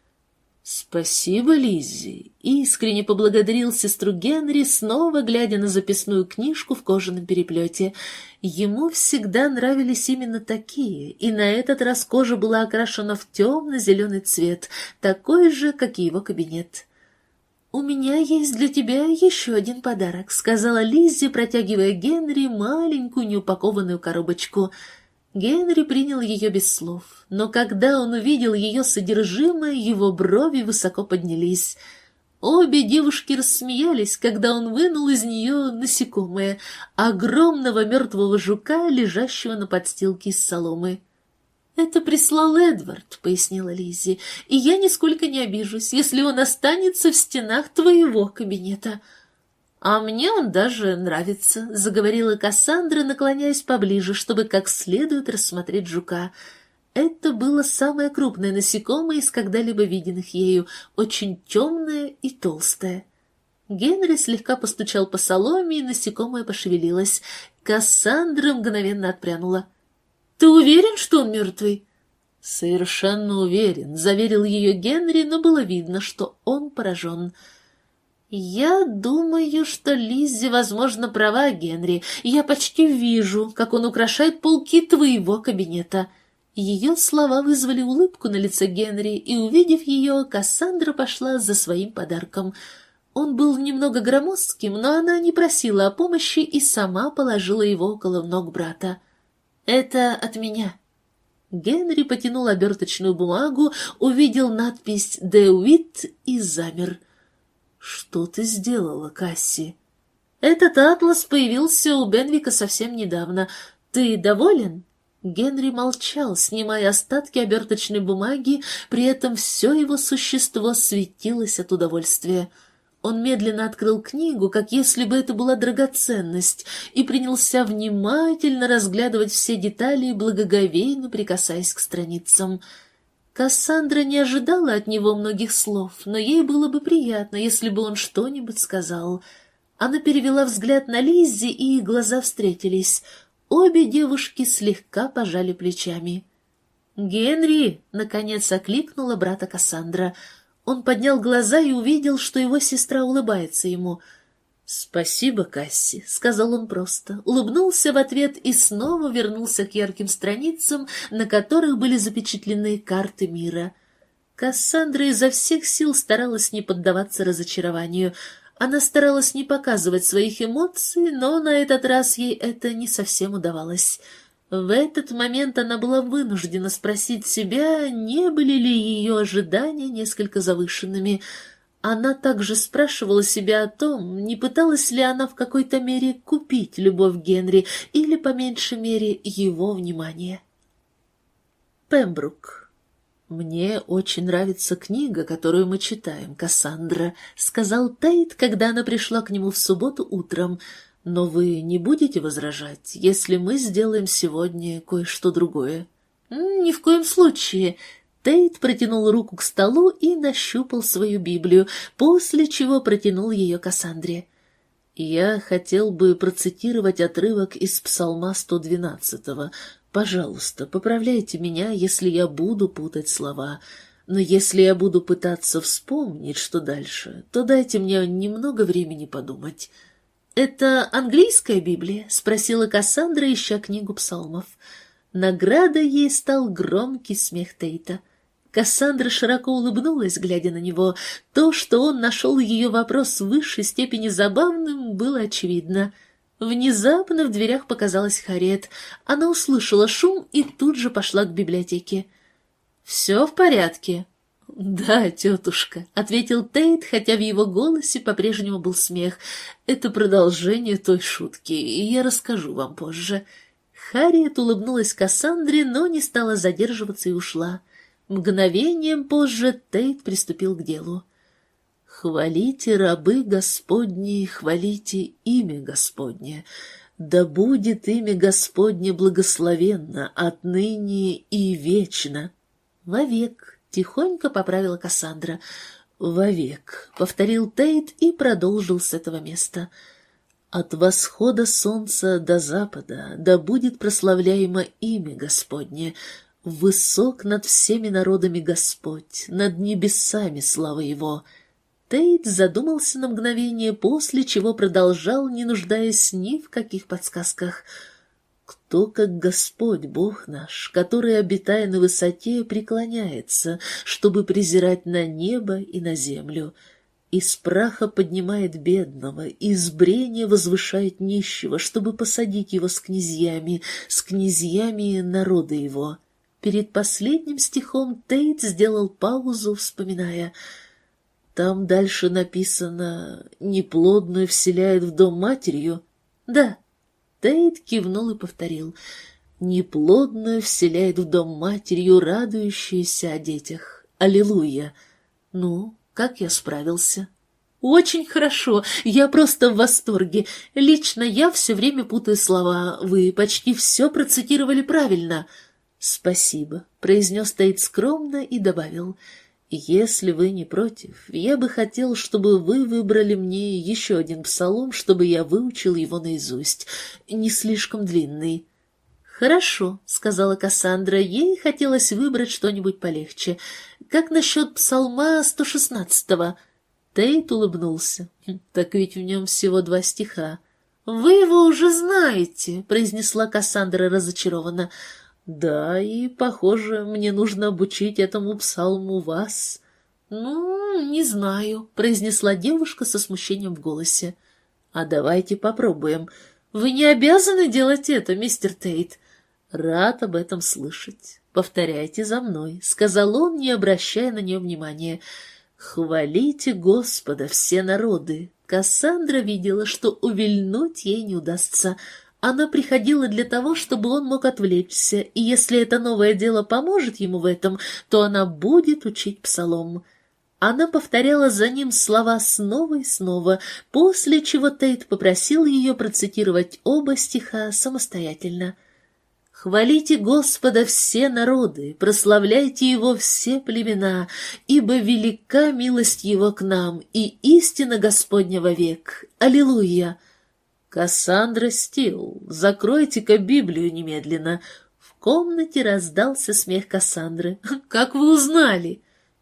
Speaker 1: «Спасибо, Лиззи», — искренне поблагодарил сестру Генри, снова глядя на записную книжку в кожаном переплете. Ему всегда нравились именно такие, и на этот раз кожа была окрашена в темно-зеленый цвет, такой же, как и его кабинет. «У меня есть для тебя еще один подарок», — сказала Лиззи, протягивая Генри маленькую неупакованную коробочку. Генри принял ее без слов, но когда он увидел ее содержимое, его брови высоко поднялись. Обе девушки рассмеялись, когда он вынул из нее насекомое, огромного мертвого жука, лежащего на подстилке из соломы. «Это прислал Эдвард», — пояснила Лиззи, — «и я нисколько не обижусь, если он останется в стенах твоего кабинета». «А мне он даже нравится», — заговорила Кассандра, наклоняясь поближе, чтобы как следует рассмотреть жука. Это было самое крупное насекомое из когда-либо виденных ею, очень темное и толстое. Генри слегка постучал по соломе, и насекомое пошевелилось. Кассандра мгновенно отпрянула. «Ты уверен, что он мертвый?» «Совершенно уверен», — заверил ее Генри, но было видно, что он поражен. «Я думаю, что Лиззи, возможно, права, Генри. Я почти вижу, как он украшает полки твоего кабинета». Ее слова вызвали улыбку на лице Генри, и, увидев ее, Кассандра пошла за своим подарком. Он был немного громоздким, но она не просила о помощи и сама положила его около ног брата. «Это от меня». Генри потянул оберточную бумагу, увидел надпись «Деуит» и замер. «Что ты сделала, Касси?» «Этот атлас появился у Бенвика совсем недавно. Ты доволен?» Генри молчал, снимая остатки оберточной бумаги, при этом все его существо светилось от удовольствия. Он медленно открыл книгу, как если бы это была драгоценность, и принялся внимательно разглядывать все детали, благоговейно прикасаясь к страницам. Кассандра не ожидала от него многих слов, но ей было бы приятно, если бы он что-нибудь сказал. Она перевела взгляд на Лиззи, и их глаза встретились. Обе девушки слегка пожали плечами. «Генри!» — наконец окликнула брата Кассандра. Он поднял глаза и увидел, что его сестра улыбается ему. «Спасибо, Касси», — сказал он просто, улыбнулся в ответ и снова вернулся к ярким страницам, на которых были запечатлены карты мира. Кассандра изо всех сил старалась не поддаваться разочарованию. Она старалась не показывать своих эмоций, но на этот раз ей это не совсем удавалось. В этот момент она была вынуждена спросить себя, не были ли ее ожидания несколько завышенными. Она также спрашивала себя о том, не пыталась ли она в какой-то мере купить любовь Генри или, по меньшей мере, его внимание. Пембрук. «Мне очень нравится книга, которую мы читаем, Кассандра», — сказал Тейт, когда она пришла к нему в субботу утром. «Но вы не будете возражать, если мы сделаем сегодня кое-что другое?» «Ни в коем случае». Тейт протянул руку к столу и нащупал свою Библию, после чего протянул ее Кассандре. «Я хотел бы процитировать отрывок из Псалма сто двенадцатого. Пожалуйста, поправляйте меня, если я буду путать слова. Но если я буду пытаться вспомнить, что дальше, то дайте мне немного времени подумать». «Это английская Библия?» — спросила Кассандра, ища книгу псалмов. Наградой ей стал громкий смех Тейта. Кассандра широко улыбнулась, глядя на него. То, что он нашел ее вопрос в высшей степени забавным, было очевидно. Внезапно в дверях показалась Харриет. Она услышала шум и тут же пошла к библиотеке. «Все в порядке?» «Да, тетушка», — ответил Тейт, хотя в его голосе по-прежнему был смех. «Это продолжение той шутки, и я расскажу вам позже». Харриет улыбнулась Кассандре, но не стала задерживаться и ушла. Мгновением позже Тейт приступил к делу. «Хвалите, рабы Господни, хвалите имя Господне. Да будет имя Господне благословенно отныне и вечно». «Вовек», — тихонько поправила Кассандра. «Вовек», — повторил Тейт и продолжил с этого места. «От восхода солнца до запада да будет прославляемо имя Господне. Высок над всеми народами Господь, над небесами слава Его». Тейт задумался на мгновение, после чего продолжал, не нуждаясь ни в каких подсказках. «Кто, как Господь, Бог наш, который, обитая на высоте, преклоняется, чтобы презирать на небо и на землю?
Speaker 2: Из праха поднимает бедного, из брения возвышает нищего, чтобы посадить его с князьями, с князьями народа его. Перед последним стихом Тейт сделал паузу, вспоминая. Там дальше написано «неплодную вселяет в дом матерью». Да, Тейт кивнул и повторил. «Неплодную вселяет в дом матерью, радующуюся о детях. Аллилуйя!» Ну, как я справился? Очень хорошо, я просто в восторге. Лично я все время путаю слова. Вы почти все процитировали правильно. Спасибо, произнес Тейт скромно и добавил. Если вы не против, я бы хотел, чтобы вы выбрали мне еще один псалом, чтобы я выучил его наизусть. Не слишком длинный. «Хорошо», — сказала Кассандра, ей хотелось выбрать что-нибудь полегче. «Как насчет псалма сто шестнадцатого?» Тейт улыбнулся. «Так ведь в нем всего два стиха». «Вы его уже знаете», — произнесла Кассандра разочарованно. «Да, и, похоже, мне нужно обучить этому псалму вас». «Ну, не знаю», — произнесла девушка со смущением в голосе. «А давайте попробуем». «Вы не обязаны делать это, мистер Тейт». «Рад об этом слышать. Повторяйте за мной», — сказал он, не обращая на нее внимания. «Хвалите Господа, все народы». Кассандра видела, что увильнуть ей не удастся. Она приходила для того, чтобы он мог отвлечься, и если это новое дело поможет ему в этом, то она будет учить псалом. Она повторяла за ним слова снова и снова, после чего Тейт попросил ее процитировать оба стиха самостоятельно. «Хвалите Господа все народы, прославляйте Его все племена, ибо велика милость Его к нам, и истина Господня вовек. Аллилуйя!» «Кассандра Стил, закройте-ка Библию немедленно». В комнате раздался смех Кассандры. «Как вы узнали?»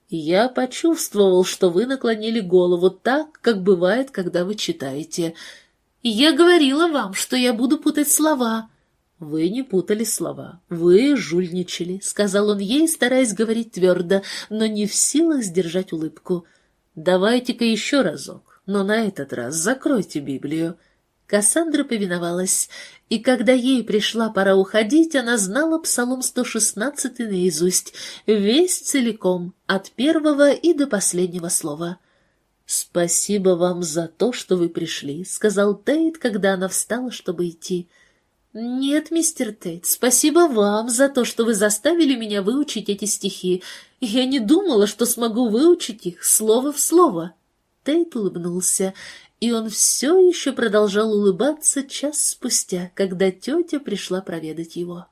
Speaker 2: «Я почувствовал, что вы наклонили голову так, как бывает, когда вы читаете». «Я говорила вам, что я буду путать слова». «Вы не путали слова, вы жульничали», — сказал он ей, стараясь говорить твердо, но не в силах сдержать улыбку. «Давайте-ка еще разок, но на этот раз закройте Библию». Кассандра повиновалась, и когда ей пришла пора уходить, она знала псалом сто шестнадцатый наизусть, весь целиком, от первого и до последнего слова. «Спасибо вам за то, что вы пришли», — сказал Тейт, когда она встала, чтобы идти. «Нет, мистер Тейт, спасибо вам за то, что вы заставили меня выучить эти стихи. Я не думала, что смогу выучить их слово в слово». Тейт улыбнулся, и он все еще продолжал улыбаться час спустя, когда тетя пришла проведать его.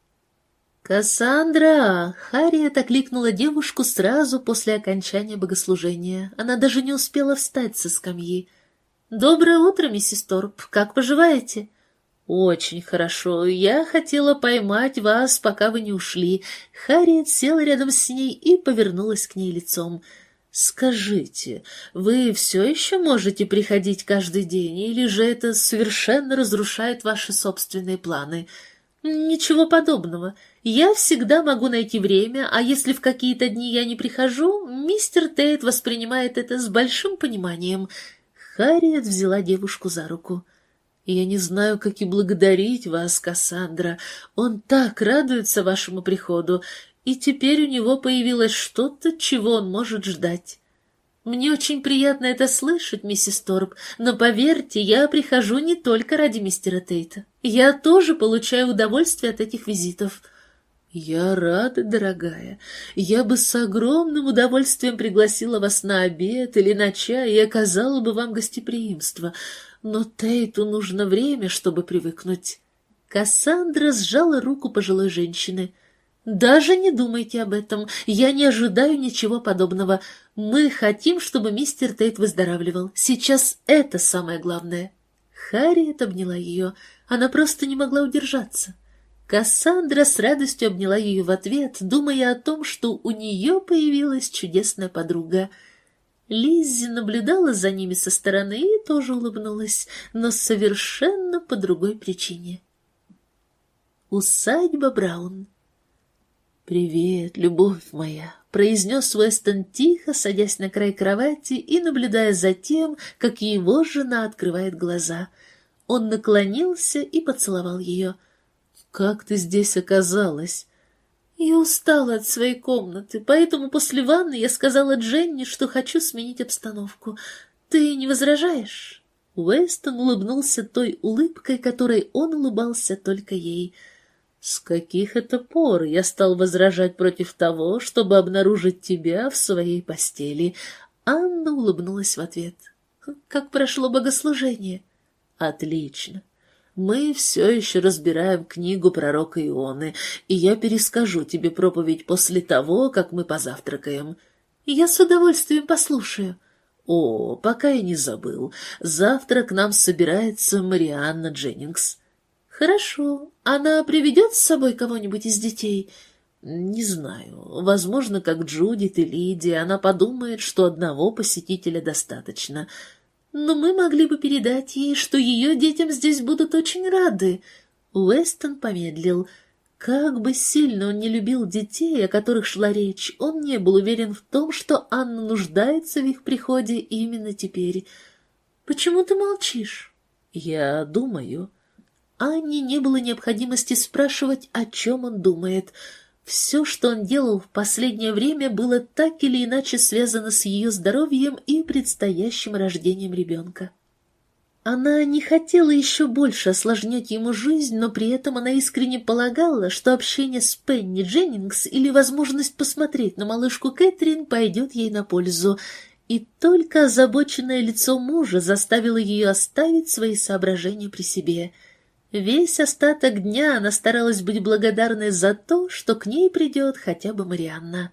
Speaker 2: «Кассандра!» — Харриет окликнула девушку сразу после окончания богослужения. Она даже не успела встать со скамьи. «Доброе утро, миссис Торп. Как поживаете?» «Очень хорошо. Я хотела поймать вас, пока вы не ушли». Харриет села рядом с ней и повернулась к ней лицом. «Скажите, вы все еще можете приходить каждый день, или же это совершенно разрушает ваши собственные планы?» «Ничего подобного. Я всегда могу найти время, а если в какие-то дни я не прихожу, мистер Тейт воспринимает это с большим пониманием». Харриет взяла девушку за руку. «Я не знаю, как и благодарить вас, Кассандра. Он так радуется вашему приходу, и теперь у него появилось что-то, чего он может ждать». «Мне очень приятно это слышать, миссис Торп, но поверьте, я прихожу не только ради мистера Тейта. Я тоже получаю удовольствие от этих визитов». «Я рада, дорогая. Я бы с огромным удовольствием пригласила вас на обед или на чай и оказала бы вам гостеприимство. Но Тейту нужно время, чтобы привыкнуть». Кассандра сжала руку пожилой женщины. «Даже не думайте об этом. Я не ожидаю ничего подобного. Мы хотим, чтобы мистер Тейт выздоравливал. Сейчас это самое главное». Харриет обняла ее. Она просто не могла удержаться. Кассандра с радостью обняла ее в ответ, думая о том, что у нее появилась чудесная подруга. Лиззи наблюдала за ними со стороны и тоже улыбнулась, но совершенно по другой причине. Усадьба Браун.
Speaker 1: «Привет, любовь моя», — произнес Уэстон тихо, садясь на край кровати и наблюдая за тем, как его жена открывает глаза. Он наклонился и поцеловал ее. «Как ты здесь оказалась?» «Я устала от своей комнаты, поэтому после ванны я сказала Дженни, что хочу сменить обстановку. Ты не возражаешь?» Уэстон улыбнулся той улыбкой, которой он улыбался только ей. «С каких это пор я стал возражать против того, чтобы обнаружить тебя в своей постели?» Анна улыбнулась в ответ. «Как прошло богослужение?» «Отлично. Мы все еще разбираем книгу пророка Ионы, и я перескажу тебе проповедь после того, как мы позавтракаем». «Я с удовольствием послушаю». «О, пока я не забыл, завтра к нам собирается Марианна Дженнингс». «Хорошо. Она приведет с собой кого-нибудь из детей?» «Не знаю. Возможно, как Джудит и Лидия, она подумает, что одного посетителя достаточно. Но мы могли бы передать ей, что ее детям здесь будут очень рады». Уэстон помедлил. Как бы сильно он не любил детей, о которых шла речь, он не был уверен в том, что Анна нуждается в их приходе именно теперь. «Почему ты молчишь?» «Я думаю». Анне не было необходимости спрашивать, о чем он думает. Все, что он делал в последнее время, было так или иначе связано с ее здоровьем и предстоящим рождением ребенка. Она не хотела еще больше осложнять ему жизнь, но при этом она искренне полагала, что общение с Пенни Дженнингс или возможность посмотреть на малышку Кэтрин пойдет ей на пользу, и только озабоченное лицо мужа заставило ее оставить свои соображения при себе. Весь остаток дня она старалась быть благодарной за то, что к ней придет хотя бы Марианна.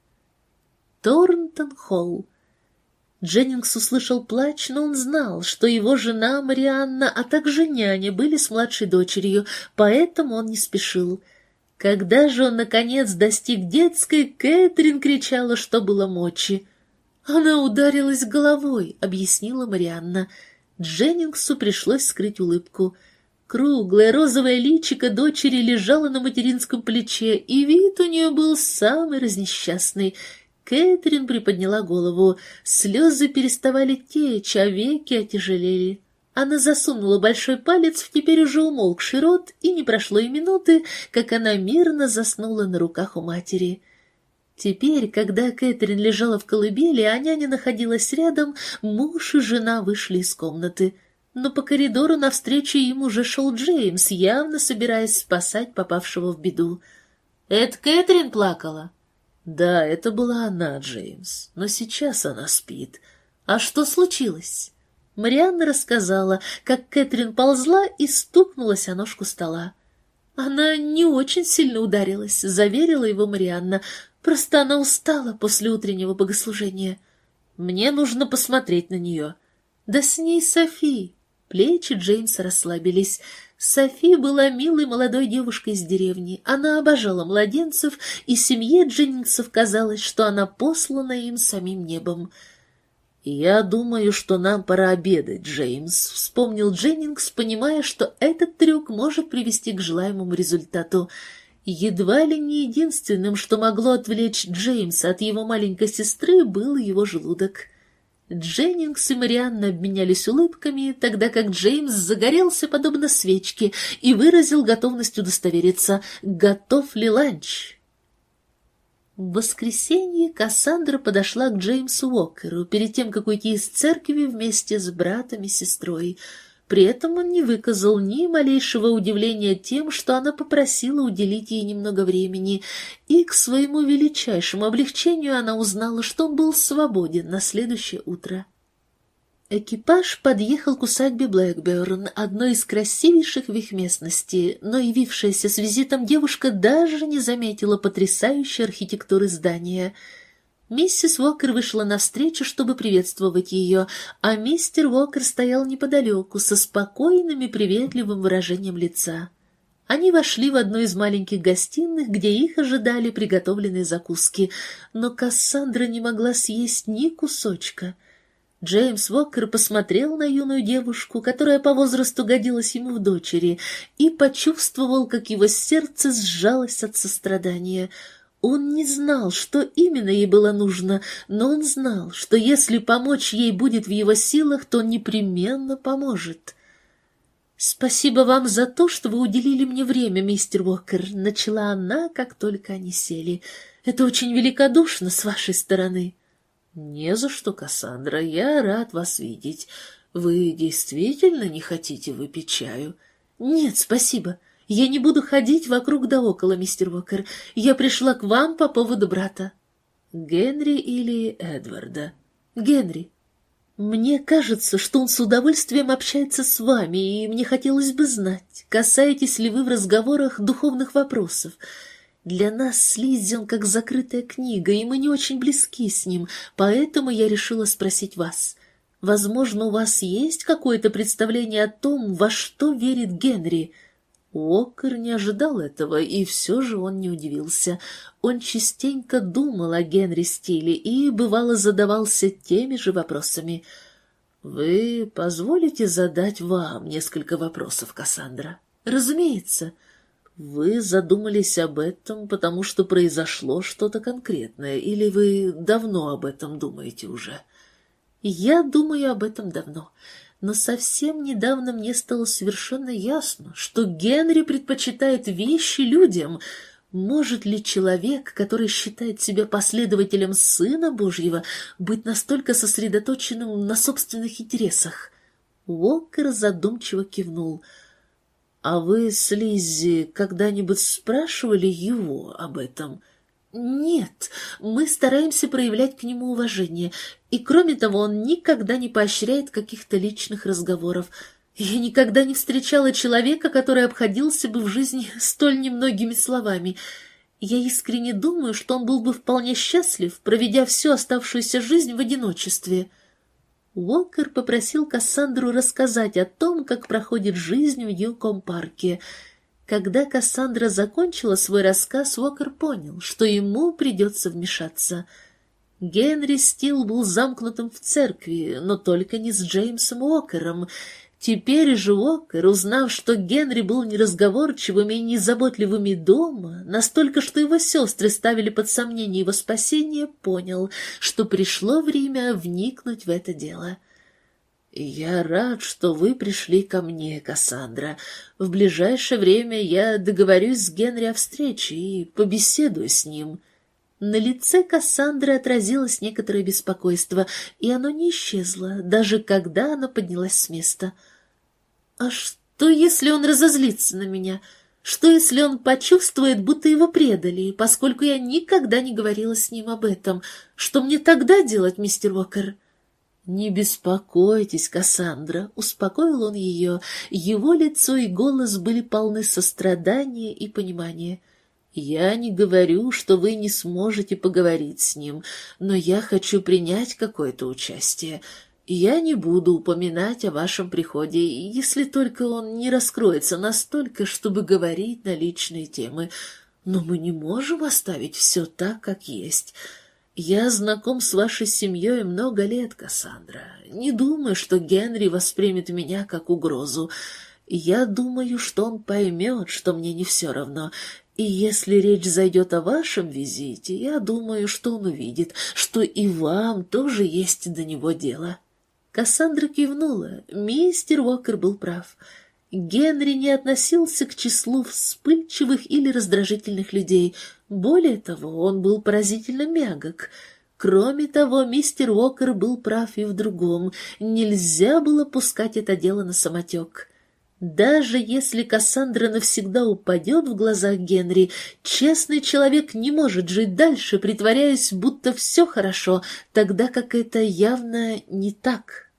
Speaker 1: Торнтон-Холл. Дженнингс услышал плач, но он знал, что его жена Марианна, а также няня были с младшей дочерью, поэтому он не спешил. Когда же он, наконец, достиг детской, Кэтрин кричала, что было мочи. «Она ударилась головой», — объяснила Марианна. Дженнингсу пришлось скрыть улыбку. Круглое розовое личико дочери лежало на материнском плече, и вид у нее был самый разнесчастный. Кэтрин приподняла голову. Слезы переставали течь, а веки отяжелели. Она засунула большой палец в теперь уже умолкший рот, и не прошло и минуты, как она мирно заснула на руках у матери. Теперь, когда Кэтрин лежала в колыбели, а няня находилась рядом, муж и жена вышли из комнаты. Но по коридору навстречу им уже шел Джеймс, явно собираясь спасать попавшего в беду. «Это Кэтрин плакала?» «Да, это была она, Джеймс, но сейчас она спит. А что случилось?» Марианна рассказала, как Кэтрин ползла и стукнулась о ножку стола. «Она не очень сильно ударилась», — заверила его Марианна. «Просто она устала после утреннего богослужения. Мне нужно посмотреть на нее». «Да с ней Софи». Плечи Джеймса расслабились. Софи была милой молодой девушкой из деревни. Она обожала младенцев, и семье Дженнингсов казалось, что она послана им самим небом. «Я думаю, что нам пора обедать, Джеймс», — вспомнил Дженнингс, понимая, что этот трюк может привести к желаемому результату. Едва ли не единственным, что могло отвлечь Джеймса от его маленькой сестры, был его желудок. Дженнингс и Марианна обменялись улыбками, тогда как Джеймс загорелся подобно свечке и выразил готовность удостовериться, готов ли ланч. В воскресенье Кассандра подошла к Джеймсу Уокеру перед тем, как уйти из церкви вместе с братом и сестрой. При этом он не выказал ни малейшего удивления тем, что она попросила уделить ей немного времени, и к своему величайшему облегчению она узнала, что он был свободен на следующее утро. Экипаж подъехал к усадьбе Блэкберн, одной из красивейших в их местности, но явившаяся с визитом девушка даже не заметила потрясающей архитектуры здания. Миссис Уокер вышла навстречу, чтобы приветствовать ее, а мистер Уокер стоял неподалеку, со спокойным и приветливым выражением лица. Они вошли в одну из маленьких гостиных, где их ожидали приготовленные закуски, но Кассандра не могла съесть ни кусочка. Джеймс Уокер посмотрел на юную девушку, которая по возрасту годилась ему в дочери, и почувствовал, как его сердце сжалось от сострадания. Он не знал, что именно ей было нужно, но он знал, что если помочь ей будет в его силах, то он непременно поможет. «Спасибо вам за то, что вы уделили мне время, мистер Уокер», — начала она, как только они сели. «Это очень великодушно с вашей стороны». «Не за что, Кассандра, я рад вас видеть. Вы действительно не хотите выпить чаю?» «Нет, спасибо. Я не буду ходить вокруг да около, мистер Уокер. Я пришла к вам по поводу брата». «Генри или Эдварда?» «Генри. Мне кажется, что он с удовольствием общается с вами, и мне хотелось бы знать, касаетесь ли вы в разговорах духовных вопросов. Для нас с Лиззи он как закрытая книга, и мы не очень близки с ним, поэтому я решила спросить вас. Возможно, у вас есть какое-то представление о том, во что верит Генри?» Уокер не ожидал этого, и все же он не удивился. Он частенько думал о Генри Стиле и, бывало, задавался теми же вопросами. «Вы позволите задать вам несколько вопросов, Кассандра?» «Разумеется». «Вы задумались об этом, потому что произошло что-то конкретное, или вы давно об этом думаете уже?» «Я думаю об этом давно». Но совсем недавно мне стало совершенно ясно, что Генри предпочитает вещи людям. Может ли человек, который считает себя последователем Сына Божьего, быть настолько сосредоточенным на собственных интересах? Уокер задумчиво кивнул. «А вы с Лиззи когда-нибудь спрашивали его об этом?» «Нет, мы стараемся проявлять к нему уважение, и, кроме того, он никогда не поощряет каких-то личных разговоров. Я никогда не встречала человека, который обходился бы в жизни столь немногими словами. Я искренне думаю, что он был бы вполне счастлив, проведя всю оставшуюся жизнь в одиночестве». Уокер попросил Кассандру рассказать о том, как проходит жизнь в Ньюкомб-парке. Когда Кассандра закончила свой рассказ, Уокер понял, что ему придется вмешаться. Генри Стил был замкнутым в церкви, но только не с Джеймсом Уокером. Теперь же Уокер, узнав, что Генри был неразговорчивым и незаботливым и дома, настолько, что его сестры ставили под сомнение его спасение, понял, что пришло время вникнуть в это дело. «Я рад, что вы пришли ко мне, Кассандра. В ближайшее время я договорюсь с Генри о встрече и побеседую с ним». На лице Кассандры отразилось некоторое беспокойство, и оно не исчезло, даже когда она поднялась с места. «А что, если он разозлится на меня? Что, если он почувствует, будто его предали, поскольку я никогда не говорила с ним об этом? Что мне тогда делать, мистер Уокер?» «Не беспокойтесь, Кассандра», — успокоил он ее. Его лицо и голос были полны сострадания и понимания. «Я не говорю, что вы не сможете поговорить с ним, но я хочу принять какое-то участие. Я не буду упоминать о вашем приходе, если только он не раскроется настолько, чтобы говорить на личные темы. Но мы не можем оставить все так, как есть». «Я знаком с вашей семьей много лет, Кассандра. Не думаю, что Генри воспримет меня как угрозу. Я думаю, что он поймет, что мне не все равно. И если речь зайдет о вашем визите, я думаю, что он увидит, что и вам тоже есть до него дело». Кассандра кивнула. Мистер Уокер был прав. Генри не относился к числу вспыльчивых или раздражительных людей. Более того, он был поразительно мягок. Кроме того, мистер Уокер был прав и в другом. Нельзя было пускать это дело на самотек. Даже если Кассандра навсегда упадет в глазах Генри, честный человек не может жить дальше, притворяясь, будто все хорошо, тогда как это явно не так.